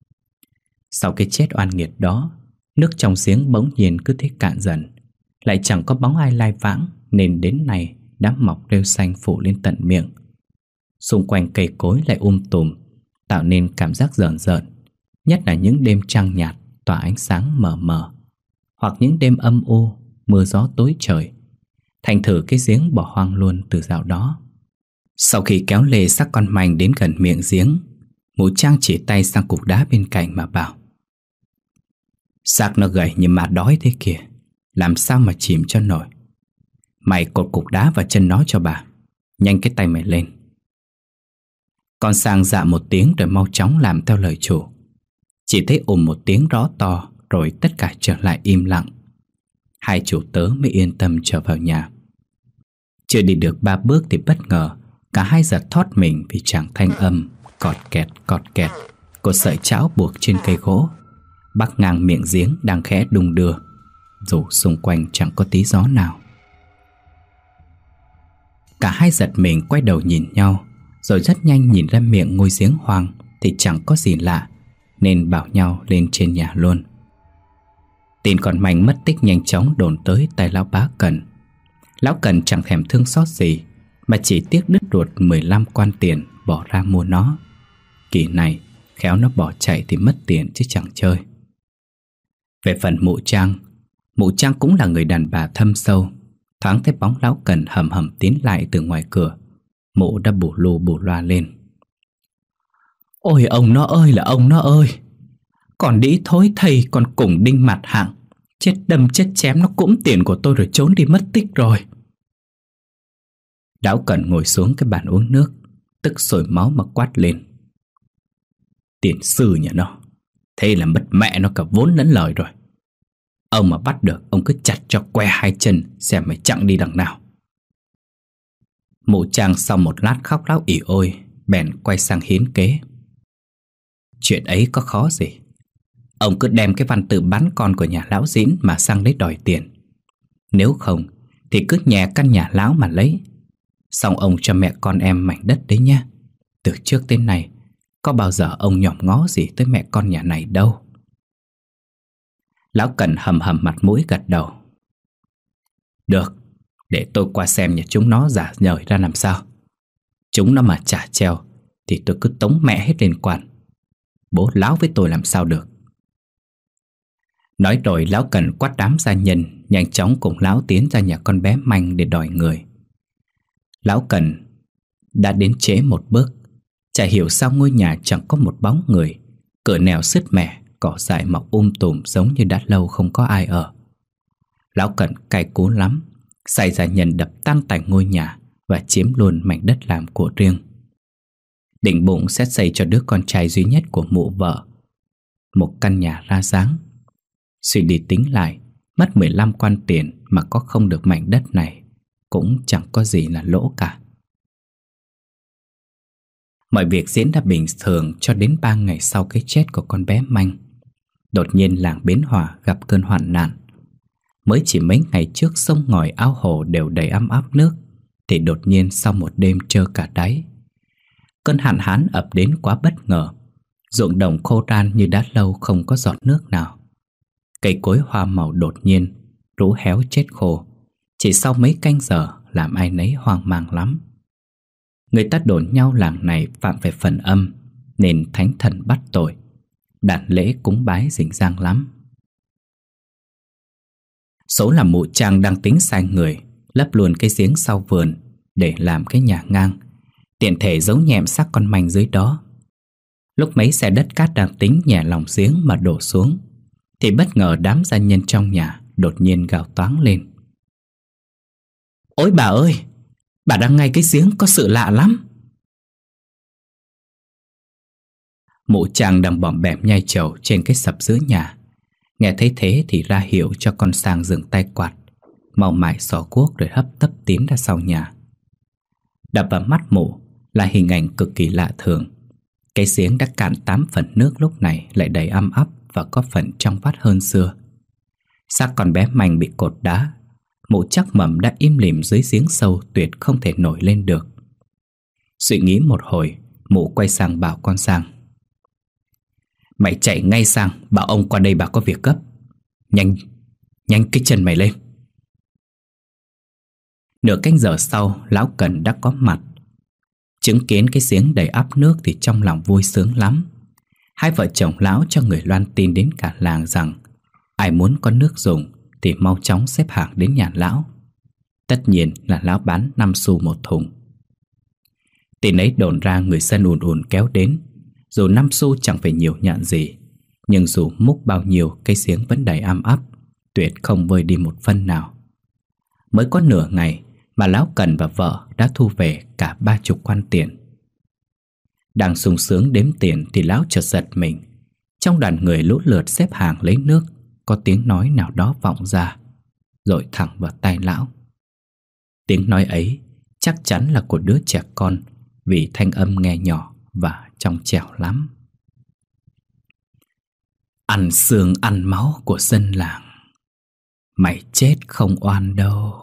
Sau cái chết oan nghiệt đó, nước trong giếng bỗng nhiên cứ thế cạn dần, lại chẳng có bóng ai lai vãng, nên đến nay đã mọc rêu xanh phủ lên tận miệng. Xung quanh cây cối lại um tùm, tạo nên cảm giác rợn rợn, nhất là những đêm trăng nhạt tỏa ánh sáng mờ mờ, hoặc những đêm âm u, mưa gió tối trời. Thành thử cái giếng bỏ hoang luôn từ dạo đó. Sau khi kéo lê xác con manh đến gần miệng giếng, Mụ Trang chỉ tay sang cục đá bên cạnh mà bảo: Xác nó gầy như ma đói thế kìa, làm sao mà chìm cho nổi. Mày cột cục đá vào chân nó cho bà, nhanh cái tay mày lên. Con Sang dạ một tiếng rồi mau chóng làm theo lời chủ. Chỉ thấy ùm một tiếng rõ to, rồi tất cả trở lại im lặng. Hai chủ tớ mới yên tâm trở vào nhà. Chưa đi được ba bước thì bất ngờ cả hai giật thót mình vì chàng thanh âm cọt kẹt cọt kẹt của sợi chảo buộc trên cây gỗ bắc ngang miệng giếng đang khẽ đung đưa, dù xung quanh chẳng có tí gió nào. Cả hai giật mình quay đầu nhìn nhau, rồi rất nhanh nhìn ra miệng ngôi giếng hoang thì chẳng có gì lạ, nên bảo nhau lên trên nhà luôn. Tin con manh mất tích nhanh chóng đồn tới tay lão Bá Cần. Lão Cần chẳng thèm thương xót gì, mà chỉ tiếc đứt ruột mười lăm quan tiền bỏ ra mua nó. Kỳ này khéo nó bỏ chạy thì mất tiền chứ chẳng chơi. Về phần mụ Trang, mụ Trang cũng là người đàn bà thâm sâu. Thoáng thấy bóng Lão Cần hầm hầm tiến lại từ ngoài cửa, mụ đã bù lu bù loa lên. Ôi ông nó ơi là ông nó ơi, còn đĩ thối thầy còn cùng đinh mặt hạng, chết đâm chết chém nó cũng tiền của tôi rồi trốn đi mất tích rồi. Lão Cần ngồi xuống cái bàn uống nước, tức sôi máu mà quát lên. Tiền sư nhà nó, thế là mất mẹ nó cả vốn lẫn lời rồi. Ông mà bắt được, ông cứ chặt cho que hai chân xem mày chặng đi đằng nào. Mụ Trang sau một lát khóc lóc ỉ ôi, bèn quay sang hiến kế. Chuyện ấy có khó gì. Ông cứ đem cái văn tự bán con của nhà lão Dĩn mà sang lấy đòi tiền. Nếu không thì cứ nhè căn nhà lão mà lấy. Xong ông cho mẹ con em mảnh đất đấy nha. Từ trước đến nay có bao giờ ông nhòm ngó gì tới mẹ con nhà này đâu. Lão Cần hầm hầm mặt mũi gật đầu. Được, để tôi qua xem nhà chúng nó giả nhời ra làm sao. Chúng nó mà trả treo thì tôi cứ tống mẹ hết liên quan. Bố láo với tôi làm sao được. Nói rồi Lão Cần quát đám gia nhân nhanh chóng cùng lão tiến ra nhà con bé Manh để đòi người. Lão Cần đã đến trễ một bước. Chả hiểu sao ngôi nhà chẳng có một bóng người. Cửa nẻo sứt mẻ, cỏ dại mọc um tùm giống như đã lâu không có ai ở. Lão Cần cay cú lắm, sai gia nhân đập tan tành ngôi nhà và chiếm luôn mảnh đất làm của riêng. Định bụng sẽ xây cho đứa con trai duy nhất của mụ vợ một căn nhà ra dáng. Suy đi tính lại, mất mười lăm quan tiền mà có không được mảnh đất này cũng chẳng có gì là lỗ cả. Mọi việc diễn ra bình thường cho đến ba ngày sau cái chết của con bé Manh. Đột nhiên làng Bến Hòa gặp cơn hoạn nạn. Mới chỉ mấy ngày trước sông ngòi ao hồ đều đầy ấm áp nước, thì đột nhiên sau một đêm trơ cả đáy. Cơn hạn hán ập đến quá bất ngờ. Ruộng đồng khô ran như đã lâu không có giọt nước nào. Cây cối hoa màu đột nhiên rũ héo chết khô. Chỉ sau mấy canh giờ làm ai nấy hoang mang lắm. Người ta đồn nhau làng này phạm phải phần âm, nên thánh thần bắt tội. Đàn lễ cúng bái rình rang lắm. Số là mụ Trang đang tính sai người lấp luôn cái giếng sau vườn để làm cái nhà ngang, tiện thể giấu nhẹm xác con Manh dưới đó. Lúc mấy xe đất cát đang tính nhẹ lòng giếng mà đổ xuống, thì bất ngờ đám gia nhân trong nhà đột nhiên gào toáng lên. Ôi bà ơi, bà đang ngay cái giếng có sự lạ lắm. Mụ Trang đang bòm bẻm nhai trầu trên cái sập giữa nhà. Nghe thấy thế thì ra hiệu cho con Sang dừng tay quạt, mau mải xỏ cuốc rồi hấp tấp tiến ra sau nhà. Đập vào mắt mụ là hình ảnh cực kỳ lạ thường. Cái giếng đã cạn tám phần nước lúc này lại đầy âm ắp và có phần trong vắt hơn xưa. Xác con bé Manh bị cột đá. Mụ chắc mẩm đã im lìm dưới giếng sâu tuyệt không thể nổi lên được. Suy nghĩ một hồi, mụ quay sang bảo con Sang. Mày chạy ngay sang bảo ông qua đây bà có việc gấp. Nhanh, nhanh cái chân mày lên. Nửa canh giờ sau, Lão Cần đã có mặt. Chứng kiến cái giếng đầy ắp nước thì trong lòng vui sướng lắm. Hai vợ chồng lão cho người loan tin đến cả làng rằng ai muốn có nước dùng thì mau chóng xếp hàng đến nhà lão. Tất nhiên là lão bán năm xu một thùng. Tin ấy đồn ra người dân ùn ùn kéo đến. Dù năm xu chẳng phải nhiều nhạn gì, nhưng dù múc bao nhiêu cái giếng vẫn đầy am ắp, tuyệt không vơi đi một phân nào. Mới có nửa ngày mà Lão Cần và vợ đã thu về cả ba chục quan tiền. Đang sung sướng đếm tiền thì lão chợt giật mình. Trong đoàn người lũ lượt xếp hàng lấy nước, có tiếng nói nào đó vọng ra, dội thẳng vào tai lão. Tiếng nói ấy chắc chắn là của đứa trẻ con, vì thanh âm nghe nhỏ và trong trẻo lắm. Ăn xương ăn máu của dân làng, mày chết không oan đâu.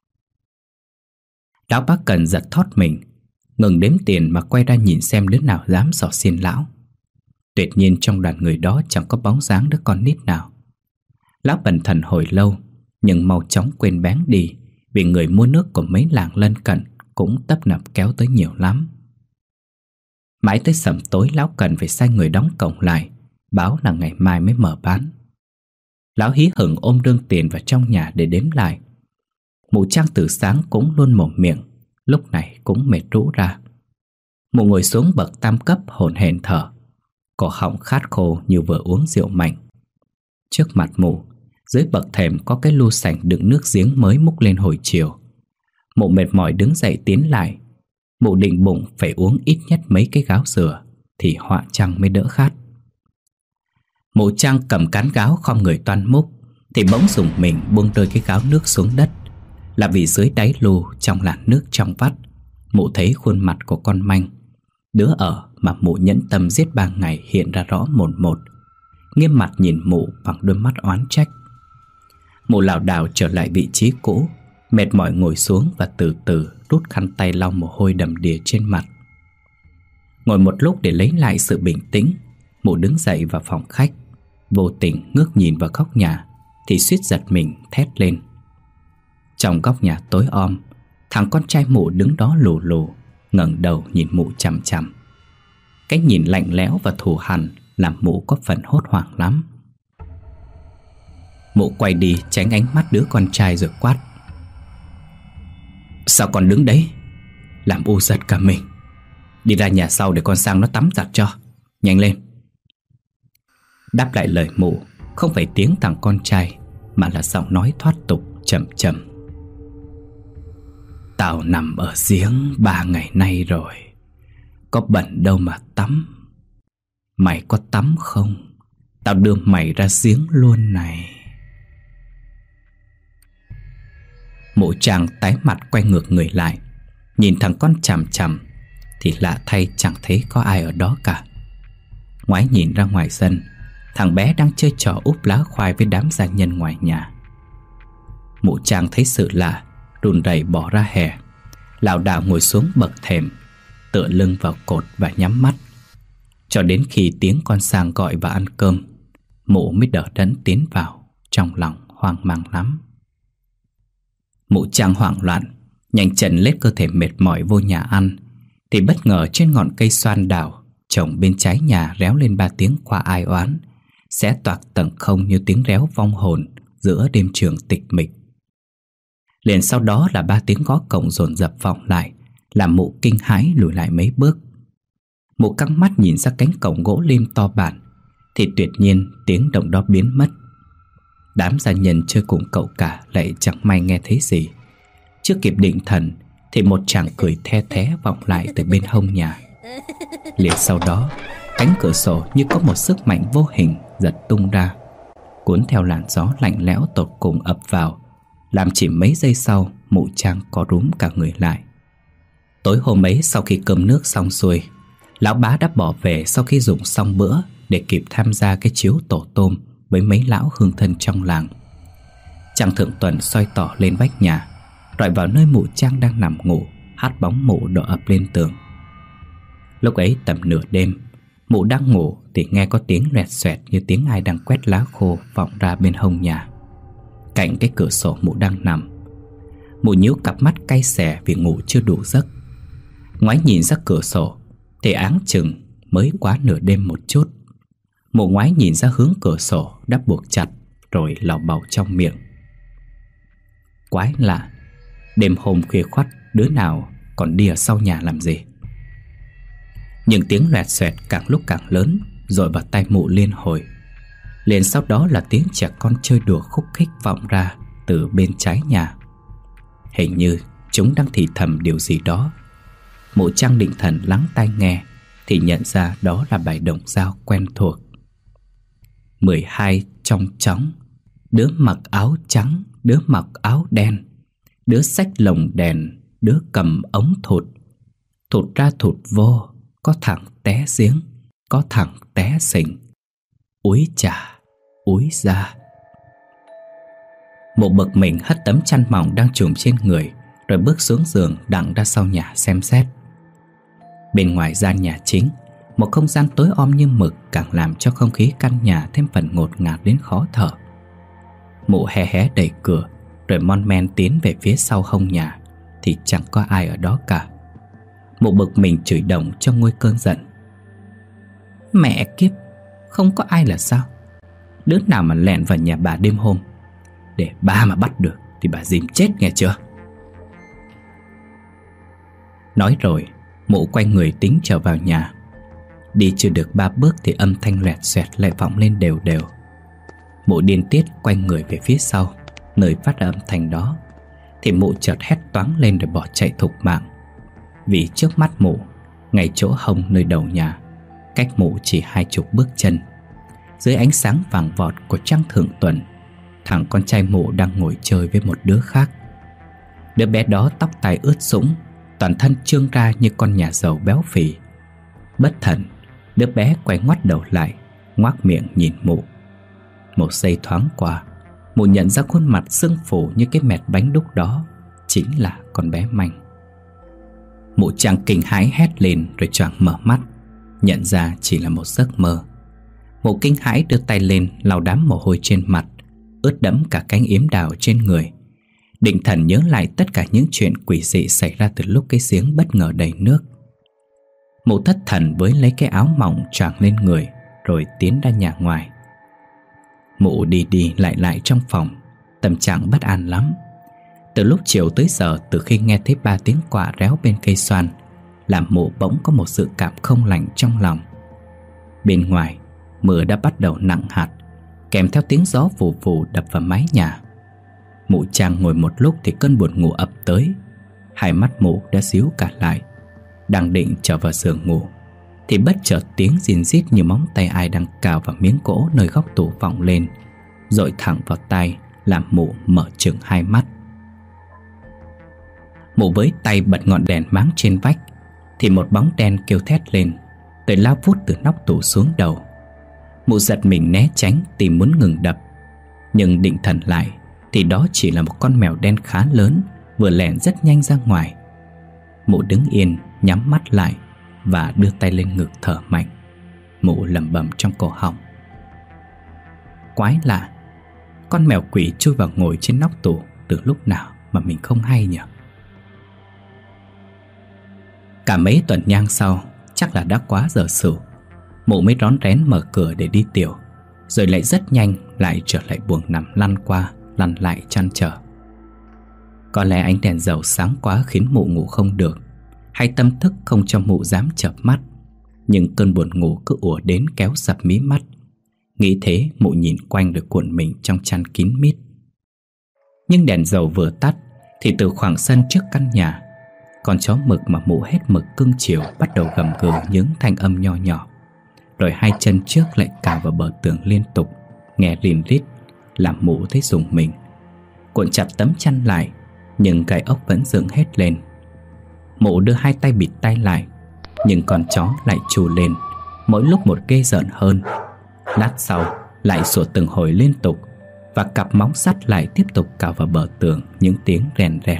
Lão Bác Cần giật thót mình, ngừng đếm tiền mà quay ra nhìn xem đứa nào dám xỏ xiên lão. Tuyệt nhiên trong đoàn người đó chẳng có bóng dáng đứa con nít nào. Lão bần thần hồi lâu, nhưng mau chóng quên bén đi, vì người mua nước của mấy làng lân cận cũng tấp nập kéo tới nhiều lắm. Mãi tới sẩm tối lão cần phải sai người đóng cổng lại, báo là ngày mai mới mở bán. Lão hí hửng ôm đương tiền vào trong nhà để đếm lại. Mụ Trang từ sáng cũng luôn mồm miệng, lúc này cũng mệt rũ ra. Mụ ngồi xuống bậc tam cấp hổn hển thở, cổ họng khát khô như vừa uống rượu mạnh. Trước mặt mụ, dưới bậc thềm có cái lu sành đựng nước giếng mới múc lên hồi chiều. Mụ mệt mỏi đứng dậy tiến lại. Mụ định bụng phải uống ít nhất mấy cái gáo dừa thì họa Trang mới đỡ khát. Mụ Trang cầm cán gáo khom người toan múc thì bỗng dùng mình buông rơi cái gáo nước xuống đất. Là vì dưới đáy lu trong làn nước trong vắt, mụ thấy khuôn mặt của con Manh, đứa ở mà mụ nhẫn tâm giết ba ngày, hiện ra rõ mồn một, nghiêm mặt nhìn mụ bằng đôi mắt oán trách. Mụ lảo đảo trở lại vị trí cũ, mệt mỏi ngồi xuống và từ từ rút khăn tay lau mồ hôi đầm đìa trên mặt. Ngồi một lúc để lấy lại sự bình tĩnh, mụ đứng dậy vào phòng khách. Vô tình ngước nhìn vào góc nhà thì suýt giật mình thét lên. Trong góc nhà tối om, thằng con trai mụ đứng đó lù lù, ngẩng đầu nhìn mụ chằm chằm. Cái nhìn lạnh lẽo và thù hằn làm mụ có phần hốt hoảng lắm. Mụ quay đi tránh ánh mắt đứa con trai rồi quát: "Sao con đứng đấy? Làm u giật cả mình. Đi ra nhà sau để con sang nó tắm giặt cho. Nhanh lên." Đáp lại lời mụ không phải tiếng thằng con trai, mà là giọng nói thoát tục chậm chậm: "Tao nằm ở giếng ba ngày nay rồi, có bẩn đâu mà tắm. Mày có tắm không? Tao đưa mày ra giếng luôn này." Mụ Trang tái mặt quay ngược người lại, nhìn thằng con chằm chằm thì lạ thay chẳng thấy có ai ở đó cả. Ngoái nhìn ra ngoài sân, thằng bé đang chơi trò úp lá khoai với đám gia nhân ngoài nhà. Mụ Trang thấy sự lạ, run rẩy bỏ ra hè, lảo đảo ngồi xuống bậc thềm, tựa lưng vào cột và nhắm mắt. Cho đến khi tiếng con Sang gọi vào ăn cơm, mụ mới đỡ đẫn tiến vào, trong lòng hoang mang lắm. Mụ Trang hoảng loạn, nhanh chân lết cơ thể mệt mỏi vô nhà ăn, thì bất ngờ trên ngọn cây xoan đào trồng bên trái nhà réo lên ba tiếng qua ai oán, xé toạc tầng không như tiếng réo vong hồn giữa đêm trường tịch mịch. Liền sau đó là ba tiếng gõ cổng dồn dập vọng lại, làm mụ kinh hãi lùi lại mấy bước. Mụ căng mắt nhìn ra cánh cổng gỗ lim to bản, thì tuyệt nhiên tiếng động đó biến mất. Đám gia nhân chơi cùng cậu cả lại chẳng may nghe thấy gì. Chưa kịp định thần thì một chàng cười the thé vọng lại từ bên hông nhà. Liền sau đó, cánh cửa sổ như có một sức mạnh vô hình giật tung ra, cuốn theo làn gió lạnh lẽo tột cùng ập vào, làm chỉ mấy giây sau mụ Trang có rúm cả người lại. Tối hôm ấy sau khi cơm nước xong xuôi, lão bá đã bỏ về sau khi dùng xong bữa để kịp tham gia cái chiếu tổ tôm với mấy lão hương thân trong làng. Chàng thượng tuần soi tỏ lên vách nhà, rọi vào nơi mụ Trang đang nằm ngủ, hát bóng mụ đổ ập lên tường. Lúc ấy tầm nửa đêm, mụ đang ngủ thì nghe có tiếng loẹt xoẹt như tiếng ai đang quét lá khô vọng ra bên hông nhà, cạnh cái cửa sổ mụ đang nằm. Mụ nhíu cặp mắt cay xè vì ngủ chưa đủ giấc. Ngoái nhìn ra cửa sổ thì áng chừng mới quá nửa đêm một chút. Mụ ngoái nhìn ra hướng cửa sổ đã buộc chặt, rồi lào bào trong miệng: "Quái lạ, đêm hôm khuya khoắt đứa nào còn đi ở sau nhà làm gì?" Nhưng tiếng loẹt xoẹt càng lúc càng lớn, dội vào tai mụ liên hồi. Liền sau đó là tiếng trẻ con chơi đùa khúc khích vọng ra từ bên trái nhà. Hình như chúng đang thì thầm điều gì đó. Mụ Trang định thần lắng tai nghe thì nhận ra đó là bài đồng dao quen thuộc: Mười hai trong chóng, đứa mặc áo trắng, đứa mặc áo đen, đứa xách lồng đèn, đứa cầm ống thụt. Thụt ra thụt vô, có thằng té giếng, có thằng té sình. Úi chà, úi ra. Mụ bực mình hất tấm chăn mỏng đang trùm trên người, rồi bước xuống giường đặng ra sau nhà xem xét. Bên ngoài gian nhà chính, một không gian tối om như mực càng làm cho không khí căn nhà thêm phần ngột ngạt đến khó thở. Mụ hé hé đẩy cửa, rồi mon men tiến về phía sau hông nhà, thì chẳng có ai ở đó cả. Mụ bực mình chửi đồng cho nguôi cơn giận, Mẹ kiếp, không có ai là sao? Đứa nào mà lẻn vào nhà bà đêm hôm, để ba mà bắt được thì bà dìm chết nghe chưa? Nói rồi, Mụ quay người tính trở vào nhà. Đi chưa được ba bước thì âm thanh loẹt xoẹt lại vọng lên đều đều. Mụ điên tiết quay người về phía sau, nơi phát ra âm thanh đó, thì Mụ chợt hét toáng lên rồi bỏ chạy thục mạng. Vì trước mắt Mụ, ngay chỗ hông nơi đầu nhà, cách Mụ chỉ hai chục bước chân, dưới ánh sáng vàng vọt của trăng thượng tuần, thằng con trai Mụ đang ngồi chơi với một đứa khác. Đứa bé đó tóc tai ướt sũng, toàn thân trương ra như con nhà giàu béo phì. Bất thần, đứa bé quay ngoắt đầu lại, ngoác miệng nhìn Mụ. Một giây thoáng qua, Mụ nhận ra khuôn mặt sưng phù như cái mẹt bánh đúc đó chính là con bé Manh. Mụ chàng kinh hãi hét lên rồi choàng mở mắt, nhận ra chỉ là một giấc mơ. Mụ kinh hãi đưa tay lên lau đám mồ hôi trên mặt, ướt đẫm cả cánh yếm đào trên người, định thần nhớ lại tất cả những chuyện quỷ dị xảy ra từ lúc cái giếng bất ngờ đầy nước. Mụ thất thần với lấy cái áo mỏng choàng lên người rồi tiến ra nhà ngoài. Mụ đi đi lại lại trong phòng, tâm trạng bất an lắm. Từ lúc chiều tới giờ, từ khi nghe thấy ba tiếng quạ réo bên cây xoan, làm Mụ bỗng có một sự cảm không lành trong lòng. Bên ngoài, mưa đã bắt đầu nặng hạt, kèm theo tiếng gió vù vù đập vào mái nhà. Mụ chàng ngồi một lúc thì cơn buồn ngủ ập tới. Hai mắt Mụ đã díu cả lại, đang định trở vào giường ngủ thì bất chợt tiếng rin rít như móng tay ai đang cào vào miếng gỗ nơi góc tủ vọng lên, dội thẳng vào tai, làm Mụ mở trừng hai mắt. Mụ với tay bật ngọn đèn máng trên vách thì một bóng đen kêu thét lên, rồi lao vút từ nóc tủ xuống đầu. Mụ giật mình né tránh, tìm muốn ngừng đập, nhưng định thần lại thì đó chỉ là một con mèo đen khá lớn vừa lẻn rất nhanh ra ngoài. Mụ đứng yên, nhắm mắt lại và đưa tay lên ngực thở mạnh. Mụ lẩm bẩm trong cổ họng: quái lạ, con mèo quỷ chui vào ngồi trên nóc tủ từ lúc nào mà mình không hay nhỉ? Cả mấy tuần nhang sau, chắc là đã quá giờ sửu, Mụ mới rón rén mở cửa để đi tiểu, rồi lại rất nhanh lại trở lại buồng nằm lăn qua lăn lại chăn trở. Có lẽ ánh đèn dầu sáng quá khiến Mụ ngủ không được, hay tâm thức không cho Mụ dám chợp mắt, nhưng cơn buồn ngủ cứ ùa đến kéo sập mí mắt. Nghĩ thế, Mụ nhìn quanh rồi cuộn mình trong chăn kín mít. Nhưng đèn dầu vừa tắt thì từ khoảng sân trước căn nhà, con chó mực mà Mụ hết mực cưng chiều bắt đầu gầm gừ những thanh âm nho nhỏ, rồi hai chân trước lại cào vào bờ tường liên tục, nghe rìn rít, làm Mụ thấy rùng mình. Cuộn chặt tấm chăn lại, nhưng gai ốc vẫn dựng hết lên. Mụ đưa hai tay bịt tai lại, nhưng con chó lại trù lên, mỗi lúc một ghê rợn hơn. Lát sau lại sủa từng hồi liên tục, và cặp móng sắt lại tiếp tục cào vào bờ tường những tiếng rèn rẹt.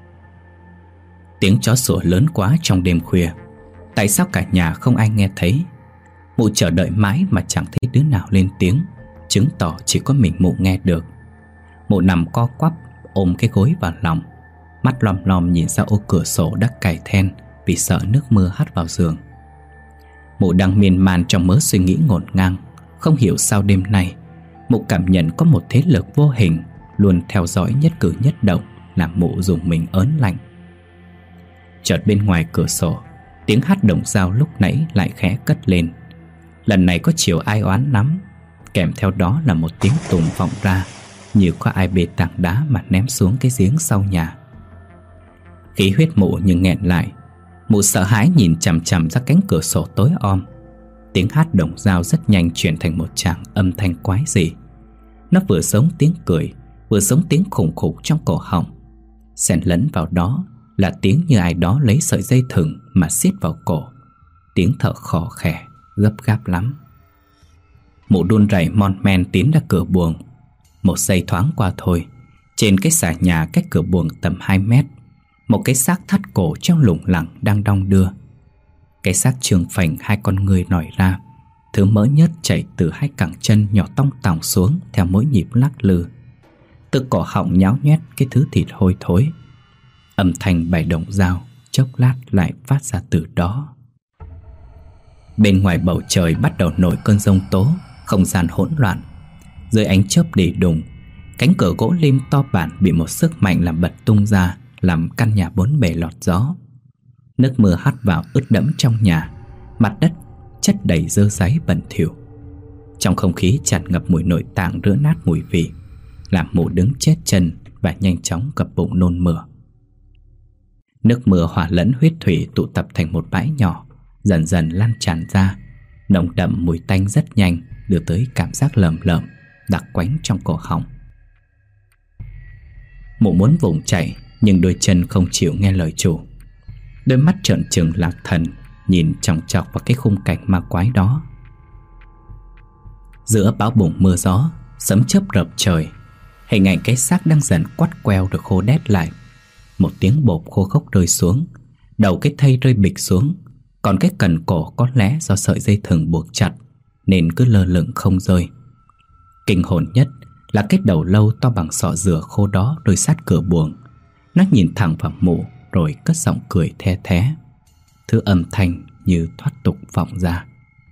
Tiếng chó sủa lớn quá trong đêm khuya, tại sao cả nhà không ai nghe thấy? Mụ chờ đợi mãi mà chẳng thấy đứa nào lên tiếng, chứng tỏ chỉ có mình Mụ nghe được. Mụ nằm co quắp, ôm cái gối vào lòng, mắt lom lom nhìn ra ô cửa sổ đã cài then vì sợ nước mưa hắt vào giường. Mụ đang miên man trong mớ suy nghĩ ngổn ngang. Không hiểu sao đêm nay Mụ cảm nhận có một thế lực vô hình luôn theo dõi nhất cử nhất động, làm Mụ dùng mình ớn lạnh. Chợt bên ngoài cửa sổ, tiếng hát đồng dao lúc nãy lại khẽ cất lên. Lần này có chiều ai oán lắm, kèm theo đó là một tiếng tùng vọng ra, như có ai bê tảng đá mà ném xuống cái giếng sau nhà. Khí huyết Mụ như nghẹn lại. Mụ sợ hãi nhìn chằm chằm ra cánh cửa sổ tối om. Tiếng hát đồng dao rất nhanh chuyển thành một tràng âm thanh quái dị. Nó vừa giống tiếng cười, vừa giống tiếng khủng khủng trong cổ họng. Xen lẫn vào đó là tiếng như ai đó lấy sợi dây thừng mà siết vào cổ. Tiếng thở khò khè, gấp gáp lắm. Mụ đun rẩy mon men tiến ra cửa buồng. Một giây thoáng qua thôi, trên cái xà nhà cách cửa buồng tầm hai mét, một cái xác thắt cổ trong lủng lẳng đang đong đưa. Cái xác trương phành hai con ngươi nổi ra, thứ mỡ nhớt chảy từ hai cẳng chân nhỏ tong tòng xuống theo mỗi nhịp lắc lư. Từ cổ họng nháo nhoét cái thứ thịt hôi thối. Âm thanh bảy đồng dao chốc lát lại phát ra từ đó. Bên ngoài bầu trời bắt đầu nổi cơn giông tố, không gian hỗn loạn. Dưới ánh chớp đỉ đùng, cánh cửa gỗ lim to bản bị một sức mạnh làm bật tung ra, làm căn nhà bốn bề lọt gió. Nước mưa hắt vào ướt đẫm trong nhà, mặt đất chất đầy dơ dáy bẩn thỉu. Trong không khí tràn ngập mùi nội tạng rữa nát mùi vị, làm Mụ đứng chết chân và nhanh chóng gập bụng nôn mửa. Nước mưa hòa lẫn huyết thủy tụ tập thành một bãi nhỏ, dần dần lan tràn ra, nồng đậm mùi tanh rất nhanh, đưa tới cảm giác lởm lởm đặc quánh trong cổ họng. Mụ muốn vùng chạy, nhưng đôi chân không chịu nghe lời chủ. Đôi mắt trợn trừng lạc thần, nhìn chòng chọc vào cái khung cảnh ma quái đó. Giữa bão bùng mưa gió, sấm chớp rợp trời, hình ảnh cái xác đang dần quắt queo được khô đét lại. Một tiếng bộp khô khốc rơi xuống, đầu cái thây rơi bịch xuống, còn cái cần cổ có lẽ do sợi dây thừng buộc chặt nên cứ lơ lửng không rơi. Kinh hồn nhất là cái đầu lâu to bằng sọ dừa khô đó rơi sát cửa buồng. Nó nhìn thẳng vào Mụ rồi cất giọng cười the thé, thứ âm thanh như thoát tục vọng ra.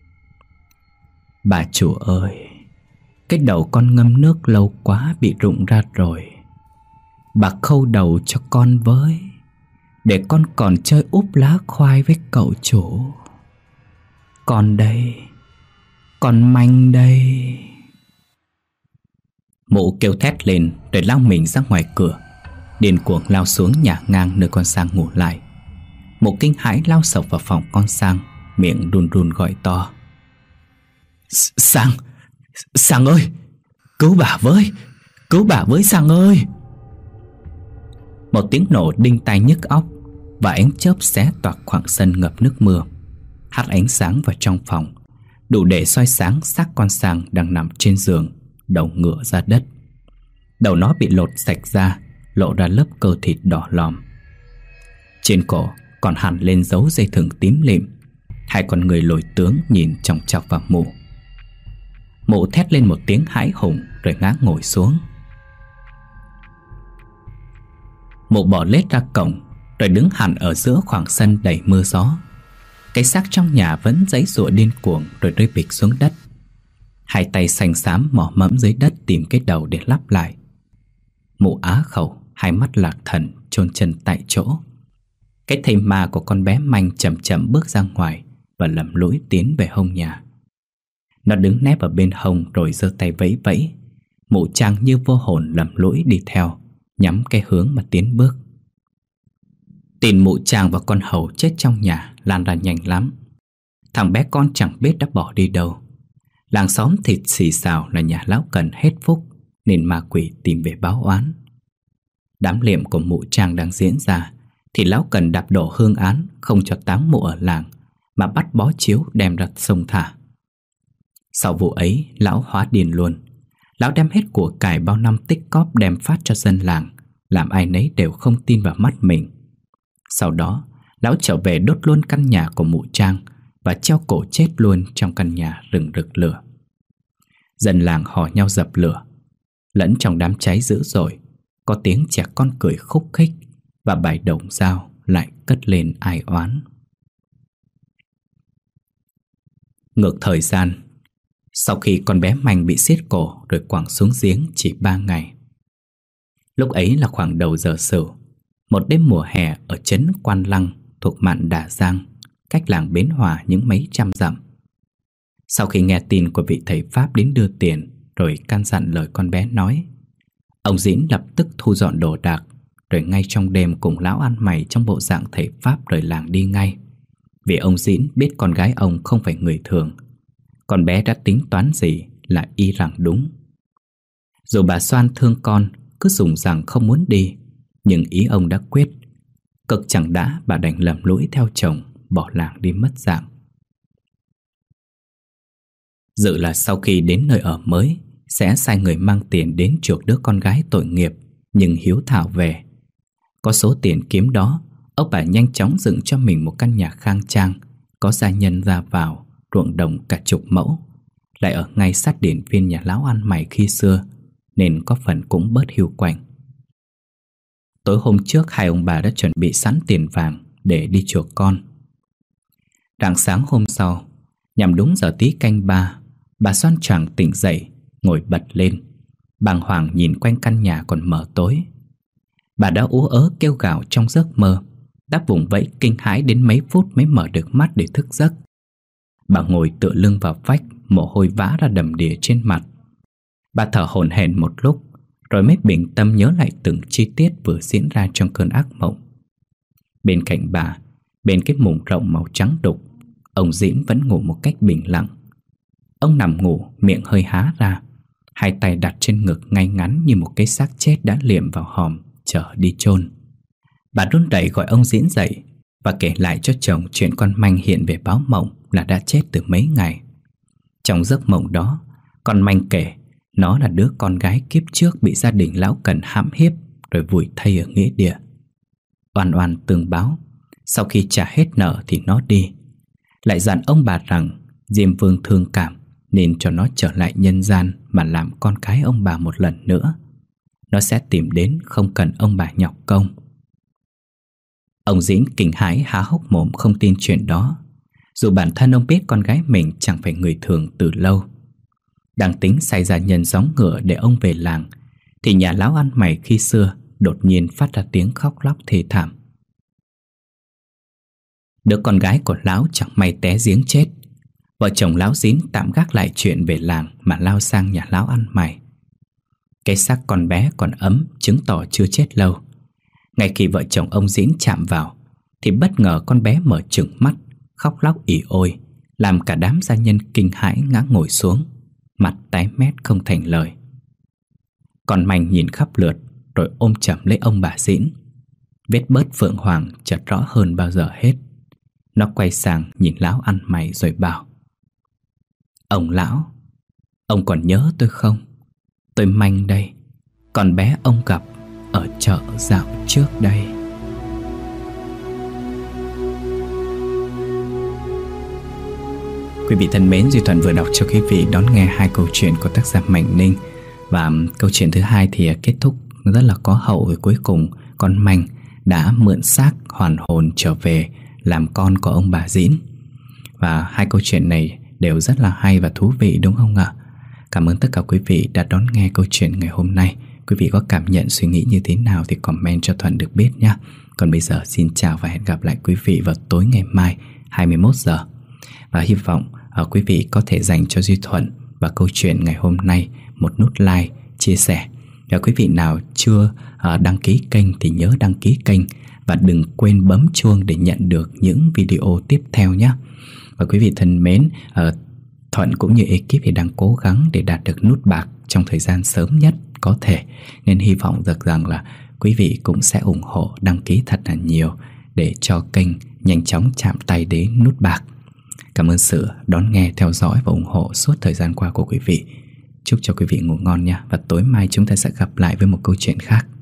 Bà chủ ơi, cái đầu con ngâm nước lâu quá bị rụng ra rồi. Bà khâu đầu cho con với, để con còn chơi úp lá khoai với cậu chủ. Con đây, con manh đây. Mụ kêu thét lên rồi lao mình ra ngoài cửa, điên cuồng lao xuống nhà ngang nơi con Sang ngủ lại. Mụ kinh hãi lao sộc vào phòng con Sang, miệng run run gọi to: Sang, Sang ơi, cứu bà với, cứu bà với Sang ơi. Một tiếng nổ đinh tai nhức óc và ánh chớp xé toạc khoảng sân ngập nước mưa, hắt ánh sáng vào trong phòng, đủ để soi sáng xác con Sang đang nằm trên giường, đầu ngửa ra đất. Đầu nó bị lột sạch ra, lộ ra lớp cơ thịt đỏ lòm. Trên cổ còn hằn lên dấu dây thừng tím lịm. Hai con người lồi tướng nhìn chòng chọc vào Mụ. Mụ thét lên một tiếng hãi hùng rồi ngã ngồi xuống. Mụ bỏ lết ra cổng rồi đứng hẳn ở giữa khoảng sân đầy mưa gió. Cái xác trong nhà vẫn giãy giụa điên cuồng rồi rơi bịch xuống đất. Hai tay xanh xám mò mẫm dưới đất tìm cái đầu để lắp lại. Mụ á khẩu, hai mắt lạc thần, chôn chân tại chỗ. Cái thây ma của con bé manh chậm chậm bước ra ngoài và lầm lũi tiến về hông nhà. Nó đứng nép ở bên hông rồi giơ tay vẫy vẫy. Mụ Trang như vô hồn lầm lũi đi theo, nhắm cái hướng mà tiến bước. Tin Mụ Trang và con hầu chết trong nhà lan ra nhanh lắm. Thằng bé con chẳng biết đã bỏ đi đâu. Làng xóm thịt xì xào là nhà lão Cần hết phúc, nên ma quỷ tìm về báo oán. Đám liệm của Mụ Trang đang diễn ra thì lão Cần đạp đổ hương án, không cho táng mộ ở làng, mà bắt bó chiếu đem ra sông thả. Sau vụ ấy, lão hóa điên luôn. Lão đem hết của cải bao năm tích cóp đem phát cho dân làng, làm ai nấy đều không tin vào mắt mình. Sau đó, lão trở về đốt luôn căn nhà của Mụ Trang và treo cổ chết luôn trong căn nhà rừng rực lửa. Dân làng hò nhau dập lửa. Lẫn trong đám cháy dữ dội, có tiếng trẻ con cười khúc khích và bài đồng dao lại cất lên ai oán. Ngược thời gian, sau khi con bé Manh bị xiết cổ rồi quẳng xuống giếng chỉ ba ngày. Lúc ấy là khoảng đầu giờ Sửu, một đêm mùa hè ở trấn Quan Lăng thuộc mạn Đà Giang, cách làng Bến Hòa những mấy trăm dặm. Sau khi nghe tin của vị thầy Pháp đến đưa tiền rồi căn dặn lời con bé nói, ông Dĩn lập tức thu dọn đồ đạc, rồi ngay trong đêm cùng lão ăn mày trong bộ dạng thầy Pháp rời làng đi ngay. Vì ông Dĩn biết con gái ông không phải người thường. Con bé đã tính toán gì là y rằng đúng. Dù bà Xoan thương con, cứ dùng rằng không muốn đi, nhưng ý ông đã quyết. Cực chẳng đã, bà đành lầm lũi theo chồng, bỏ làng đi mất dạng. Dự là sau khi đến nơi ở mới, sẽ sai người mang tiền đến chuộc đứa con gái tội nghiệp nhưng hiếu thảo về. Có số tiền kiếm đó, ông bà nhanh chóng dựng cho mình một căn nhà khang trang, có gia nhân ra vào, ruộng đồng cả chục mẫu, lại ở ngay sát điển viên nhà lão ăn mày khi xưa, nên có phần cũng bớt hiu quạnh. Tối hôm trước, hai ông bà đã chuẩn bị sẵn tiền vàng để đi chuộc con. Rạng sáng hôm sau, Nhằm đúng giờ tí canh ba, bà Xoan choàng tỉnh dậy, ngồi bật lên, bàng hoàng nhìn quanh căn nhà còn mờ tối. Bà đã ú ớ kêu gào trong giấc mơ, đã vùng vẫy kinh hãi đến mấy phút mới mở được mắt để thức giấc. Bà ngồi tựa lưng vào vách, mồ hôi vã ra đầm đìa trên mặt. Bà thở hổn hển một lúc, rồi mới bình tâm nhớ lại từng chi tiết vừa diễn ra trong cơn ác mộng. Bên cạnh bà, bên cái mùng rộng màu trắng đục, ông Diễn vẫn ngủ một cách bình lặng. Ông nằm ngủ, miệng hơi há ra, hai tay đặt trên ngực ngay ngắn như một cái xác chết đã liệm vào hòm, chờ đi chôn. Bà run rẩy gọi ông Diễn dậy và kể lại cho chồng chuyện con Manh hiện về báo mộng là đã chết từ mấy ngày. Trong giấc mộng đó, con Manh kể nó là đứa con gái kiếp trước bị gia đình lão Cần hãm hiếp rồi vùi thây ở nghĩa địa. Oan oan tương báo, sau khi trả hết nợ thì nó đi. Lại dặn ông bà rằng Diêm Vương thương cảm nên cho nó trở lại nhân gian mà làm con cái ông bà một lần nữa. Nó sẽ tìm đến không cần ông bà nhọc công. Ông Diễn kinh hãi há hốc mồm không tin chuyện đó, dù bản thân ông biết con gái mình chẳng phải người thường từ lâu. Đang tính xảy ra nhân gióng ngựa để ông về làng, thì nhà lão ăn mày khi xưa đột nhiên phát ra tiếng khóc lóc thê thảm. Đứa con gái của lão chẳng may té giếng chết. Vợ chồng lão Diễn tạm gác lại chuyện về làng mà lao sang nhà lão ăn mày. Cái xác con bé còn ấm, chứng tỏ chưa chết lâu. Ngay khi vợ chồng ông Diễn chạm vào thì bất ngờ con bé mở trừng mắt, khóc lóc ỉ ôi, làm cả đám gia nhân kinh hãi ngã ngồi xuống, mặt tái mét không thành lời. Còn Manh nhìn khắp lượt rồi ôm chầm lấy ông bà Diễn. Vết bớt phượng hoàng chợt rõ hơn bao giờ hết. Nó quay sang nhìn lão ăn mày rồi bảo: "Ông lão, ông còn nhớ tôi không? Tôi Manh đây, con bé ông gặp ở chợ dạo trước đây." Quý vị thân mến, Duy Thuận vừa đọc cho quý vị đón nghe hai câu chuyện của tác giả Mạnh Ninh. Và câu chuyện thứ hai thì kết thúc rất là có hậu, vì cuối cùng con Manh đã mượn xác hoàn hồn trở về làm con của ông bà Diễn. Và hai câu chuyện này đều rất là hay và thú vị, đúng không ạ? Cảm ơn tất cả quý vị đã đón nghe câu chuyện ngày hôm nay. Quý vị có cảm nhận, suy nghĩ như thế nào thì comment cho Thuận được biết nhé. Còn bây giờ xin chào và hẹn gặp lại quý vị vào tối ngày mai hai mươi mốt giờ. Và hy vọng uh, quý vị có thể dành cho Duy Thuận và câu chuyện ngày hôm nay một nút like, chia sẻ. Và quý vị nào chưa uh, đăng ký kênh thì nhớ đăng ký kênh và đừng quên bấm chuông để nhận được những video tiếp theo nhé. Và quý vị thân mến, uh, Thuận cũng như ekip thì đang cố gắng để đạt được nút bạc trong thời gian sớm nhất có thể. Nên hy vọng được rằng là quý vị cũng sẽ ủng hộ, đăng ký thật là nhiều để cho kênh nhanh chóng chạm tay đến nút bạc. Cảm ơn sự đón nghe, theo dõi và ủng hộ suốt thời gian qua của quý vị. Chúc cho quý vị ngủ ngon nha. Và tối mai chúng ta sẽ gặp lại với một câu chuyện khác.